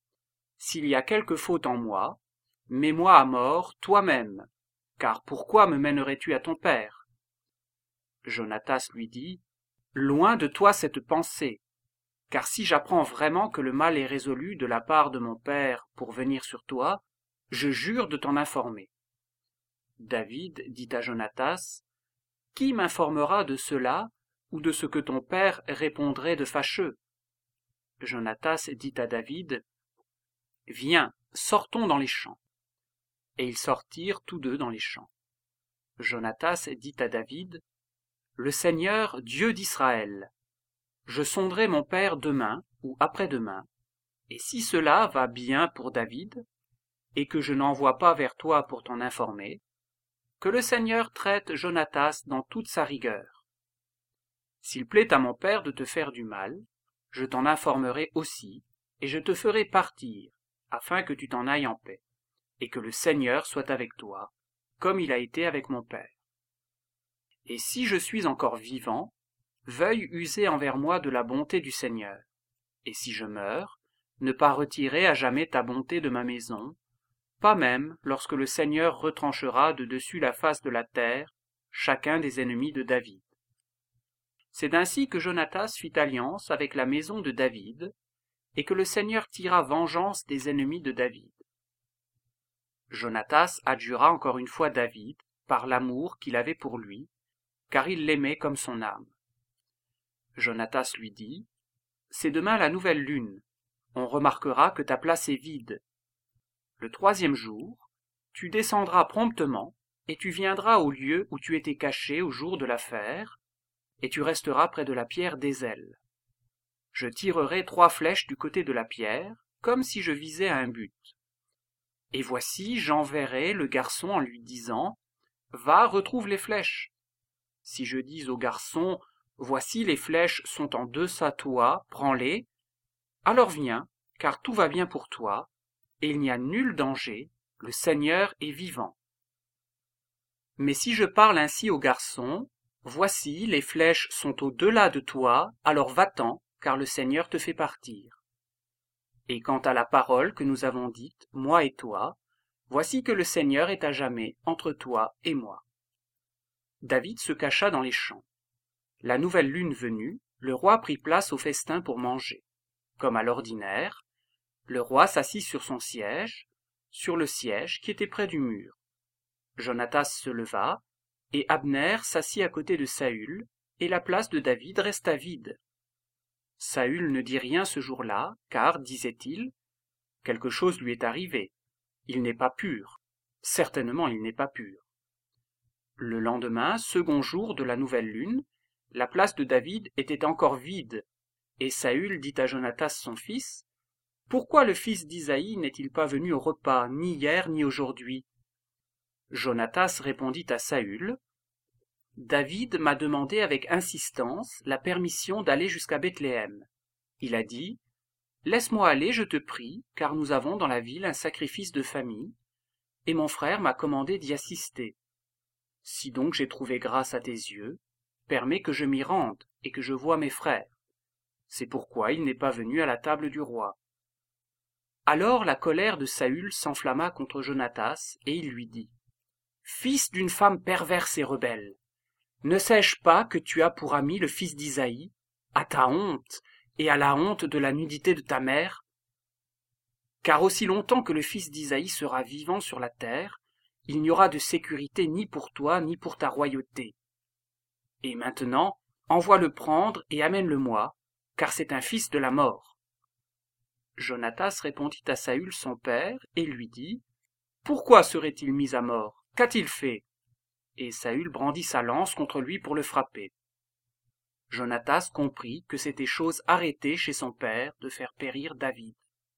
s'il y a quelque faute en moi, mets-moi à mort toi-même, car pourquoi me mènerais-tu à ton père? Jonatas lui dit, loin de toi cette pensée, car si j'apprends vraiment que le mal est résolu de la part de mon père pour venir sur toi, je jure de t'en informer. David dit à Jonatas, qui m'informera de cela ou de ce que ton père répondrait de fâcheux? Jonatas dit à David, viens, sortons dans les champs. Et ils sortirent tous deux dans les champs. Jonatas dit à David, le Seigneur, Dieu d'Israël, je sonderai mon père demain ou après-demain, et si cela va bien pour David, et que je n'envoie pas vers toi pour t'en informer, que le Seigneur traite Jonatas dans toute sa rigueur. S'il plaît à mon père de te faire du mal, je t'en informerai aussi, et je te ferai partir, afin que tu t'en ailles en paix, et que le Seigneur soit avec toi, comme il a été avec mon père. Et si je suis encore vivant, veuille user envers moi de la bonté du Seigneur, et si je meurs, ne pas retirer à jamais ta bonté de ma maison, pas même lorsque le Seigneur retranchera de dessus la face de la terre chacun des ennemis de David. C'est ainsi que Jonatas fit alliance avec la maison de David, et que le Seigneur tira vengeance des ennemis de David. Jonatas adjura encore une fois David par l'amour qu'il avait pour lui, car il l'aimait comme son âme. Jonatas lui dit, « C'est demain la nouvelle lune, on remarquera que ta place est vide. Le troisième jour, tu descendras promptement, et tu viendras au lieu où tu étais caché au jour de l'affaire, et tu resteras près de la pierre d'Ézel. Je tirerai trois flèches du côté de la pierre, comme si je visais à un but. Et voici, j'enverrai le garçon en lui disant, « Va, retrouve les flèches. » Si je dis au garçon, « Voici les flèches sont en deçà toi, prends-les. » Alors viens, car tout va bien pour toi, et il n'y a nul danger, le Seigneur est vivant. Mais si je parle ainsi au garçon, « Voici, les flèches sont au-delà de toi, alors va-t'en, car le Seigneur te fait partir. » Et quant à la parole que nous avons dite, moi et toi, voici que le Seigneur est à jamais entre toi et moi. David se cacha dans les champs. La nouvelle lune venue, le roi prit place au festin pour manger. Comme à l'ordinaire, le roi s'assit sur son siège, sur le siège qui était près du mur. Jonatas se leva, et Abner s'assit à côté de Saül, et la place de David resta vide. Saül ne dit rien ce jour-là, car, disait-il, quelque chose lui est arrivé. Il n'est pas pur. Certainement il n'est pas pur. Le lendemain, second jour de la nouvelle lune, la place de David était encore vide, et Saül dit à Jonatas son fils, « Pourquoi le fils d'Isaïe n'est-il pas venu au repas, ni hier ni aujourd'hui » Jonatas répondit à Saül, « David m'a demandé avec insistance la permission d'aller jusqu'à Bethléem. Il a dit, « Laisse-moi aller, je te prie, car nous avons dans la ville un sacrifice de famille, et mon frère m'a commandé d'y assister. Si donc j'ai trouvé grâce à tes yeux, permets que je m'y rende et que je voie mes frères. C'est pourquoi il n'est pas venu à la table du roi. » Alors la colère de Saül s'enflamma contre Jonatas, et il lui dit, « Fils d'une femme perverse et rebelle, ne sais-je pas que tu as pour ami le fils d'Isaïe, à ta honte et à la honte de la nudité de ta mère? Car aussi longtemps que le fils d'Isaïe sera vivant sur la terre, il n'y aura de sécurité ni pour toi ni pour ta royauté. Et maintenant, envoie-le prendre et amène-le-moi, car c'est un fils de la mort. » Jonatas répondit à Saül son père et lui dit, « Pourquoi serait-il mis à mort? Qu'a-t-il fait » Et Saül brandit sa lance contre lui pour le frapper. Jonatas comprit que c'était chose arrêtée chez son père de faire périr David.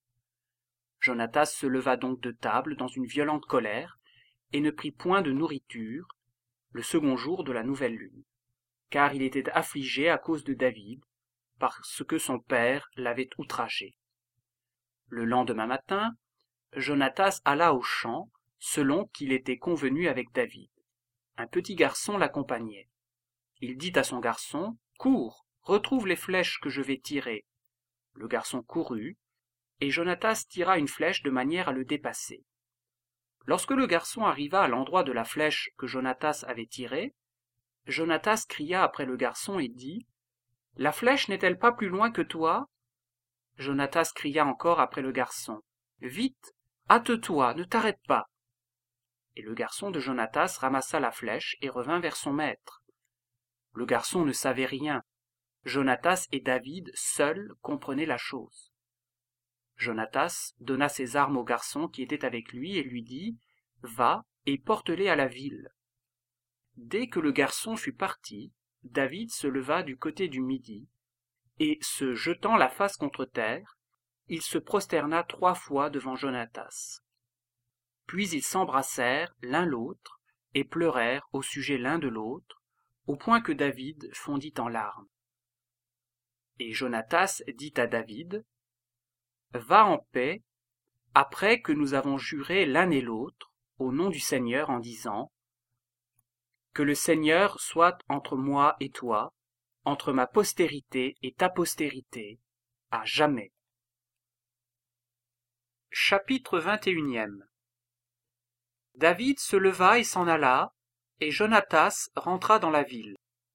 Jonatas se leva donc de table dans une violente colère et ne prit point de nourriture le second jour de la nouvelle lune, car il était affligé à cause de David, parce que son père l'avait outragé. Le lendemain matin, Jonatas alla au champ, selon qu'il était convenu avec David. Un petit garçon l'accompagnait. Il dit à son garçon, « Cours, retrouve les flèches que je vais tirer. » Le garçon courut, et Jonatas tira une flèche de manière à le dépasser. Lorsque le garçon arriva à l'endroit de la flèche que Jonatas avait tirée, Jonatas cria après le garçon et dit « La flèche n'est-elle pas plus loin que toi ?» Jonatas cria encore après le garçon « Vite, hâte-toi, ne t'arrête pas !» Et le garçon de Jonatas ramassa la flèche et revint vers son maître. Le garçon ne savait rien. Jonatas et David seuls comprenaient la chose. Jonatas donna ses armes au garçon qui était avec lui et lui dit « Va et porte-les à la ville. » Dès que le garçon fut parti, David se leva du côté du midi, et, se jetant la face contre terre, il se prosterna trois fois devant Jonatas. Puis ils s'embrassèrent l'un l'autre et pleurèrent au sujet l'un de l'autre, au point que David fondit en larmes. Et Jonatas dit à David, « Va en paix, après que nous avons juré l'un et l'autre, au nom du Seigneur, en disant, que le Seigneur soit entre moi et toi, entre ma postérité et ta postérité, à jamais. » Chapitre vingt et unième. David se leva et s'en alla, et Jonatas rentra dans la ville.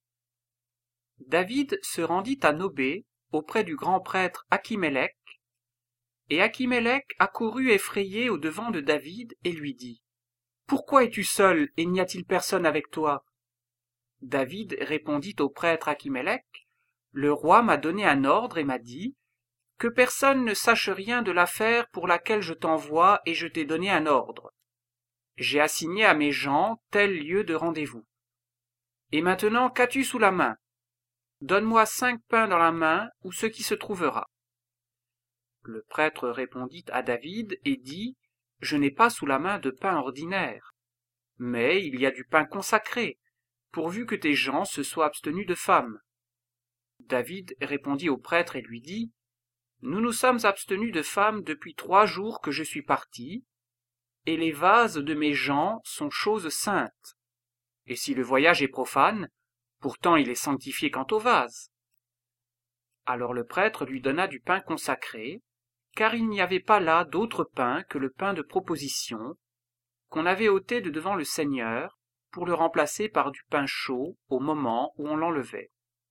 David se rendit à Nobé, auprès du grand prêtre Achimélec, et Achimélec accourut effrayé au devant de David et lui dit « Pourquoi es-tu seul et n'y a-t-il personne avec toi ?» David répondit au prêtre Achimélec « Le roi m'a donné un ordre et m'a dit « Que personne ne sache rien de l'affaire pour laquelle je t'envoie et je t'ai donné un ordre. J'ai assigné à mes gens tel lieu de rendez-vous. Et maintenant, qu'as-tu sous la main? Donne-moi cinq pains dans la main ou ce qui se trouvera. » Le prêtre répondit à David et dit « Je n'ai pas sous la main de pain ordinaire, mais il y a du pain consacré, pourvu que tes gens se soient abstenus de femmes. » David répondit au prêtre et lui dit « Nous nous sommes abstenus de femmes depuis trois jours que je suis parti, et les vases de mes gens sont choses saintes. Et si le voyage est profane, pourtant il est sanctifié quant aux vases. » Alors le prêtre lui donna du pain consacré, car il n'y avait pas là d'autre pain que le pain de proposition, qu'on avait ôté de devant le Seigneur, pour le remplacer par du pain chaud au moment où on l'enlevait.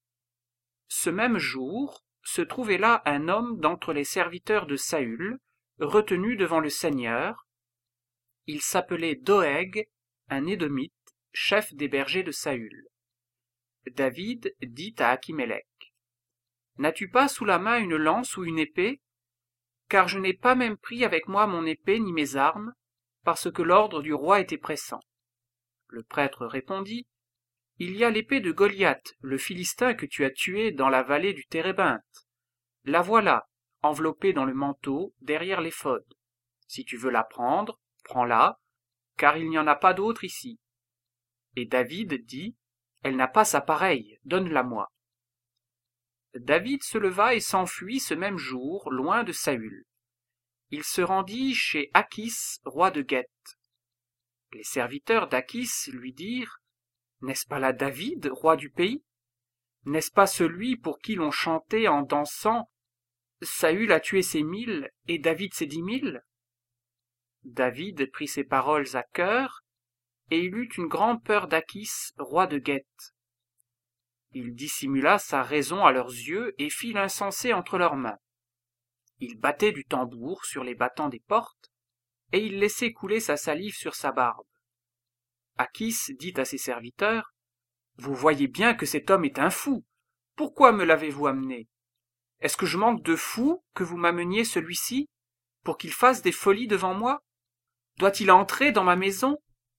Ce même jour, se trouvait là un homme d'entre les serviteurs de Saül, retenu devant le Seigneur. Il s'appelait Doeg, un Édomite, chef des bergers de Saül. David dit à Achimélec, « N'as-tu pas sous la main une lance ou une épée? Car je n'ai pas même pris avec moi mon épée ni mes armes, parce que l'ordre du roi était pressant. » Le prêtre répondit, « Il y a l'épée de Goliath, le Philistin que tu as tué dans la vallée du Térébinthe. La voilà, enveloppée dans le manteau, derrière l'éphod. Si tu veux la prendre, prends-la, car il n'y en a pas d'autre ici. » Et David dit, « Elle n'a pas sa pareille, donne-la-moi. » David se leva et s'enfuit ce même jour, loin de Saül. Il se rendit chez Achis, roi de Gath. Les serviteurs d'Achis lui dirent, « N'est-ce pas là David, roi du pays? N'est-ce pas celui pour qui l'on chantait en dansant « Saül a tué ses mille et David ses dix mille » David prit ces paroles à cœur, et il eut une grande peur d'Achis, roi de Gath. Il dissimula sa raison à leurs yeux et fit l'insensé entre leurs mains. Il battait du tambour sur les battants des portes, et il laissait couler sa salive sur sa barbe. Achis dit à ses serviteurs, « Vous voyez bien que cet homme est un fou. Pourquoi me l'avez-vous amené? Est-ce que je manque de fou que vous m'ameniez celui-ci, pour qu'il fasse des folies devant moi? Doit-il entrer dans ma maison? »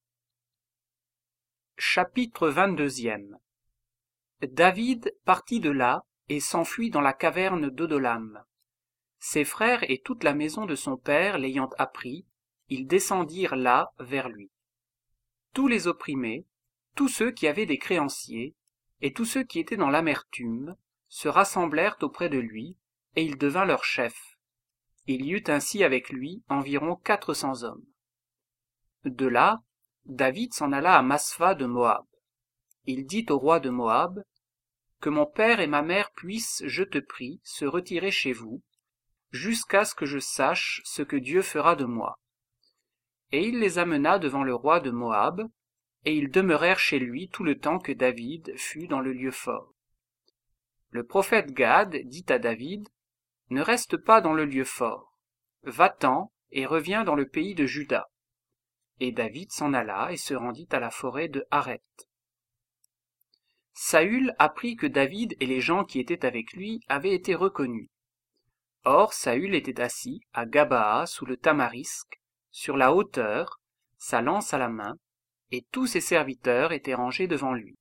Chapitre vingt-deuxième. David partit de là et s'enfuit dans la caverne d'Odolam. Ses frères et toute la maison de son père l'ayant appris, ils descendirent là vers lui. Tous les opprimés, tous ceux qui avaient des créanciers, et tous ceux qui étaient dans l'amertume, se rassemblèrent auprès de lui, et il devint leur chef. Il y eut ainsi avec lui environ quatre cents hommes. De là, David s'en alla à Maspha de Moab. Il dit au roi de Moab, « Que mon père et ma mère puissent, je te prie, se retirer chez vous, jusqu'à ce que je sache ce que Dieu fera de moi. Et il les amena devant le roi de Moab, et ils demeurèrent chez lui tout le temps que David fut dans le lieu fort. Le prophète Gad dit à David, « Ne reste pas dans le lieu fort, va-t'en et reviens dans le pays de Juda. » Et David s'en alla et se rendit à la forêt de Hareth. Saül apprit que David et les gens qui étaient avec lui avaient été reconnus. Or Saül était assis à Gabaa sous le tamarisk, sur la hauteur, sa lance à la main, et tous ses serviteurs étaient rangés devant lui.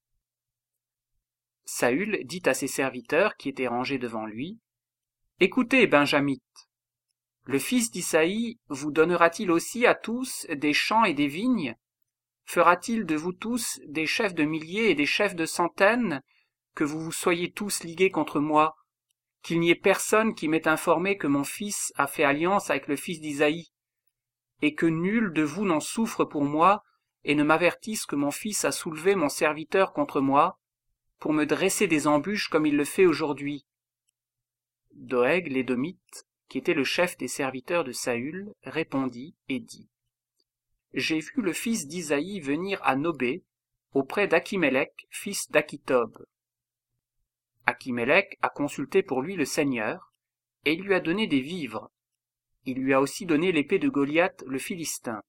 Saül dit à ses serviteurs qui étaient rangés devant lui, « Écoutez, Benjamites, le fils d'Isaïe vous donnera-t-il aussi à tous des champs et des vignes? Fera-t-il de vous tous des chefs de milliers et des chefs de centaines, que vous vous soyez tous ligués contre moi, qu'il n'y ait personne qui m'ait informé que mon fils a fait alliance avec le fils d'Isaïe, et que nul de vous n'en souffre pour moi, et ne m'avertisse que mon fils a soulevé mon serviteur contre moi, pour me dresser des embûches comme il le fait aujourd'hui. » Doeg l'Édomite, qui était le chef des serviteurs de Saül, répondit et dit, « J'ai vu le fils d'Isaïe venir à Nobé, auprès d'Akhimelech, fils d'Akitob. Akhimelech a consulté pour lui le Seigneur, et il lui a donné des vivres. Il lui a aussi donné l'épée de Goliath le Philistin.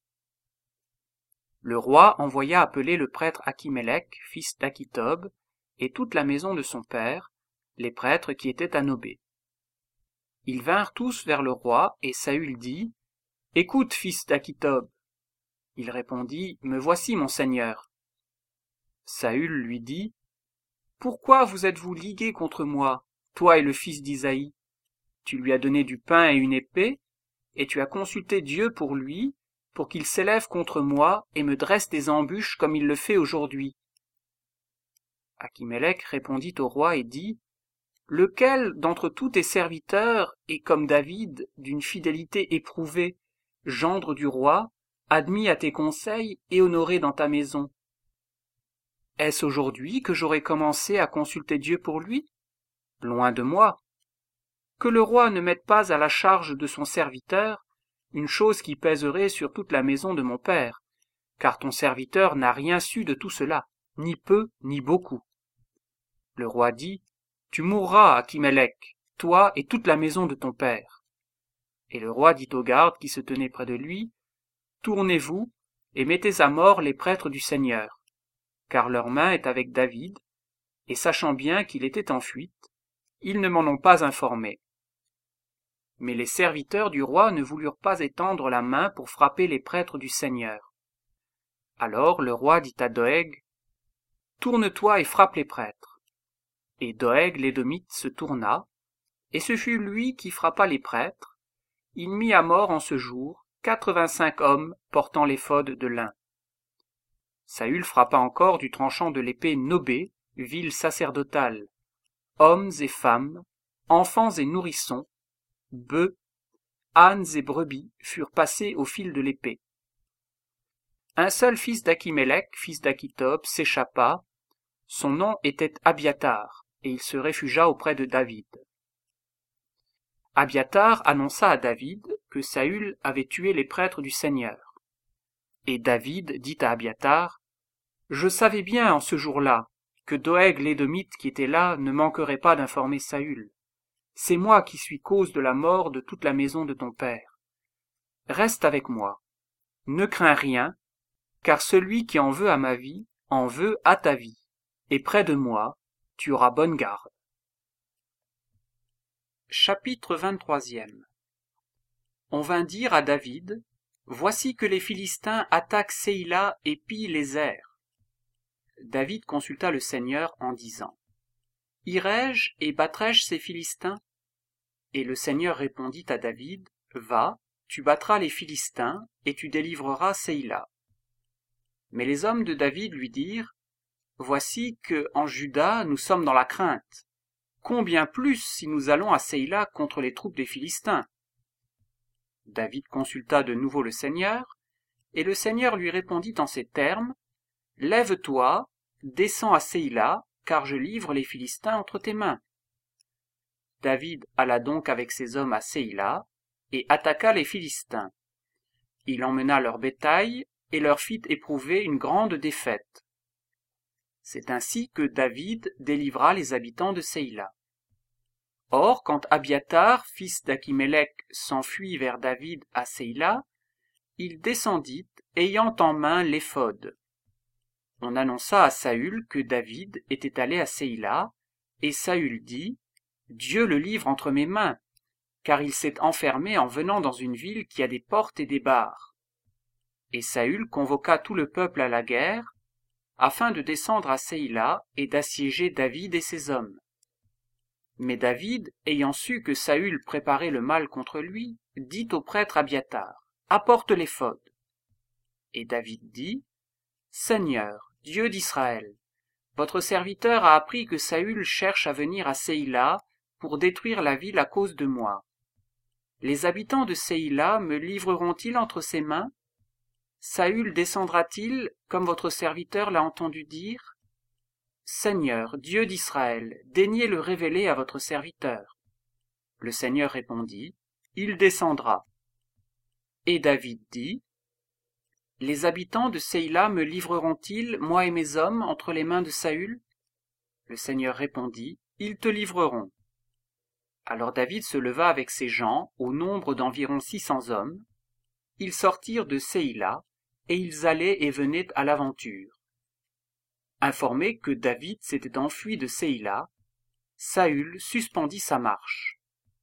Le roi envoya appeler le prêtre Akhimelech, fils d'Akitob, et toute la maison de son père, les prêtres qui étaient à Nobé. Ils vinrent tous vers le roi, et Saül dit, « Écoute, fils d'Akitob. » Il répondit, « Me voici, mon seigneur. » Saül lui dit, « Pourquoi vous êtes-vous ligués contre moi, toi et le fils d'Isaïe? Tu lui as donné du pain et une épée, et tu as consulté Dieu pour lui, pour qu'il s'élève contre moi et me dresse des embûches comme il le fait aujourd'hui. » Akhimelech répondit au roi et dit, « Lequel d'entre tous tes serviteurs est comme David, d'une fidélité éprouvée, gendre du roi, admis à tes conseils et honoré dans ta maison? Est-ce aujourd'hui que j'aurais commencé à consulter Dieu pour lui? Loin de moi. Que le roi ne mette pas à la charge de son serviteur une chose qui pèserait sur toute la maison de mon père, car ton serviteur n'a rien su de tout cela, ni peu, ni beaucoup. » Le roi dit, « Tu mourras, Akhimelech, toi et toute la maison de ton père. » Et le roi dit aux gardes qui se tenaient près de lui, « Tournez-vous et mettez à mort les prêtres du Seigneur, car leur main est avec David, et sachant bien qu'il était en fuite, ils ne m'en ont pas informé. » Mais les serviteurs du roi ne voulurent pas étendre la main pour frapper les prêtres du Seigneur. Alors le roi dit à Doeg, « Tourne-toi et frappe les prêtres. » Et Doeg l'Édomite se tourna, et ce fut lui qui frappa les prêtres. Il mit à mort en ce jour quatre-vingt-cinq hommes portant l'éphod de lin. Saül frappa encore du tranchant de l'épée Nobé, ville sacerdotale. Hommes et femmes, enfants et nourrissons, bœufs, ânes et brebis furent passés au fil de l'épée. Un seul fils d'Akhimelech, fils d'Akitob, s'échappa. Son nom était Abiatar, et il se réfugia auprès de David. Abiatar annonça à David que Saül avait tué les prêtres du Seigneur. Et David dit à Abiatar, « Je savais bien en ce jour-là que Doeg l'Édomite qui était là ne manquerait pas d'informer Saül. C'est moi qui suis cause de la mort de toute la maison de ton père. Reste avec moi. Ne crains rien, car celui qui en veut à ma vie en veut à ta vie. Et près de moi, tu auras bonne garde. » Chapitre vingt-troisième. On vint dire à David, « Voici que les Philistins attaquent Seïla et pillent les airs. » David consulta le Seigneur en disant, « Irai-je et battrai-je ces Philistins? » Et le Seigneur répondit à David, « Va, tu battras les Philistins, et tu délivreras Seïla. » Mais les hommes de David lui dirent, « Voici que, en Juda, nous sommes dans la crainte. Combien plus si nous allons à Seïla contre les troupes des Philistins? » David consulta de nouveau le Seigneur, et le Seigneur lui répondit en ces termes, « Lève-toi, descends à Seïla, car je livre les Philistins entre tes mains. » David alla donc avec ses hommes à Seïla, et attaqua les Philistins. Il emmena leur bétail, et leur fit éprouver une grande défaite. C'est ainsi que David délivra les habitants de Seïla. Or, quand Abiathar, fils d'Achimélec, s'enfuit vers David à Seïla, il descendit, ayant en main l'éphod. On annonça à Saül que David était allé à Seïla, et Saül dit « Dieu le livre entre mes mains, car il s'est enfermé en venant dans une ville qui a des portes et des barres. » Et Saül convoqua tout le peuple à la guerre, afin de descendre à Seïla et d'assiéger David et ses hommes. Mais David, ayant su que Saül préparait le mal contre lui, dit au prêtre Abiathar, « Apporte l'éphod. » Et David dit, « Seigneur, Dieu d'Israël, votre serviteur a appris que Saül cherche à venir à Seïla pour détruire la ville à cause de moi. Les habitants de Seïla me livreront-ils entre ses mains? Saül descendra-t-il, comme votre serviteur l'a entendu dire? Seigneur, Dieu d'Israël, daignez le révéler à votre serviteur. » Le Seigneur répondit, « Il descendra. » Et David dit, « Les habitants de Seïla me livreront-ils, moi et mes hommes, entre les mains de Saül? » Le Seigneur répondit, « Ils te livreront. » Alors David se leva avec ses gens, au nombre d'environ six cents hommes. Ils sortirent de Seïla, et ils allaient et venaient à l'aventure. Informé que David s'était enfui de Seïla, Saül suspendit sa marche.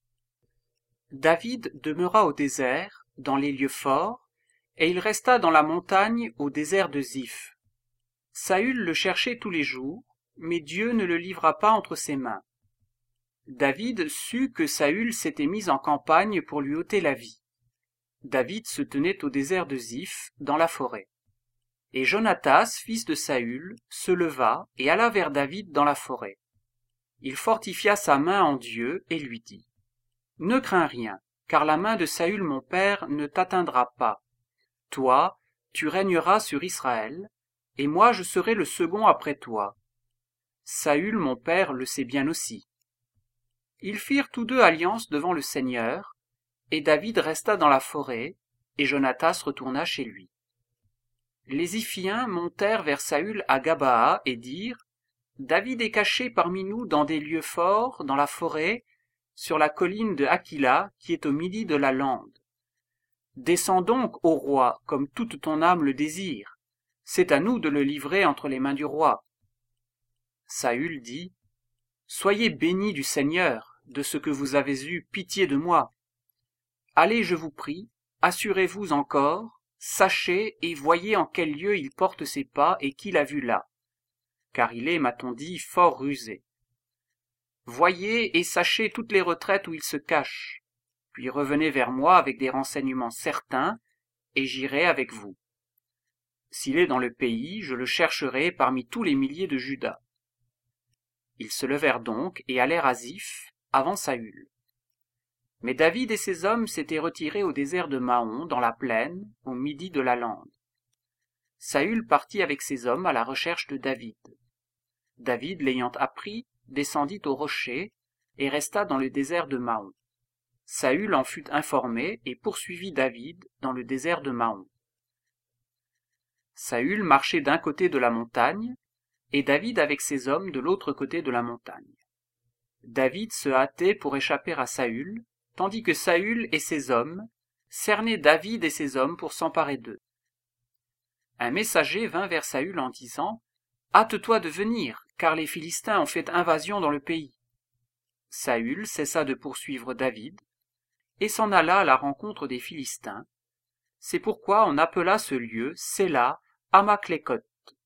David demeura au désert, dans les lieux forts, et il resta dans la montagne au désert de Ziph. Saül le cherchait tous les jours, mais Dieu ne le livra pas entre ses mains. David sut que Saül s'était mis en campagne pour lui ôter la vie. David se tenait au désert de Ziph, dans la forêt. Et Jonatas, fils de Saül, se leva et alla vers David dans la forêt. Il fortifia sa main en Dieu et lui dit, « Ne crains rien, car la main de Saül mon père ne t'atteindra pas. Toi, tu régneras sur Israël, et moi je serai le second après toi. Saül mon père le sait bien aussi. » Ils firent tous deux alliance devant le Seigneur, et David resta dans la forêt, et Jonatas retourna chez lui. Les Ziphiens montèrent vers Saül à Gabaa et dirent, « David est caché parmi nous dans des lieux forts, dans la forêt, sur la colline de Hakila, qui est au midi de la lande. Descends donc, ô roi, comme toute ton âme le désire. C'est à nous de le livrer entre les mains du roi. » Saül dit, « Soyez bénis du Seigneur, de ce que vous avez eu pitié de moi. Allez, je vous prie, assurez-vous encore, sachez et voyez en quel lieu il porte ses pas et qui l'a vu là, car il est, m'a-t-on dit, fort rusé. Voyez et sachez toutes les retraites où il se cache, puis revenez vers moi avec des renseignements certains, et j'irai avec vous. S'il est dans le pays, je le chercherai parmi tous les milliers de Juda. » Ils se levèrent donc et allèrent à Ziph, avant Saül. Mais David et ses hommes s'étaient retirés au désert de Maon, dans la plaine, au midi de la lande. Saül partit avec ses hommes à la recherche de David. David, l'ayant appris, descendit au rocher et resta dans le désert de Maon. Saül en fut informé et poursuivit David dans le désert de Maon. Saül marchait d'un côté de la montagne, et David avec ses hommes de l'autre côté de la montagne. David se hâtait pour échapper à Saül, tandis que Saül et ses hommes cernaient David et ses hommes pour s'emparer d'eux. Un messager vint vers Saül en disant « Hâte-toi de venir, car les Philistins ont fait invasion dans le pays. » Saül cessa de poursuivre David et s'en alla à la rencontre des Philistins. C'est pourquoi on appela ce lieu Séla Hamaklécoth.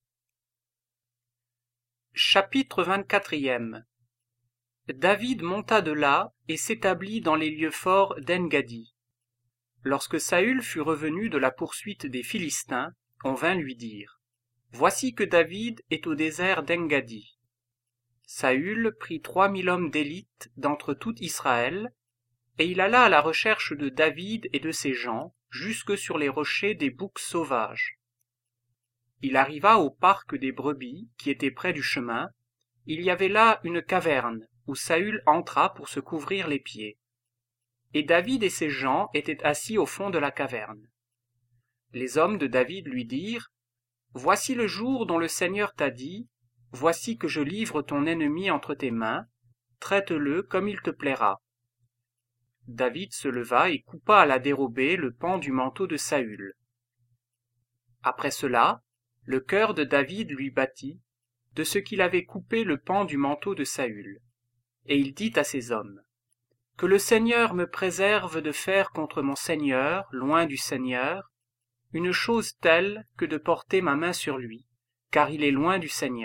Chapitre vingt-quatrième. David monta de là et s'établit dans les lieux forts d'En-Gadi. Lorsque Saül fut revenu de la poursuite des Philistins, on vint lui dire « Voici que David est au désert d'En-Gadi. » Saül prit trois mille hommes d'élite d'entre tout Israël, et il alla à la recherche de David et de ses gens, jusque sur les rochers des boucs sauvages. Il arriva au parc des brebis, qui était près du chemin. Il y avait là une caverne, où Saül entra pour se couvrir les pieds. Et David et ses gens étaient assis au fond de la caverne. Les hommes de David lui dirent, « Voici le jour dont le Seigneur t'a dit, voici que je livre ton ennemi entre tes mains, traite-le comme il te plaira. » David se leva et coupa à la dérobée le pan du manteau de Saül. Après cela, le cœur de David lui battit, de ce qu'il avait coupé le pan du manteau de Saül. Et il dit à ses hommes, « Que le Seigneur me préserve de faire contre mon Seigneur, loin du Seigneur, une chose telle que de porter ma main sur lui, car il est loin du Seigneur. »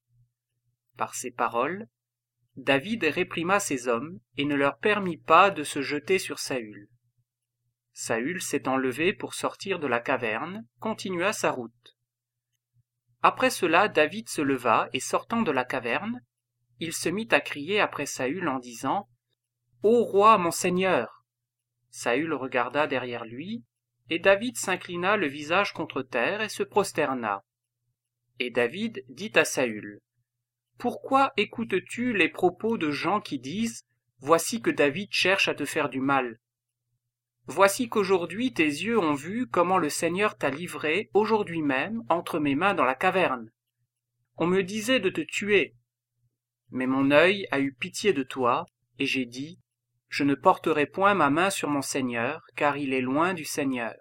Par ces paroles, David réprima ses hommes et ne leur permit pas de se jeter sur Saül. Saül s'étant levé pour sortir de la caverne, continua sa route. Après cela, David se leva et sortant de la caverne, il se mit à crier après Saül en disant « Ô roi, mon Seigneur !» Saül regarda derrière lui, et David s'inclina le visage contre terre et se prosterna. Et David dit à Saül « Pourquoi écoutes-tu les propos de gens qui disent « Voici que David cherche à te faire du mal » ? Voici qu'aujourd'hui tes yeux ont vu comment le Seigneur t'a livré aujourd'hui même entre mes mains dans la caverne. On me disait de te tuer. Mais mon œil a eu pitié de toi, et j'ai dit, je ne porterai point ma main sur mon Seigneur, car il est loin du Seigneur.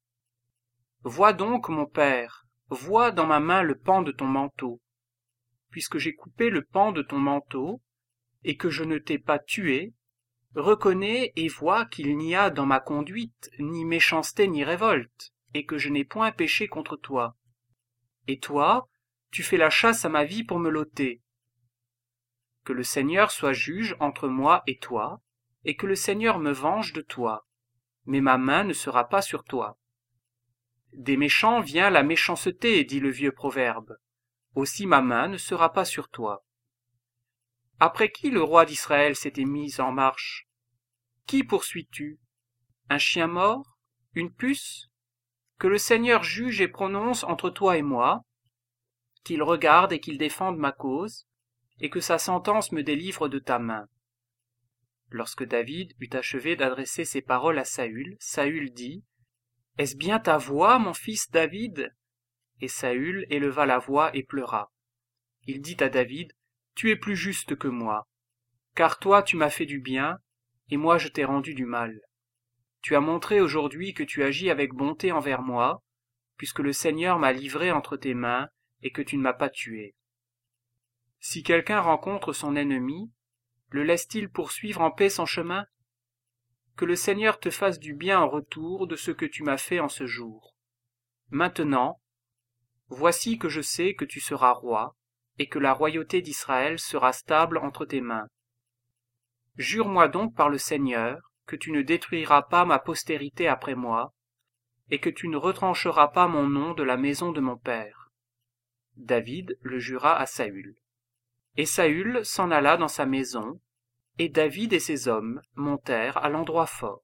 Vois donc, mon père, vois dans ma main le pan de ton manteau. Puisque j'ai coupé le pan de ton manteau, et que je ne t'ai pas tué, reconnais et vois qu'il n'y a dans ma conduite ni méchanceté ni révolte, et que je n'ai point péché contre toi. Et toi, tu fais la chasse à ma vie pour me l'ôter. Que le Seigneur soit juge entre moi et toi, et que le Seigneur me venge de toi, mais ma main ne sera pas sur toi. Des méchants vient la méchanceté, dit le vieux proverbe. Aussi ma main ne sera pas sur toi. Après qui le roi d'Israël s'était mis en marche? Qui poursuis-tu? Un chien mort? Une puce? Que le Seigneur juge et prononce entre toi et moi, qu'il regarde et qu'il défende ma cause, et que sa sentence me délivre de ta main. Lorsque David eut achevé d'adresser ces paroles à Saül, Saül dit, « Est-ce bien ta voix, mon fils David ?» Et Saül éleva la voix et pleura. Il dit à David, « Tu es plus juste que moi, car toi tu m'as fait du bien, et moi je t'ai rendu du mal. Tu as montré aujourd'hui que tu agis avec bonté envers moi, puisque le Seigneur m'a livré entre tes mains, et que tu ne m'as pas tué. Si quelqu'un rencontre son ennemi, le laisse-t-il poursuivre en paix son chemin? Que le Seigneur te fasse du bien en retour de ce que tu m'as fait en ce jour. Maintenant, voici que je sais que tu seras roi, et que la royauté d'Israël sera stable entre tes mains. Jure-moi donc par le Seigneur que tu ne détruiras pas ma postérité après moi, et que tu ne retrancheras pas mon nom de la maison de mon père. » David le jura à Saül. Et Saül s'en alla dans sa maison, et David et ses hommes montèrent à l'endroit fort.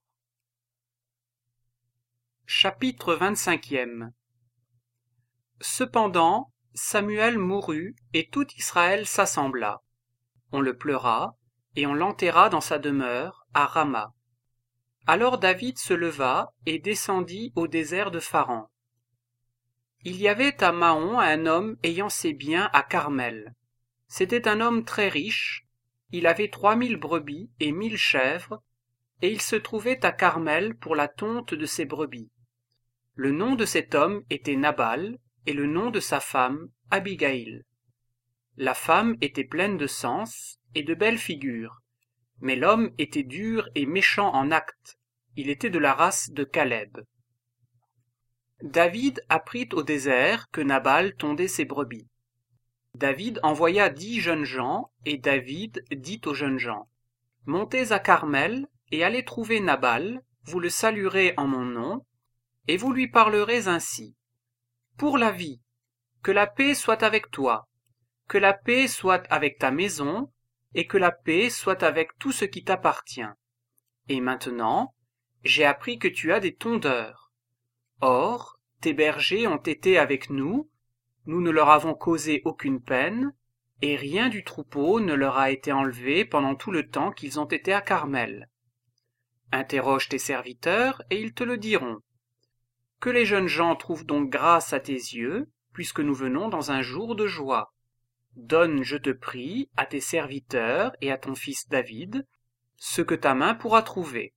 Chapitre vingt-cinquième. Cependant, Samuel mourut, et tout Israël s'assembla. On le pleura, et on l'enterra dans sa demeure, à Rama. Alors David se leva et descendit au désert de Pharan. Il y avait à Maon un homme ayant ses biens à Carmel. C'était un homme très riche, il avait trois mille brebis et mille chèvres, et il se trouvait à Carmel pour la tonte de ses brebis. Le nom de cet homme était Nabal, et le nom de sa femme, Abigaïl. La femme était pleine de sens et de belles figures, mais l'homme était dur et méchant en actes. Il était de la race de Caleb. David apprit au désert que Nabal tondait ses brebis. David envoya dix jeunes gens, et David dit aux jeunes gens, « Montez à Carmel, et allez trouver Nabal, vous le saluerez en mon nom, et vous lui parlerez ainsi. Pour la vie, que la paix soit avec toi, que la paix soit avec ta maison, et que la paix soit avec tout ce qui t'appartient. Et maintenant, j'ai appris que tu as des tondeurs. Or, tes bergers ont été avec nous, nous ne leur avons causé aucune peine, et rien du troupeau ne leur a été enlevé pendant tout le temps qu'ils ont été à Carmel. Interroge tes serviteurs, et ils te le diront. Que les jeunes gens trouvent donc grâce à tes yeux, puisque nous venons dans un jour de joie. Donne, je te prie, à tes serviteurs et à ton fils David, ce que ta main pourra trouver.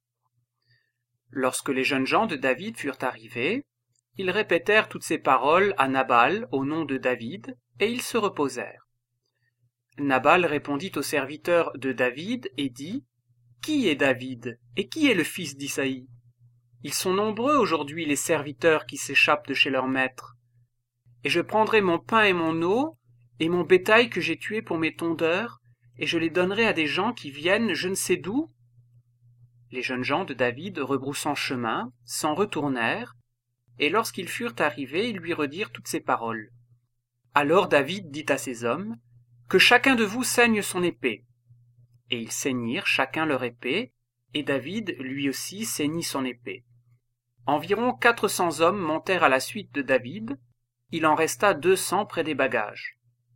Lorsque les jeunes gens de David furent arrivés, ils répétèrent toutes ces paroles à Nabal au nom de David, et ils se reposèrent. Nabal répondit aux serviteurs de David et dit, « Qui est David, et qui est le fils d'Isaïe? Ils sont nombreux aujourd'hui les serviteurs qui s'échappent de chez leur maître. Et je prendrai mon pain et mon eau, et mon bétail que j'ai tué pour mes tondeurs, et je les donnerai à des gens qui viennent je ne sais d'où. » Les jeunes gens de David, rebroussant chemin, s'en retournèrent, et lorsqu'ils furent arrivés, ils lui redirent toutes ces paroles. Alors David dit à ses hommes, « Que chacun de vous saigne son épée. » Et ils saignirent chacun leur épée, et David lui aussi saignit son épée. Environ quatre cents hommes montèrent à la suite de David, il en resta deux cents près des bagages.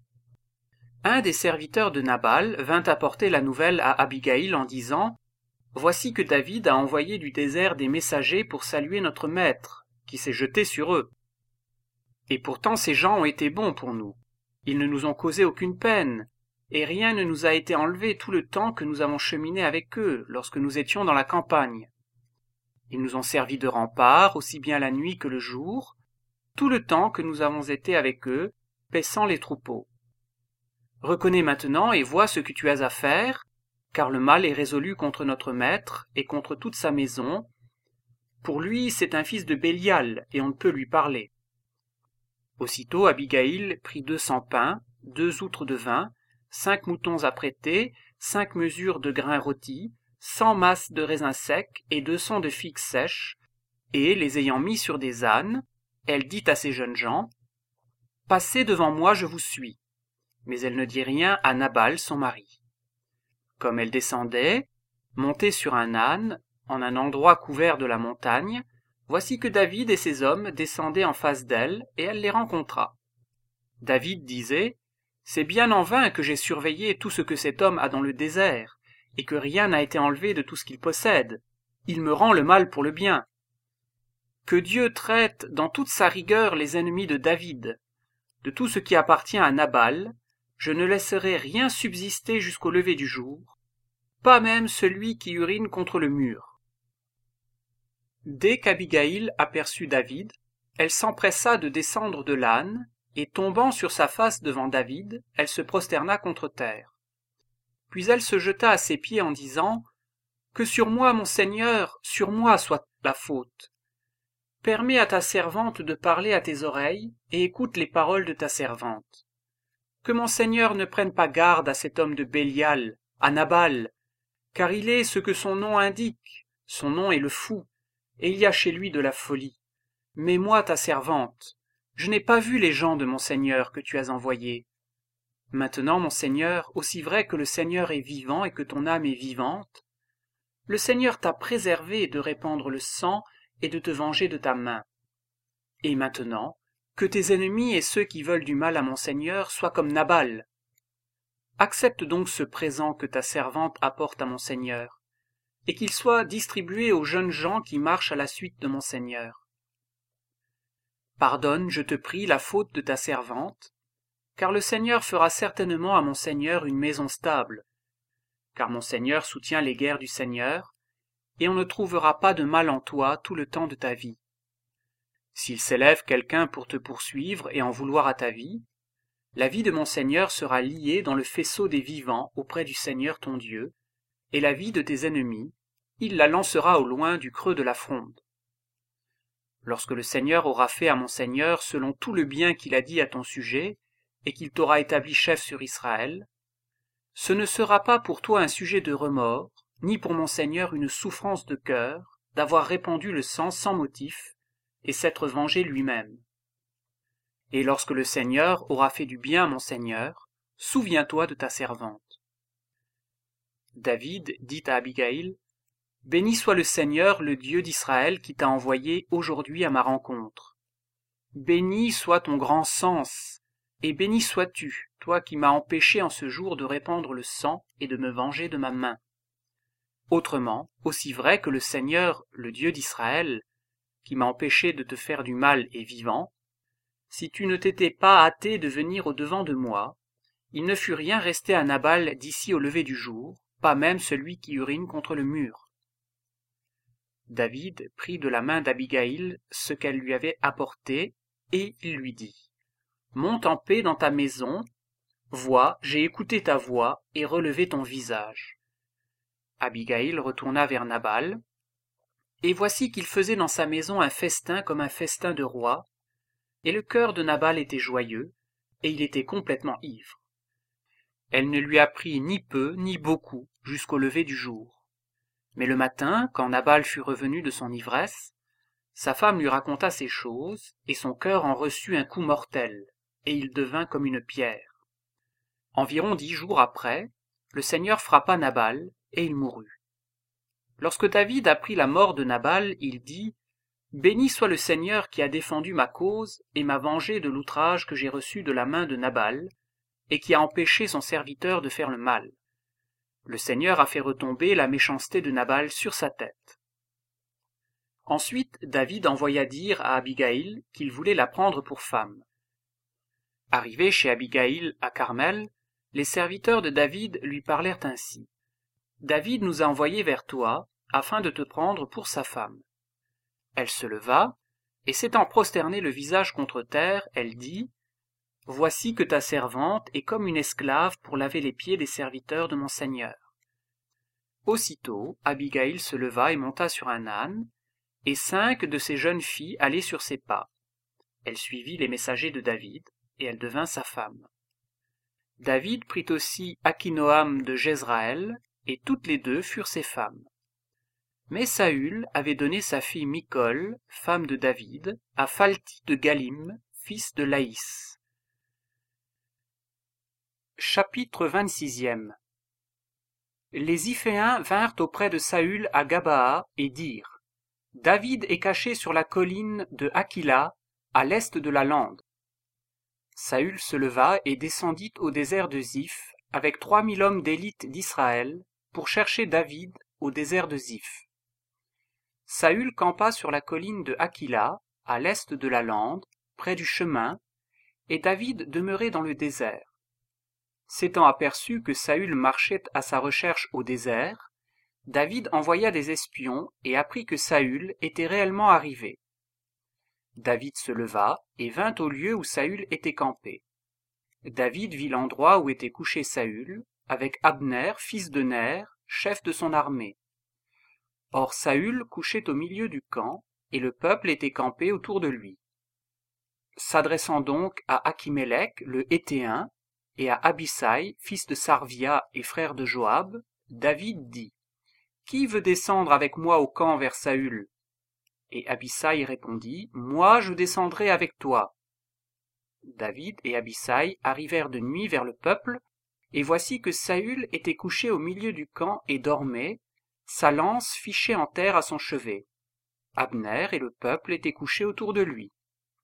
Un des serviteurs de Nabal vint apporter la nouvelle à Abigaïl en disant « Voici que David a envoyé du désert des messagers pour saluer notre maître, qui s'est jeté sur eux. Et pourtant ces gens ont été bons pour nous. Ils ne nous ont causé aucune peine, et rien ne nous a été enlevé tout le temps que nous avons cheminé avec eux, lorsque nous étions dans la campagne. Ils nous ont servi de rempart, aussi bien la nuit que le jour, tout le temps que nous avons été avec eux, paissant les troupeaux. Reconnais maintenant et vois ce que tu as à faire, car le mal est résolu contre notre maître et contre toute sa maison. Pour lui, c'est un fils de Bélial, et on ne peut lui parler. » Aussitôt Abigaïl prit deux cents pains, deux outres de vin, cinq moutons à prêter, cinq mesures de grains rôtis, cent masses de raisins secs et deux cents de figues sèches, et, les ayant mis sur des ânes, elle dit à ses jeunes gens, « Passez devant moi, je vous suis. » Mais elle ne dit rien à Nabal, son mari. Comme elle descendait, montée sur un âne, en un endroit couvert de la montagne, voici que David et ses hommes descendaient en face d'elle, et elle les rencontra. David disait, « C'est bien en vain que j'ai surveillé tout ce que cet homme a dans le désert, et que rien n'a été enlevé de tout ce qu'il possède. Il me rend le mal pour le bien. Que Dieu traite dans toute sa rigueur les ennemis de David. De tout ce qui appartient à Nabal, je ne laisserai rien subsister jusqu'au lever du jour, pas même celui qui urine contre le mur. » Dès qu'Abigaïl aperçut David, elle s'empressa de descendre de l'âne, et tombant sur sa face devant David, elle se prosterna contre terre. Puis elle se jeta à ses pieds en disant « Que sur moi, mon Seigneur, sur moi soit la faute. Permets à ta servante de parler à tes oreilles, et écoute les paroles de ta servante. Que mon Seigneur ne prenne pas garde à cet homme de Bélial, à Nabal, car il est ce que son nom indique, son nom est le fou, et il y a chez lui de la folie. Mais moi, ta servante, je n'ai pas vu les gens de mon Seigneur que tu as envoyés. Maintenant, mon Seigneur, aussi vrai que le Seigneur est vivant et que ton âme est vivante, le Seigneur t'a préservé de répandre le sang et de te venger de ta main. Et maintenant, que tes ennemis et ceux qui veulent du mal à mon Seigneur soient comme Nabal. Accepte donc ce présent que ta servante apporte à mon Seigneur, et qu'il soit distribué aux jeunes gens qui marchent à la suite de mon Seigneur. Pardonne, je te prie, la faute de ta servante, car le Seigneur fera certainement à mon Seigneur une maison stable, car mon Seigneur soutient les guerres du Seigneur, et on ne trouvera pas de mal en toi tout le temps de ta vie. S'il s'élève quelqu'un pour te poursuivre et en vouloir à ta vie, la vie de mon Seigneur sera liée dans le faisceau des vivants auprès du Seigneur ton Dieu, et la vie de tes ennemis, il la lancera au loin du creux de la fronde. Lorsque le Seigneur aura fait à mon Seigneur selon tout le bien qu'il a dit à ton sujet, et qu'il t'aura établi chef sur Israël, ce ne sera pas pour toi un sujet de remords, ni pour mon Seigneur une souffrance de cœur, d'avoir répandu le sang sans motif, et s'être vengé lui-même. Et lorsque le Seigneur aura fait du bien à mon Seigneur, souviens-toi de ta servante. » David dit à Abigaïl, « Béni soit le Seigneur, le Dieu d'Israël, qui t'a envoyé aujourd'hui à ma rencontre. Béni soit ton grand sens, et béni sois-tu, toi qui m'as empêché en ce jour de répandre le sang et de me venger de ma main. Autrement, aussi vrai que le Seigneur, le Dieu d'Israël, qui m'a empêché de te faire du mal est vivant, si tu ne t'étais pas hâté de venir au-devant de moi, il ne fût rien resté à Nabal d'ici au lever du jour, pas même celui qui urine contre le mur. » David prit de la main d'Abigaïl ce qu'elle lui avait apporté, et il lui dit, « Monte en paix dans ta maison, vois, j'ai écouté ta voix et relevé ton visage. » Abigaïl retourna vers Nabal, et voici qu'il faisait dans sa maison un festin comme un festin de roi, et le cœur de Nabal était joyeux, et il était complètement ivre. Elle ne lui apprit ni peu ni beaucoup jusqu'au lever du jour. Mais le matin, quand Nabal fut revenu de son ivresse, sa femme lui raconta ces choses, et son cœur en reçut un coup mortel, et il devint comme une pierre. Environ dix jours après, le Seigneur frappa Nabal, et il mourut. Lorsque David apprit la mort de Nabal, il dit « Béni soit le Seigneur qui a défendu ma cause et m'a vengé de l'outrage que j'ai reçu de la main de Nabal, et qui a empêché son serviteur de faire le mal. Le Seigneur a fait retomber la méchanceté de Nabal sur sa tête. » Ensuite, David envoya dire à Abigaïl qu'il voulait la prendre pour femme. Arrivé chez Abigaïl à Carmel, les serviteurs de David lui parlèrent ainsi. « David nous a envoyés vers toi, afin de te prendre pour sa femme. » Elle se leva, et s'étant prosternée le visage contre terre, elle dit « Voici que ta servante est comme une esclave pour laver les pieds des serviteurs de mon Seigneur. » Aussitôt, Abigaïl se leva et monta sur un âne, et cinq de ses jeunes filles allaient sur ses pas. Elle suivit les messagers de David, et elle devint sa femme. David prit aussi Akinoam de Jezraël, et toutes les deux furent ses femmes. Mais Saül avait donné sa fille Michol, femme de David, à Phalti de Galim, fils de Laïs. Chapitre vingt-sixième. Les Iphéens vinrent auprès de Saül à Gabaa et dirent « David est caché sur la colline de Hakila, à l'est de la lande. » Saül se leva et descendit au désert de Ziph avec trois mille hommes d'élite d'Israël pour chercher David au désert de Ziph. Saül campa sur la colline de Hakila, à l'est de la lande, près du chemin, et David demeurait dans le désert. S'étant aperçu que Saül marchait à sa recherche au désert, David envoya des espions et apprit que Saül était réellement arrivé. David se leva et vint au lieu où Saül était campé. David vit l'endroit où était couché Saül, avec Abner, fils de Ner, chef de son armée. Or Saül couchait au milieu du camp, et le peuple était campé autour de lui. S'adressant donc à Achimélec, le Héthéen, et à Abisai, fils de Sarvia et frère de Joab, David dit « Qui veut descendre avec moi au camp vers Saül ?» Et Abisai répondit « Moi je descendrai avec toi. » David et Abisai arrivèrent de nuit vers le peuple, et voici que Saül était couché au milieu du camp et dormait, sa lance fichée en terre à son chevet. Abner et le peuple étaient couchés autour de lui.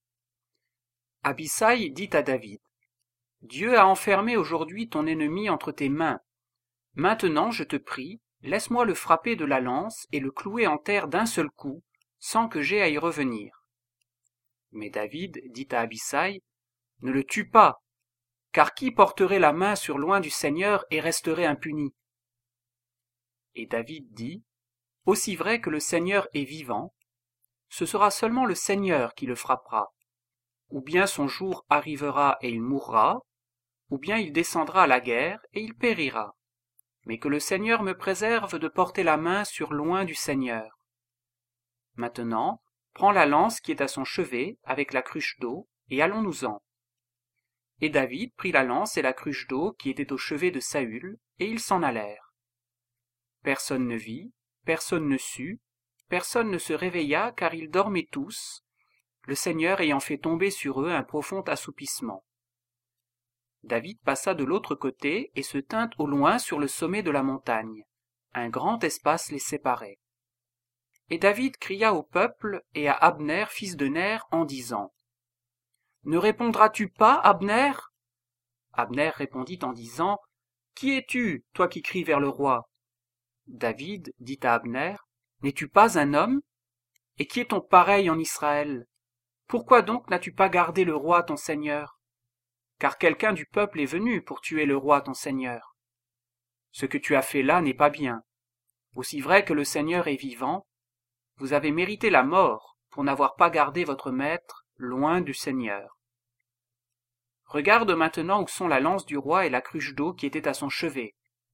Abisai dit à David « Dieu a enfermé aujourd'hui ton ennemi entre tes mains. Maintenant, je te prie, laisse-moi le frapper de la lance et le clouer en terre d'un seul coup, sans que j'aie à y revenir. » Mais David dit à Abisai « Ne le tue pas, car qui porterait la main sur loin du Seigneur et resterait impuni ?» Et David dit « Aussi vrai que le Seigneur est vivant, ce sera seulement le Seigneur qui le frappera. Ou bien son jour arrivera et il mourra, ou bien il descendra à la guerre et il périra. Mais que le Seigneur me préserve de porter la main sur loin du Seigneur. Maintenant, prends la lance qui est à son chevet avec la cruche d'eau, et allons-nous-en. » Et David prit la lance et la cruche d'eau qui était au chevet de Saül, et ils s'en allèrent. Personne ne vit, personne ne sut, personne ne se réveilla, car ils dormaient tous, le Seigneur ayant fait tomber sur eux un profond assoupissement. David passa de l'autre côté et se tint au loin sur le sommet de la montagne. Un grand espace les séparait. Et David cria au peuple et à Abner, fils de Ner, en disant « Ne répondras-tu pas, Abner ? Abner répondit en disant « Qui es-tu, toi qui cries vers le roi ?» David dit à Abner « N'es-tu pas un homme? Et qui est ton pareil en Israël? Pourquoi donc n'as-tu pas gardé le roi ton seigneur? Car quelqu'un du peuple est venu pour tuer le roi ton seigneur. Ce que tu as fait là n'est pas bien. Aussi vrai que le Seigneur est vivant, vous avez mérité la mort pour n'avoir pas gardé votre maître loin du Seigneur. Regarde maintenant où sont la lance du roi et la cruche d'eau qui étaient à son chevet. »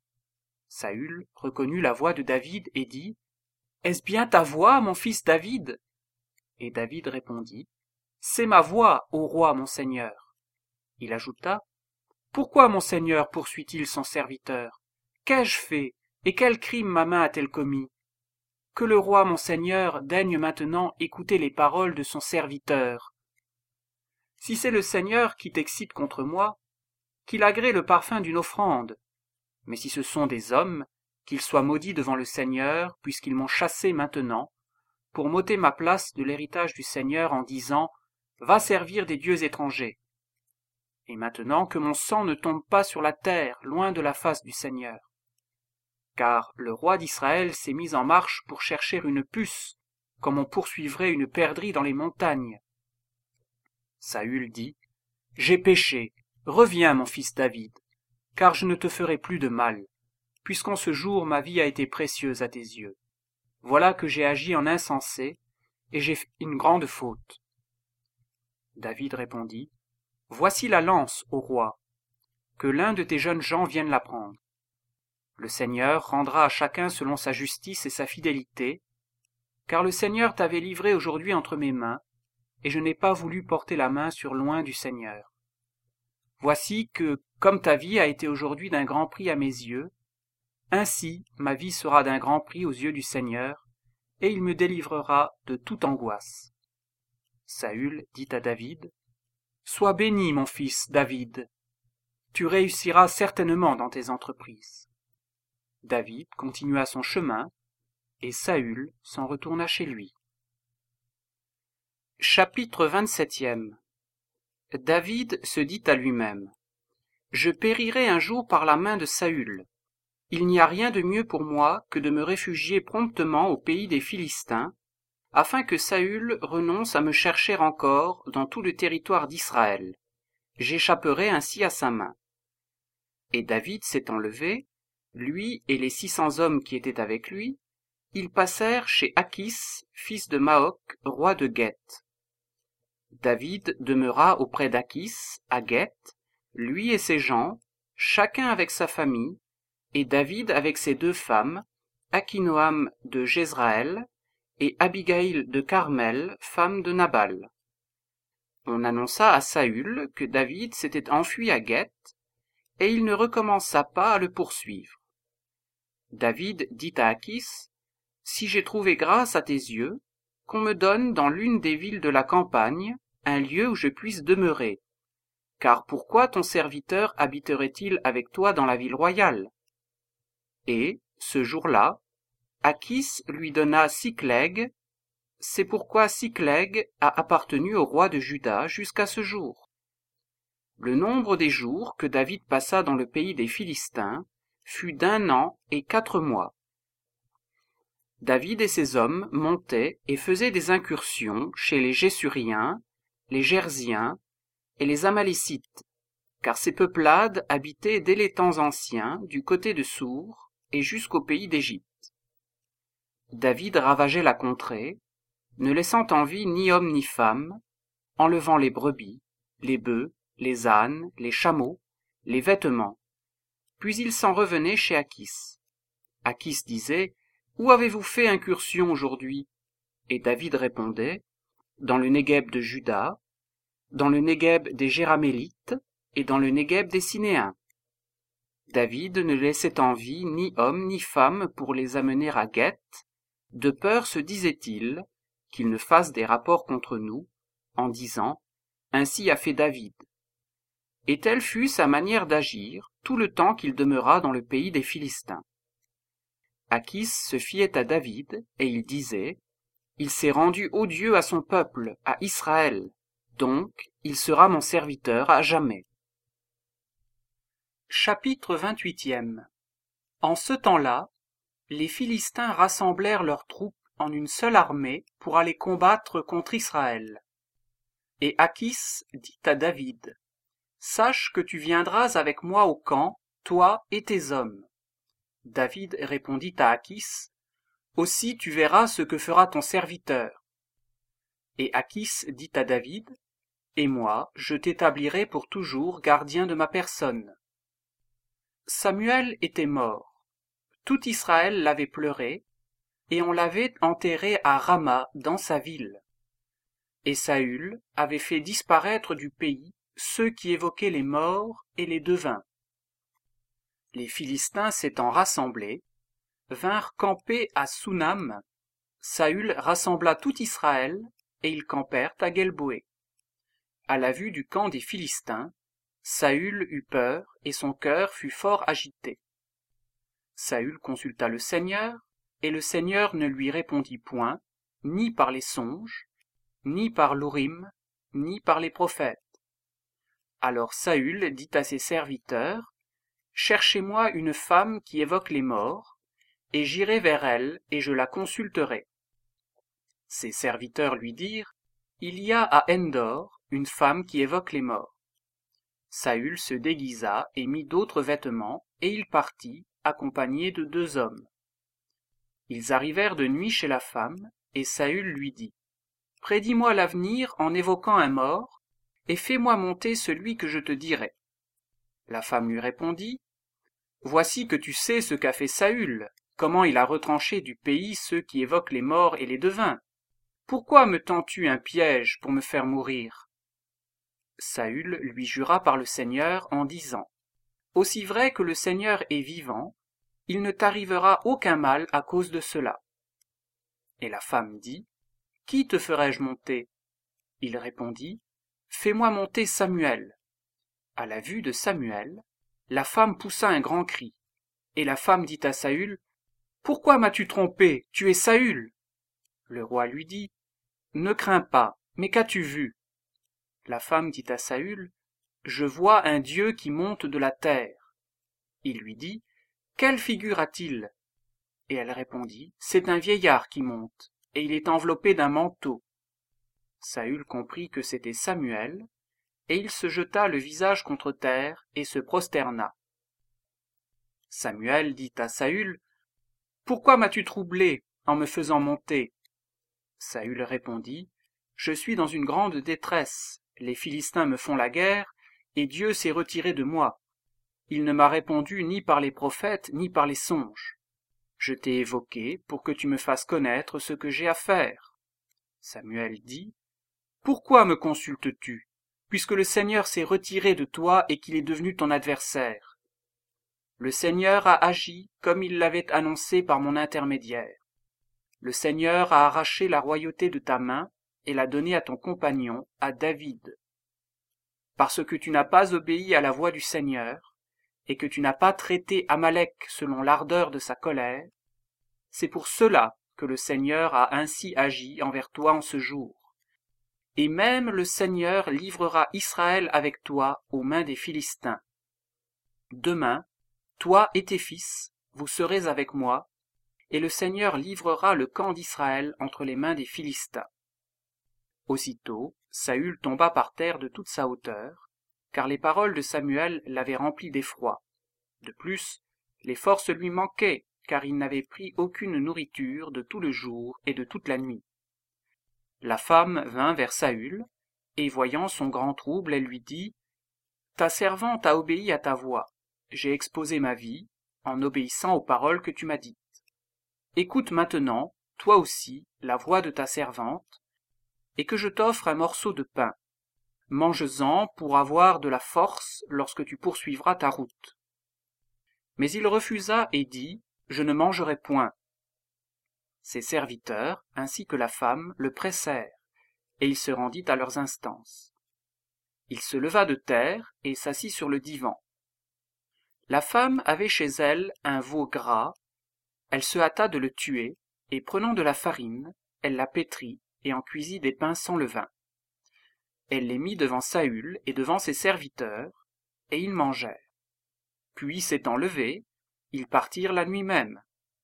Saül reconnut la voix de David et dit « Est-ce bien ta voix, mon fils David ?» Et David répondit « C'est ma voix, ô roi mon seigneur. » Il ajouta « Pourquoi mon seigneur poursuit-il son serviteur? Qu'ai-je fait, et quel crime ma main a-t-elle commis? Que le roi mon seigneur daigne maintenant écouter les paroles de son serviteur. Si c'est le Seigneur qui t'excite contre moi, qu'il agrée le parfum d'une offrande. Mais si ce sont des hommes, qu'ils soient maudits devant le Seigneur, puisqu'ils m'ont chassé maintenant, pour m'ôter ma place de l'héritage du Seigneur en disant « Va servir des dieux étrangers ». Et maintenant que mon sang ne tombe pas sur la terre, loin de la face du Seigneur. Car le roi d'Israël s'est mis en marche pour chercher une puce, comme on poursuivrait une perdrix dans les montagnes. Saül dit, « J'ai péché, reviens mon fils David, car je ne te ferai plus de mal, puisqu'en ce jour ma vie a été précieuse à tes yeux. Voilà que j'ai agi en insensé, et j'ai fait une grande faute. » David répondit, « Voici la lance, ô roi, que l'un de tes jeunes gens vienne la prendre. Le Seigneur rendra à chacun selon sa justice et sa fidélité, car le Seigneur t'avait livré aujourd'hui entre mes mains, et je n'ai pas voulu porter la main sur loin du Seigneur. Voici que, comme ta vie a été aujourd'hui d'un grand prix à mes yeux, ainsi ma vie sera d'un grand prix aux yeux du Seigneur, et il me délivrera de toute angoisse. » Saül dit à David, « Sois béni, mon fils David, tu réussiras certainement dans tes entreprises. » David continua son chemin, et Saül s'en retourna chez lui. Chapitre vingt-septième. David se dit à lui-même, « Je périrai un jour par la main de Saül. Il n'y a rien de mieux pour moi que de me réfugier promptement au pays des Philistins, afin que Saül renonce à me chercher encore dans tout le territoire d'Israël. J'échapperai ainsi à sa main. » Et David s'étant levé, lui et les six cents hommes qui étaient avec lui, ils passèrent chez Achis, fils de Maoc, roi de Gueth. David demeura auprès d'Achis, à Gueth, lui et ses gens, chacun avec sa famille, et David avec ses deux femmes, Akinoam de Jezraël et Abigaïl de Carmel, femme de Nabal. On annonça à Saül que David s'était enfui à Gueth, et il ne recommença pas à le poursuivre. David dit à Achis, « Si j'ai trouvé grâce à tes yeux, qu'on me donne dans l'une des villes de la campagne un lieu où je puisse demeurer. Car pourquoi ton serviteur habiterait-il avec toi dans la ville royale? » Et, ce jour-là, Achis lui donna Sicleg, c'est pourquoi Sicleg a appartenu au roi de Juda jusqu'à ce jour. Le nombre des jours que David passa dans le pays des Philistins fut d'un an et quatre mois. David et ses hommes montaient et faisaient des incursions chez les Gésuriens, les Gerziens et les Amalécites, car ces peuplades habitaient dès les temps anciens du côté de Sour et jusqu'au pays d'Égypte. David ravageait la contrée, ne laissant en vie ni homme ni femme, enlevant les brebis, les bœufs, les ânes, les chameaux, les vêtements. Puis il s'en revenait chez Achis. Achis disait, « Où avez-vous fait incursion aujourd'hui ?» Et David répondait, « Dans le Négueb de Juda, dans le Négueb des Jéramélites et dans le Négueb des Sinéens. » David ne laissait en vie ni homme ni femme pour les amener à Gueth, de peur, se disait-il, qu'ils ne fassent des rapports contre nous, en disant, « Ainsi a fait David. » Et telle fut sa manière d'agir tout le temps qu'il demeura dans le pays des Philistins. Achis se fiait à David, et il disait, « Il s'est rendu odieux à son peuple, à Israël, donc il sera mon serviteur à jamais. » Chapitre vingt-huitième. En ce temps-là, les Philistins rassemblèrent leurs troupes en une seule armée pour aller combattre contre Israël. Et Achis dit à David, « Sache que tu viendras avec moi au camp, toi et tes hommes. » David répondit à Achis, « Aussi tu verras ce que fera ton serviteur. » Et Achis dit à David, « Et moi, je t'établirai pour toujours gardien de ma personne. » Samuel était mort. Tout Israël l'avait pleuré, et on l'avait enterré à Rama dans sa ville. Et Saül avait fait disparaître du pays ceux qui évoquaient les morts et les devins. Les Philistins s'étant rassemblés, vinrent camper à Sunam. Saül rassembla tout Israël, et ils campèrent à Guelboé. À la vue du camp des Philistins, Saül eut peur, et son cœur fut fort agité. Saül consulta le Seigneur, et le Seigneur ne lui répondit point, ni par les songes, ni par l'Urim, ni par les prophètes. Alors Saül dit à ses serviteurs, « Cherchez-moi une femme qui évoque les morts, et j'irai vers elle, et je la consulterai. » Ses serviteurs lui dirent, « Il y a à Endor une femme qui évoque les morts. » Saül se déguisa et mit d'autres vêtements, et il partit, accompagné de deux hommes. Ils arrivèrent de nuit chez la femme, et Saül lui dit, « Prédis-moi l'avenir en évoquant un mort, et fais-moi monter celui que je te dirai. » La femme lui répondit, « Voici que tu sais ce qu'a fait Saül, comment il a retranché du pays ceux qui évoquent les morts et les devins. Pourquoi me tends-tu un piège pour me faire mourir ?» Saül lui jura par le Seigneur en disant, « Aussi vrai que le Seigneur est vivant, il ne t'arrivera aucun mal à cause de cela. » Et la femme dit, « Qui te ferai-je monter ?» Il répondit, « Fais-moi monter Samuel. » À la vue de Samuel, la femme poussa un grand cri, et la femme dit à Saül, « Pourquoi m'as-tu trompé? Tu es Saül. » Le roi lui dit, « Ne crains pas, mais qu'as-tu vu ?» La femme dit à Saül, « Je vois un Dieu qui monte de la terre. » Il lui dit, « Quelle figure a-t-il » Et elle répondit, « C'est un vieillard qui monte, et il est enveloppé d'un manteau. » Saül comprit que c'était Samuel, et il se jeta le visage contre terre et se prosterna. Samuel dit à Saül, « Pourquoi m'as-tu troublé en me faisant monter ?» Saül répondit, « Je suis dans une grande détresse. Les Philistins me font la guerre, et Dieu s'est retiré de moi. Il ne m'a répondu ni par les prophètes, ni par les songes. Je t'ai évoqué pour que tu me fasses connaître ce que j'ai à faire. » Samuel dit, « Pourquoi me consultes-tu, puisque le Seigneur s'est retiré de toi et qu'il est devenu ton adversaire? Le Seigneur a agi comme il l'avait annoncé par mon intermédiaire. Le Seigneur a arraché la royauté de ta main et l'a donnée à ton compagnon, à David. Parce que tu n'as pas obéi à la voix du Seigneur, et que tu n'as pas traité Amalek selon l'ardeur de sa colère, c'est pour cela que le Seigneur a ainsi agi envers toi en ce jour. Et même le Seigneur livrera Israël avec toi aux mains des Philistins. Demain, toi et tes fils, vous serez avec moi, et le Seigneur livrera le camp d'Israël entre les mains des Philistins. » Aussitôt, Saül tomba par terre de toute sa hauteur, car les paroles de Samuel l'avaient rempli d'effroi. De plus, les forces lui manquaient, car il n'avait pris aucune nourriture de tout le jour et de toute la nuit. La femme vint vers Saül, et voyant son grand trouble, elle lui dit, « Ta servante a obéi à ta voix. J'ai exposé ma vie, en obéissant aux paroles que tu m'as dites. Écoute maintenant, toi aussi, la voix de ta servante, et que je t'offre un morceau de pain. Mange-en pour avoir de la force lorsque tu poursuivras ta route. » Mais il refusa et dit, « Je ne mangerai point. » Ses serviteurs, ainsi que la femme, le pressèrent, et il se rendit à leurs instances. Il se leva de terre et s'assit sur le divan. La femme avait chez elle un veau gras. Elle se hâta de le tuer, et prenant de la farine, elle la pétrit et en cuisit des pains sans levain. Elle les mit devant Saül et devant ses serviteurs, et ils mangèrent. Puis s'étant levés, ils partirent la nuit même.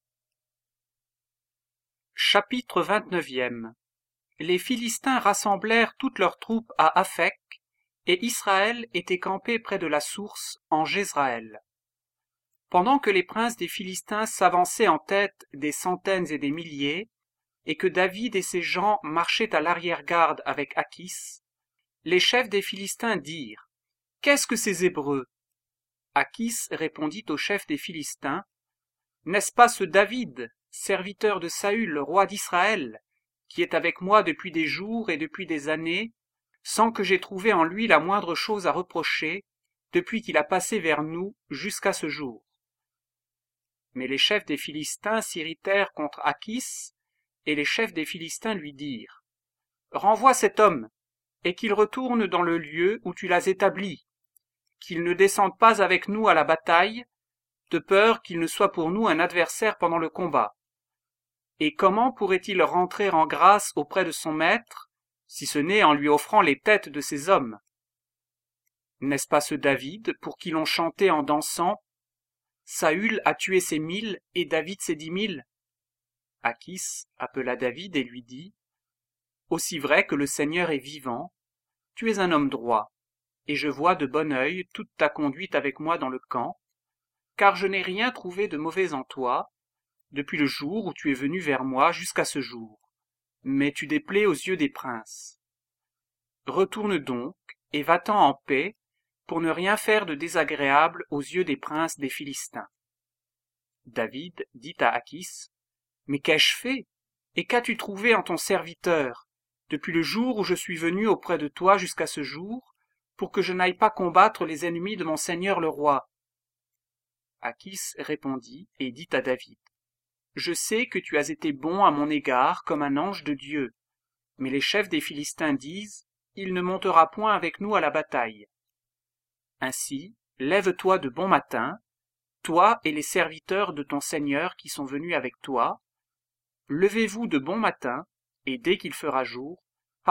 Chapitre vingt-neuvième. Les Philistins rassemblèrent toutes leurs troupes à Aphek, et Israël était campé près de la source en Jezraël. Pendant que les princes des Philistins s'avançaient en tête des centaines et des milliers, et que David et ses gens marchaient à l'arrière-garde avec Achis, les chefs des Philistins dirent « Qu'est-ce que ces Hébreux ?» Achis répondit aux chefs des Philistins « N'est-ce pas ce David, serviteur de Saül, le roi d'Israël, qui est avec moi depuis des jours et depuis des années, sans que j'aie trouvé en lui la moindre chose à reprocher, depuis qu'il a passé vers nous jusqu'à ce jour. » Mais les chefs des Philistins s'irritèrent contre Achis, et les chefs des Philistins lui dirent « Renvoie cet homme, et qu'il retourne dans le lieu où tu l'as établi, qu'il ne descende pas avec nous à la bataille, de peur qu'il ne soit pour nous un adversaire pendant le combat. Et comment pourrait-il rentrer en grâce auprès de son maître, si ce n'est en lui offrant les têtes de ses hommes? N'est-ce pas ce David pour qui l'on chantait en dansant « Saül a tué ses mille et David ses dix mille » Achis appela David et lui dit « Aussi vrai que le Seigneur est vivant, tu es un homme droit, et je vois de bon œil toute ta conduite avec moi dans le camp, car je n'ai rien trouvé de mauvais en toi, depuis le jour où tu es venu vers moi jusqu'à ce jour, mais tu déplais aux yeux des princes. Retourne donc, et va-t'en en paix, pour ne rien faire de désagréable aux yeux des princes des Philistins. » David dit à Achis, « Mais qu'ai-je fait? Et qu'as-tu trouvé en ton serviteur, depuis le jour où je suis venu auprès de toi jusqu'à ce jour, pour que je n'aille pas combattre les ennemis de mon seigneur le roi? » Achis répondit et dit à David, « Je sais que tu as été bon à mon égard comme un ange de Dieu, mais les chefs des Philistins disent, il ne montera point avec nous à la bataille. Ainsi, lève-toi de bon matin, toi et les serviteurs de ton Seigneur qui sont venus avec toi, levez-vous de bon matin, et dès qu'il fera jour, partez. »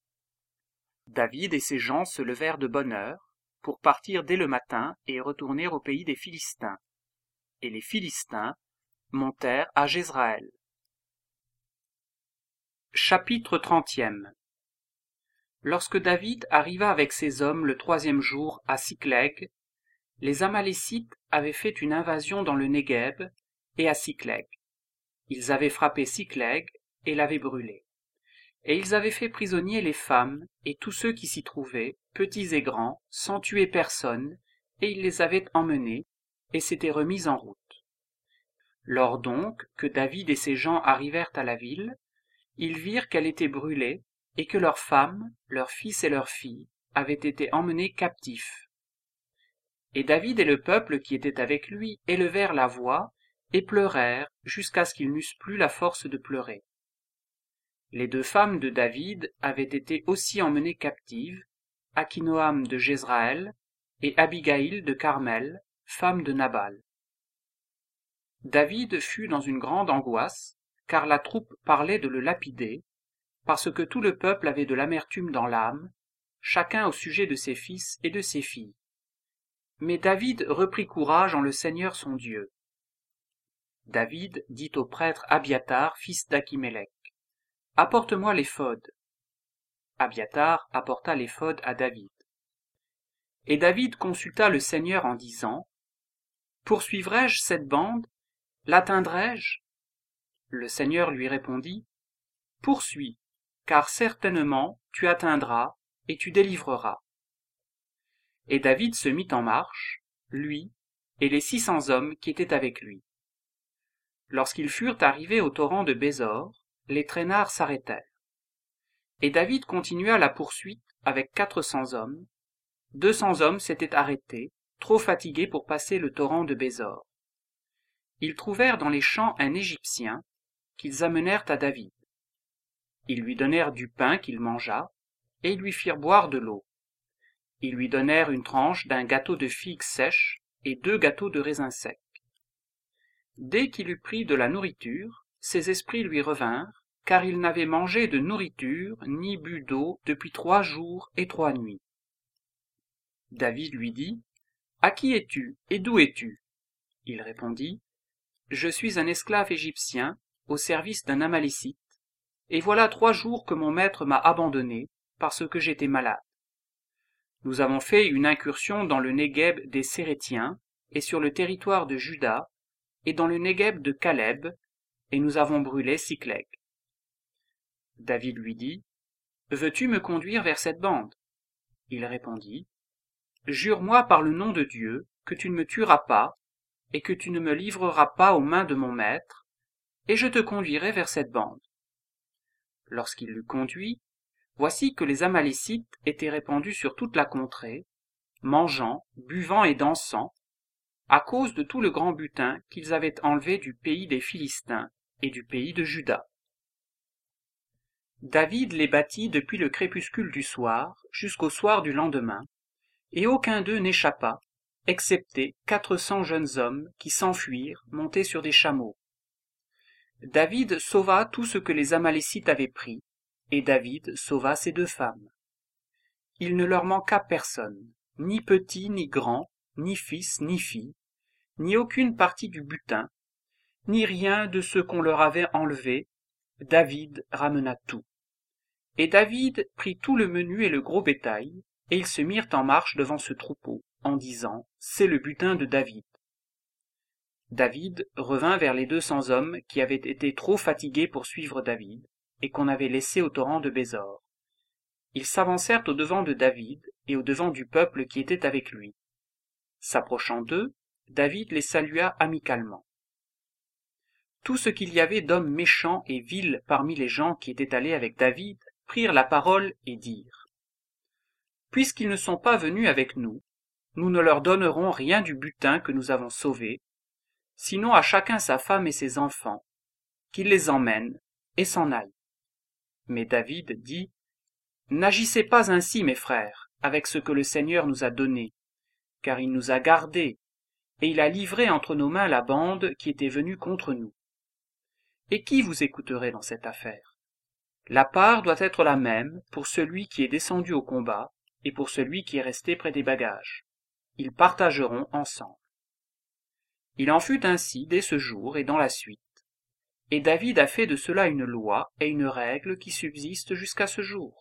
David et ses gens se levèrent de bonne heure, pour partir dès le matin et retourner au pays des Philistins. Et les Philistins montèrent à Jezraël. Chapitre trentième. Lorsque David arriva avec ses hommes le troisième jour à Siclag, les Amalécites avaient fait une invasion dans le Négueb et à Siclag. Ils avaient frappé Siclag et l'avaient brûlé. Et ils avaient fait prisonniers les femmes et tous ceux qui s'y trouvaient, petits et grands, sans tuer personne, et ils les avaient emmenés et s'étaient remis en route. Lors donc que David et ses gens arrivèrent à la ville, ils virent qu'elle était brûlée et que leurs femmes, leurs fils et leurs filles avaient été emmenés captifs. Et David et le peuple qui était avec lui élevèrent la voix et pleurèrent jusqu'à ce qu'ils n'eussent plus la force de pleurer. Les deux femmes de David avaient été aussi emmenées captives, Akinoam de Jezraël et Abigaïl de Carmel, femme de Nabal. David fut dans une grande angoisse, car la troupe parlait de le lapider, parce que tout le peuple avait de l'amertume dans l'âme, chacun au sujet de ses fils et de ses filles. Mais David reprit courage en le Seigneur son Dieu. David dit au prêtre Abiathar, fils d'Achimélec, « Apporte-moi l'éphod. » Abiathar apporta l'éphod à David. Et David consulta le Seigneur en disant, « Poursuivrai-je cette bande? L'atteindrai-je? » Le Seigneur lui répondit, « Poursuis, car certainement tu atteindras et tu délivreras. » Et David se mit en marche, lui et les six cents hommes qui étaient avec lui. Lorsqu'ils furent arrivés au torrent de Bésor, les traînards s'arrêtèrent. Et David continua la poursuite avec quatre cents hommes. Deux cents hommes s'étaient arrêtés, trop fatigués pour passer le torrent de Bésor. Ils trouvèrent dans les champs un Égyptien, qu'ils amenèrent à David. Ils lui donnèrent du pain qu'il mangea, et ils lui firent boire de l'eau. Ils lui donnèrent une tranche d'un gâteau de figues sèches et deux gâteaux de raisins secs. Dès qu'il eut pris de la nourriture, ses esprits lui revinrent, car il n'avait mangé de nourriture ni bu d'eau depuis trois jours et trois nuits. David lui dit, « À qui es-tu et d'où es-tu » Il répondit, « Je suis un esclave égyptien au service d'un Amalécite, et voilà trois jours que mon maître m'a abandonné parce que j'étais malade. Nous avons fait une incursion dans le Négueb des Sérétiens et sur le territoire de Juda et dans le Négueb de Caleb, et nous avons brûlé Sicleg. » David lui dit, « Veux-tu me conduire vers cette bande » Il répondit, « Jure-moi par le nom de Dieu que tu ne me tueras pas et que tu ne me livreras pas aux mains de mon maître, et je te conduirai vers cette bande. » Lorsqu'il l'eut conduit, voici que les Amalécites étaient répandus sur toute la contrée, mangeant, buvant et dansant, à cause de tout le grand butin qu'ils avaient enlevé du pays des Philistins et du pays de Juda. David les battit depuis le crépuscule du soir jusqu'au soir du lendemain, et aucun d'eux n'échappa, excepté quatre cents jeunes hommes qui s'enfuirent montés sur des chameaux. David sauva tout ce que les Amalécites avaient pris, et David sauva ses deux femmes. Il ne leur manqua personne, ni petit ni grand, ni fils ni fille, ni aucune partie du butin, ni rien de ce qu'on leur avait enlevé. David ramena tout. Et David prit tout le menu et le gros bétail, et ils se mirent en marche devant ce troupeau, en disant, « C'est le butin de David. » David revint vers les deux cents hommes qui avaient été trop fatigués pour suivre David, et qu'on avait laissés au torrent de Bésor. Ils s'avancèrent au-devant de David et au-devant du peuple qui était avec lui. S'approchant d'eux, David les salua amicalement. Tout ce qu'il y avait d'hommes méchants et vils parmi les gens qui étaient allés avec David prirent la parole et dirent, « Puisqu'ils ne sont pas venus avec nous, nous ne leur donnerons rien du butin que nous avons sauvé, sinon à chacun sa femme et ses enfants, qu'ils les emmènent et s'en aillent. » Mais David dit, « N'agissez pas ainsi, mes frères, avec ce que le Seigneur nous a donné, car il nous a gardés, et il a livré entre nos mains la bande qui était venue contre nous. Et qui vous écouterait dans cette affaire? La part doit être la même pour celui qui est descendu au combat et pour celui qui est resté près des bagages. Ils partageront ensemble. » Il en fut ainsi dès ce jour et dans la suite. Et David a fait de cela une loi et une règle qui subsistent jusqu'à ce jour.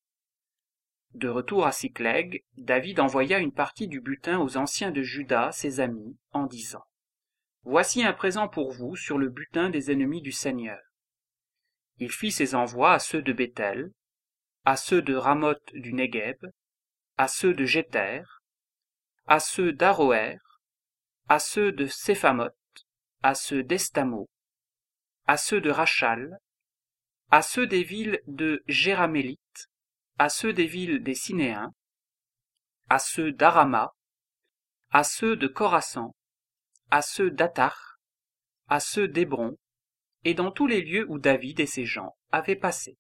De retour à Sicleg, David envoya une partie du butin aux anciens de Juda, ses amis, en disant, « Voici un présent pour vous sur le butin des ennemis du Seigneur. » Il fit ses envois à ceux de Béthel, à ceux de Ramoth du Négueb, à ceux de Jéter, à ceux d'Aroër, à ceux de Séphamoth, à ceux d'Estamo, à ceux de Rachal, à ceux des villes de Jéramélite, à ceux des villes des Sinéens, à ceux d'Arama, à ceux de Corassan, à ceux d'Atar, à ceux d'Hébron, et dans tous les lieux où David et ses gens avaient passé.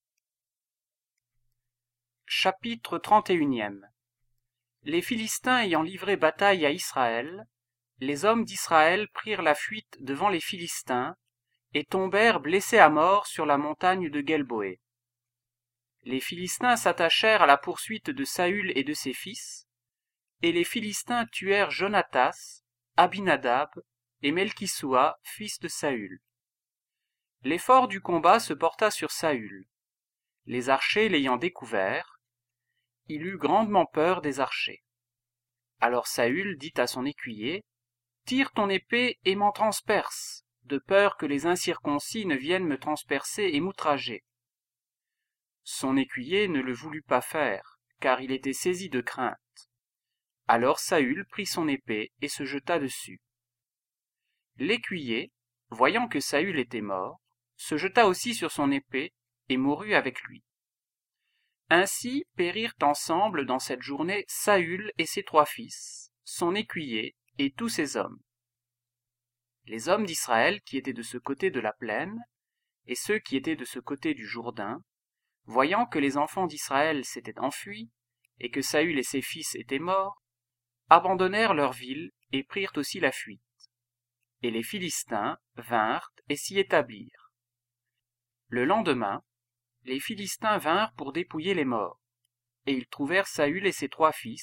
Chapitre trente et unième. Les Philistins ayant livré bataille à Israël, les hommes d'Israël prirent la fuite devant les Philistins, et tombèrent blessés à mort sur la montagne de Guelboé. Les Philistins s'attachèrent à la poursuite de Saül et de ses fils, et les Philistins tuèrent Jonatas, Abinadab et Melchisoua, fils de Saül. L'effort du combat se porta sur Saül. Les archers l'ayant découvert, il eut grandement peur des archers. Alors Saül dit à son écuyer, « Tire ton épée et m'en transperce, de peur que les incirconcis ne viennent me transpercer et m'outrager. » Son écuyer ne le voulut pas faire, car il était saisi de crainte. Alors Saül prit son épée et se jeta dessus. L'écuyer, voyant que Saül était mort, se jeta aussi sur son épée et mourut avec lui. Ainsi périrent ensemble dans cette journée Saül et ses trois fils, son écuyer et tous ses hommes. Les hommes d'Israël qui étaient de ce côté de la plaine, et ceux qui étaient de ce côté du Jourdain, voyant que les enfants d'Israël s'étaient enfuis, et que Saül et ses fils étaient morts, abandonnèrent leur ville et prirent aussi la fuite. Et les Philistins vinrent et s'y établirent. Le lendemain, les Philistins vinrent pour dépouiller les morts, et ils trouvèrent Saül et ses trois fils,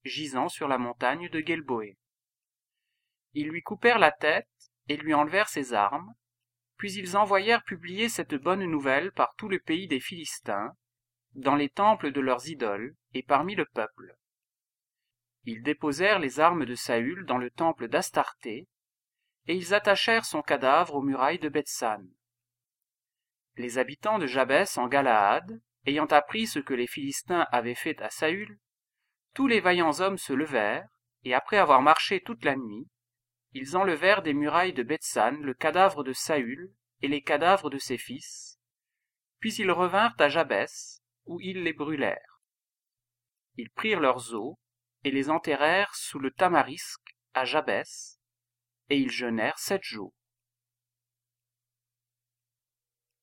gisant sur la montagne de Guelboé. Ils lui coupèrent la tête et lui enlevèrent ses armes, puis ils envoyèrent publier cette bonne nouvelle par tout le pays des Philistins, dans les temples de leurs idoles et parmi le peuple. Ils déposèrent les armes de Saül dans le temple d'Astarté, et ils attachèrent son cadavre aux murailles de Bethsan. Les habitants de Jabès en Galaad, ayant appris ce que les Philistins avaient fait à Saül, tous les vaillants hommes se levèrent, et après avoir marché toute la nuit, ils enlevèrent des murailles de Bethsan le cadavre de Saül et les cadavres de ses fils, puis ils revinrent à Jabès, où ils les brûlèrent. Ils prirent leurs os et les enterrèrent sous le tamarisc à Jabès, et ils jeûnèrent sept jours.